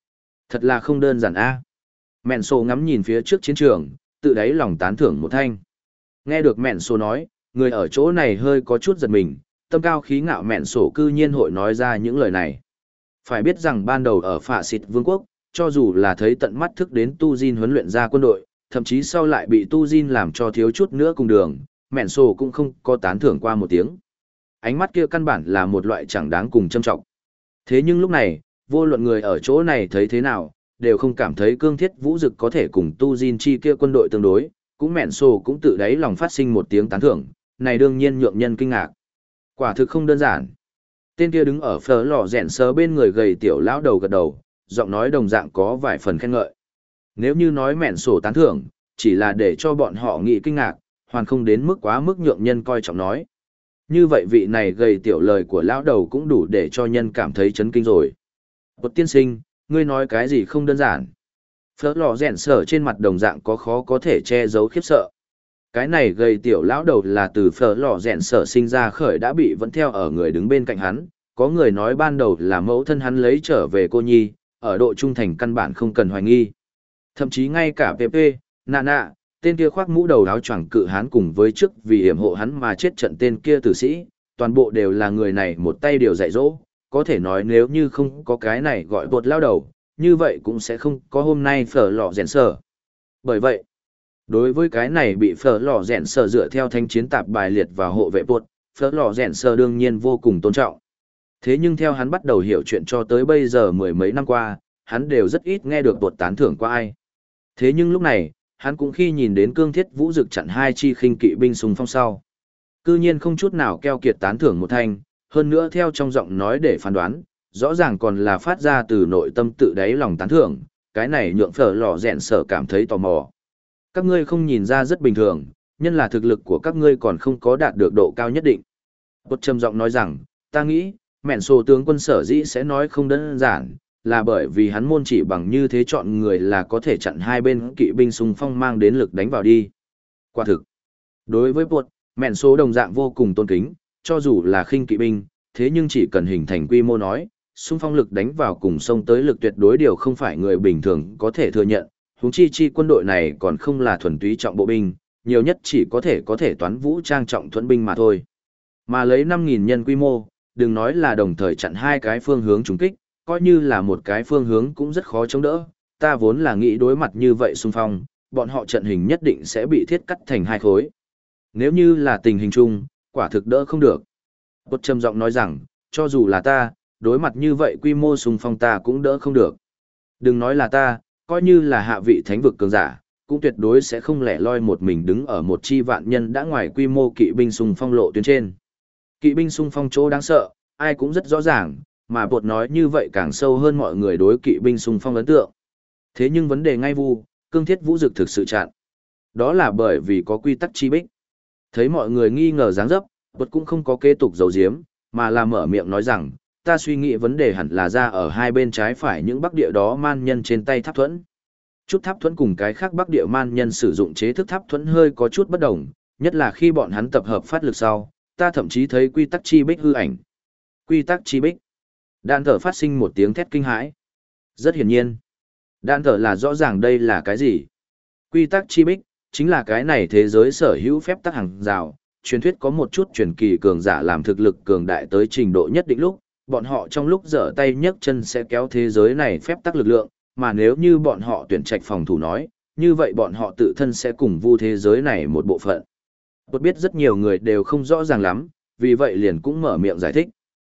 Thật là không đơn giản a. Mẹn sổ ngắm nhìn phía trước chiến trường, tự đáy lòng tán thưởng một thanh. Nghe được mẹn sổ nói, người ở chỗ này hơi có chút giật mình, tâm cao khí ngạo mẹn sổ cư nhiên hội nói ra những lời này. Phải biết rằng ban đầu ở Phạ Xịt Vương quốc, cho dù là thấy tận mắt thức đến Tu Jin huấn luyện ra quân đội, thậm chí sau lại bị Tu Jin làm cho thiếu chút nữa cùng đường, mẹn sổ cũng không có tán thưởng qua một tiếng. Ánh mắt kia căn bản là một loại chẳng đáng cùng châm trọng. Thế nhưng lúc này, vô luận người ở chỗ này thấy thế nào, đều không cảm thấy cương thiết vũ dực có thể cùng Tu Jin chi kia quân đội tương đối, cũng mẹn sổ cũng tự đáy lòng phát sinh một tiếng tán thưởng, này đương nhiên nhượng nhân kinh ngạc. Quả thực không đơn giản. Tên kia đứng ở phở lò rèn sờ bên người gầy tiểu lão đầu gật đầu, giọng nói đồng dạng có vài phần khen ngợi. Nếu như nói mẹn sổ tán thưởng, chỉ là để cho bọn họ nghĩ kinh ngạc, hoàn không đến mức quá mức nhượng nhân coi trọng nói. Như vậy vị này gầy tiểu lời của lão đầu cũng đủ để cho nhân cảm thấy chấn kinh rồi. Bột tiên sinh, ngươi nói cái gì không đơn giản. Phở lò rèn sờ trên mặt đồng dạng có khó có thể che giấu khiếp sợ. Cái này gầy tiểu lão đầu là từ phở lò rèn sở sinh ra khởi đã bị vẫn theo ở người đứng bên cạnh hắn, có người nói ban đầu là mẫu thân hắn lấy trở về cô nhi, ở độ trung thành căn bản không cần hoài nghi. Thậm chí ngay cả PP, Nana, tên kia khoác mũ đầu áo choàng cự hán cùng với trước vì hiểm hộ hắn mà chết trận tên kia tử sĩ, toàn bộ đều là người này một tay điều dạy dỗ, có thể nói nếu như không có cái này gọi bột lao đầu, như vậy cũng sẽ không có hôm nay phở lò rèn sở. Bởi vậy, đối với cái này bị phở lò rèn sở dựa theo thanh chiến tạp bài liệt vào hộ vệ bột, phở lò rèn sở đương nhiên vô cùng tôn trọng. Thế nhưng theo hắn bắt đầu hiểu chuyện cho tới bây giờ mười mấy năm qua, hắn đều rất ít nghe được bột tán thưởng qua ai. Thế nhưng lúc này, hắn cũng khi nhìn đến cương thiết vũ dực chặn hai chi khinh kỵ binh súng phong sau. Cư nhiên không chút nào keo kiệt tán thưởng một thanh, hơn nữa theo trong giọng nói để phán đoán, rõ ràng còn là phát ra từ nội tâm tự đáy lòng tán thưởng, cái này nhượng phở lò rèn sở cảm thấy tò mò. Các ngươi không nhìn ra rất bình thường, nhân là thực lực của các ngươi còn không có đạt được độ cao nhất định. Bột trầm giọng nói rằng, ta nghĩ, mẹn sổ tướng quân sở dĩ sẽ nói không đơn giản, là bởi vì hắn môn chỉ bằng như thế chọn người là có thể chặn hai bên kỵ binh xung phong mang đến lực đánh vào đi. Quả thực, đối với bột, mẹn sổ đồng dạng vô cùng tôn kính, cho dù là khinh kỵ binh, thế nhưng chỉ cần hình thành quy mô nói, xung phong lực đánh vào cùng sông tới lực tuyệt đối điều không phải người bình thường có thể thừa nhận, huống chi quân đội này còn không là thuần túy trọng bộ binh, nhiều nhất chỉ có thể toán vũ trang trọng thuẫn binh mà thôi. Mà lấy 5.000 nhân quy mô, đừng nói là đồng thời chặn hai cái phương hướng trúng kích, coi như là một cái phương hướng cũng rất khó chống đỡ. Ta vốn là nghĩ đối mặt như vậy xung phong, bọn họ trận hình nhất định sẽ bị thiết cắt thành hai khối. Nếu như là tình hình chung, quả thực đỡ không được. Bột trầm giọng nói rằng, cho dù là ta, đối mặt như vậy quy mô xung phong ta cũng đỡ không được. Đừng nói là ta, coi như là hạ vị thánh vực cường giả, cũng tuyệt đối sẽ không lẻ loi một mình đứng ở một chi vạn nhân đã ngoài quy mô kỵ binh xung phong lộ tuyến trên. Kỵ binh xung phong chỗ đáng sợ, ai cũng rất rõ ràng, mà bột nói như vậy càng sâu hơn mọi người đối kỵ binh xung phong ấn tượng. Thế nhưng vấn đề ngay vu, cương thiết vũ dực thực sự chặn. Đó là bởi vì có quy tắc chi bích. Thấy mọi người nghi ngờ dáng dấp, bột cũng không có kế tục giấu giếm, mà là mở miệng nói rằng, ta suy nghĩ vấn đề hẳn là ra ở hai bên trái phải những bắc địa đó man nhân trên tay tháp thuẫn. Chút tháp thuẫn cùng cái khác bắc địa man nhân sử dụng chế thức tháp thuẫn hơi có chút bất đồng, nhất là khi bọn hắn tập hợp phát lực sau, ta thậm chí thấy quy tắc chi bích hư ảnh. Quy tắc chi bích. Đạn thở phát sinh một tiếng thét kinh hãi. Rất hiển nhiên. Đạn thở là rõ ràng đây là cái gì. Quy tắc chi bích, chính là cái này thế giới sở hữu phép tắc hàng rào. Truyền thuyết có một chút truyền kỳ cường giả làm thực lực cường đại tới trình độ nhất định lúc, bọn họ trong lúc giở tay nhấc chân sẽ kéo thế giới này phép tắc lực lượng, mà nếu như bọn họ tuyển trạch phòng thủ nói, như vậy bọn họ tự thân sẽ cùng vu thế giới này một bộ phận. Tôi biết rất nhiều người đều không rõ ràng lắm, vì vậy liền cũng mở miệng giải thích.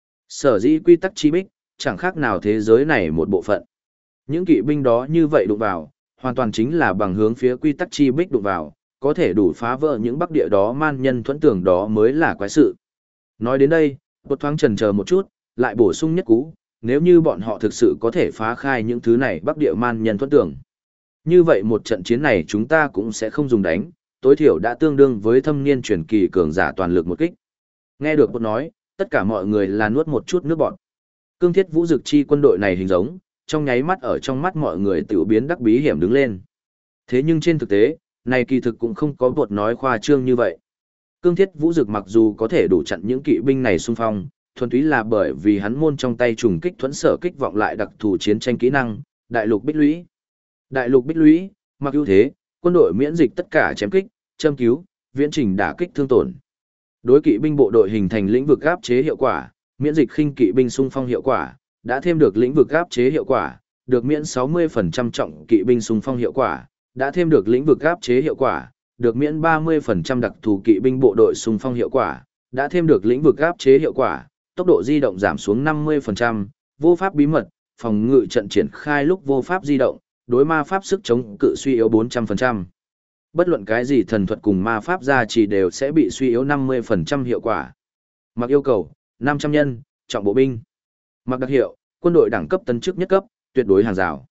Sở dĩ quy tắc chi bích, chẳng khác nào thế giới này một bộ phận. Những kỵ binh đó như vậy đụng vào, hoàn toàn chính là bằng hướng phía quy tắc chi bích đụng vào, có thể đủ phá vỡ những bắc địa đó man nhân thuẫn tưởng đó mới là quái sự. Nói đến đây, một thoáng chần chờ một chút, lại bổ sung nhất cú, nếu như bọn họ thực sự có thể phá khai những thứ này bắc địa man nhân thuẫn tưởng. Như vậy một trận chiến này chúng ta cũng sẽ không dùng đánh, tối thiểu đã tương đương với thâm niên truyền kỳ cường giả toàn lực một kích. Nghe được một nói, tất cả mọi người là nuốt một chút nước bọt. Cương thiết vũ dực chi quân đội này hình giống, trong nháy mắt ở trong mắt mọi người tiểu biến đắc bí hiểm đứng lên. Thế nhưng trên thực tế, này kỳ thực cũng không có bột nói khoa trương như vậy. Cương thiết vũ dực mặc dù có thể đủ chặn những kỵ binh này xung phong, thuần túy là bởi vì hắn môn trong tay trùng kích thuẫn sở kích vọng lại đặc thù chiến tranh kỹ năng, Đại lục Bích Lũy. Đại lục Bích Lũy, mặc ưu thế, quân đội miễn dịch tất cả chém kích, châm cứu, viễn trình đả kích thương tổn. Đối kỵ binh bộ đội hình thành lĩnh vực áp chế hiệu quả, miễn dịch khinh kỵ binh xung phong hiệu quả, đã thêm được lĩnh vực áp chế hiệu quả, được miễn 60% trọng kỵ binh xung phong hiệu quả, đã thêm được lĩnh vực áp chế hiệu quả, được miễn 30% đặc thù kỵ binh bộ đội xung phong hiệu quả, đã thêm được lĩnh vực áp chế hiệu quả, tốc độ di động giảm xuống 50%, vô pháp bí mật, phòng ngự trận triển khai lúc vô pháp di động, đối ma pháp sức chống cự suy yếu 400%. Bất luận cái gì thần thuật cùng ma pháp gia trì đều sẽ bị suy yếu 50% hiệu quả. Mặc yêu cầu, 500 nhân, trọng bộ binh. Mặc đặc hiệu, quân đội đẳng cấp tấn chức nhất cấp, tuyệt đối hàng rào.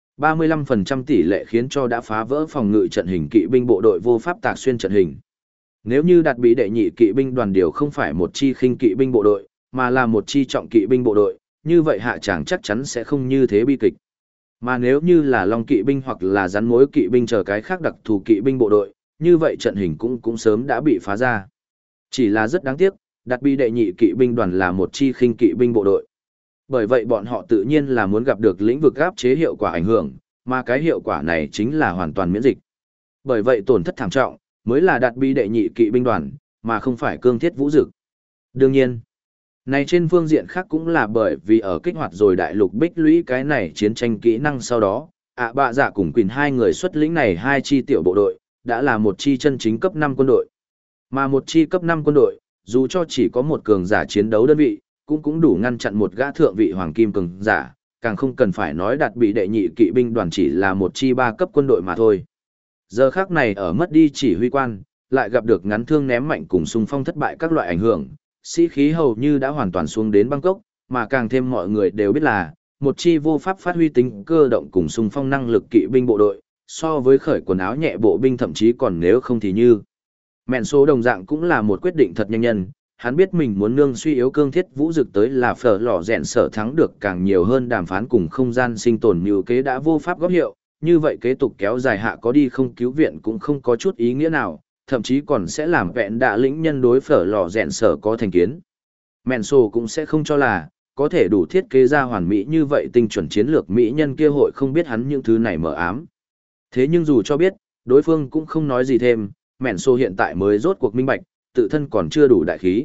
35% tỷ lệ khiến cho đã phá vỡ phòng ngự trận hình kỵ binh bộ đội vô pháp tạc xuyên trận hình. Nếu như đạt bị đệ nhị kỵ binh đoàn điều không phải một chi khinh kỵ binh bộ đội, mà là một chi trọng kỵ binh bộ đội, như vậy hạ tràng chắc chắn sẽ không như thế bi kịch. Mà nếu như là long kỵ binh hoặc là rắn mối kỵ binh chờ cái khác đặc thù kỵ binh bộ đội, như vậy trận hình cũng sớm đã bị phá ra. Chỉ là rất đáng tiếc, đạt bị đệ nhị kỵ binh đoàn là một chi khinh kỵ binh bộ đội. Bởi vậy bọn họ tự nhiên là muốn gặp được lĩnh vực áp chế hiệu quả ảnh hưởng, mà cái hiệu quả này chính là hoàn toàn miễn dịch. Bởi vậy tổn thất thảm trọng, mới là đạt bị đệ nhị kỵ binh đoàn, mà không phải cương thiết vũ dực. Đương nhiên, này trên phương diện khác cũng là bởi vì ở kích hoạt rồi đại lục Bích Lũy cái này chiến tranh kỹ năng sau đó, bạ dạ cùng Quỳnh hai người xuất lĩnh này hai chi tiểu bộ đội, đã là một chi chân chính cấp 5 quân đội. Mà một chi cấp 5 quân đội, dù cho chỉ có một cường giả chiến đấu đơn vị, cũng đủ ngăn chặn một gã thượng vị hoàng kim cường giả, càng không cần phải nói đạt bị đệ nhị kỵ binh đoàn chỉ là một chi 3 cấp quân đội mà thôi. Giờ khắc này ở mất đi chỉ huy quan, lại gặp được ngắn thương ném mạnh cùng xung phong thất bại các loại ảnh hưởng, sĩ khí hầu như đã hoàn toàn xuống đến Bangkok, mà càng thêm mọi người đều biết là, một chi vô pháp phát huy tính cơ động cùng xung phong năng lực kỵ binh bộ đội, so với khởi quần áo nhẹ bộ binh thậm chí còn nếu không thì như. Mẹn số đồng dạng cũng là một quyết định thật nhanh nhân, hắn biết mình muốn nương suy yếu cương thiết vũ dực tới là phở lò rèn sở thắng được càng nhiều hơn đàm phán cùng không gian sinh tồn như kế đã vô pháp góp hiệu, như vậy kế tục kéo dài hạ có đi không cứu viện cũng không có chút ý nghĩa nào, thậm chí còn sẽ làm vẹn đạ lĩnh nhân đối phở lò rèn sở có thành kiến. Mẹn sổ cũng sẽ không cho là, có thể đủ thiết kế ra hoàn mỹ như vậy tinh chuẩn chiến lược mỹ nhân kia hội không biết hắn những thứ này mờ ám. Thế nhưng dù cho biết, đối phương cũng không nói gì thêm, mẹn sổ hiện tại mới rốt cuộc minh bạch, tự thân còn chưa đủ đại khí.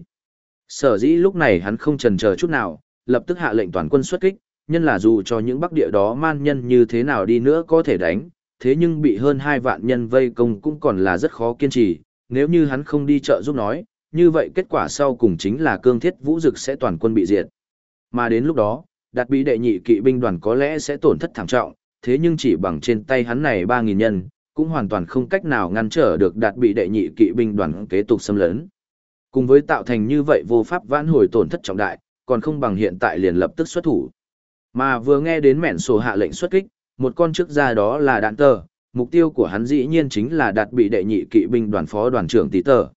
Sở dĩ lúc này hắn không chần chờ chút nào, lập tức hạ lệnh toàn quân xuất kích, nhân là dù cho những bắc địa đó man nhân như thế nào đi nữa có thể đánh, thế nhưng bị hơn 2 vạn nhân vây công cũng còn là rất khó kiên trì, nếu như hắn không đi trợ giúp nói, như vậy kết quả sau cùng chính là cương thiết vũ dực sẽ toàn quân bị diệt. Mà đến lúc đó, đạt bị đệ nhị kỵ binh đoàn có lẽ sẽ tổn thất thảm trọng, thế nhưng chỉ bằng trên tay hắn này 3.000 nhân, cũng hoàn toàn không cách nào ngăn trở được đạt bị đệ nhị kỵ binh đoàn kế tục xâm lấn. Cùng với tạo thành như vậy vô pháp vãn hồi tổn thất trọng đại, còn không bằng hiện tại liền lập tức xuất thủ. Mà vừa nghe đến mẹn sổ hạ lệnh xuất kích, một con trước ra đó là đạn tờ, mục tiêu của hắn dĩ nhiên chính là đạt bị đệ nhị kỵ binh đoàn phó đoàn trưởng tí tờ.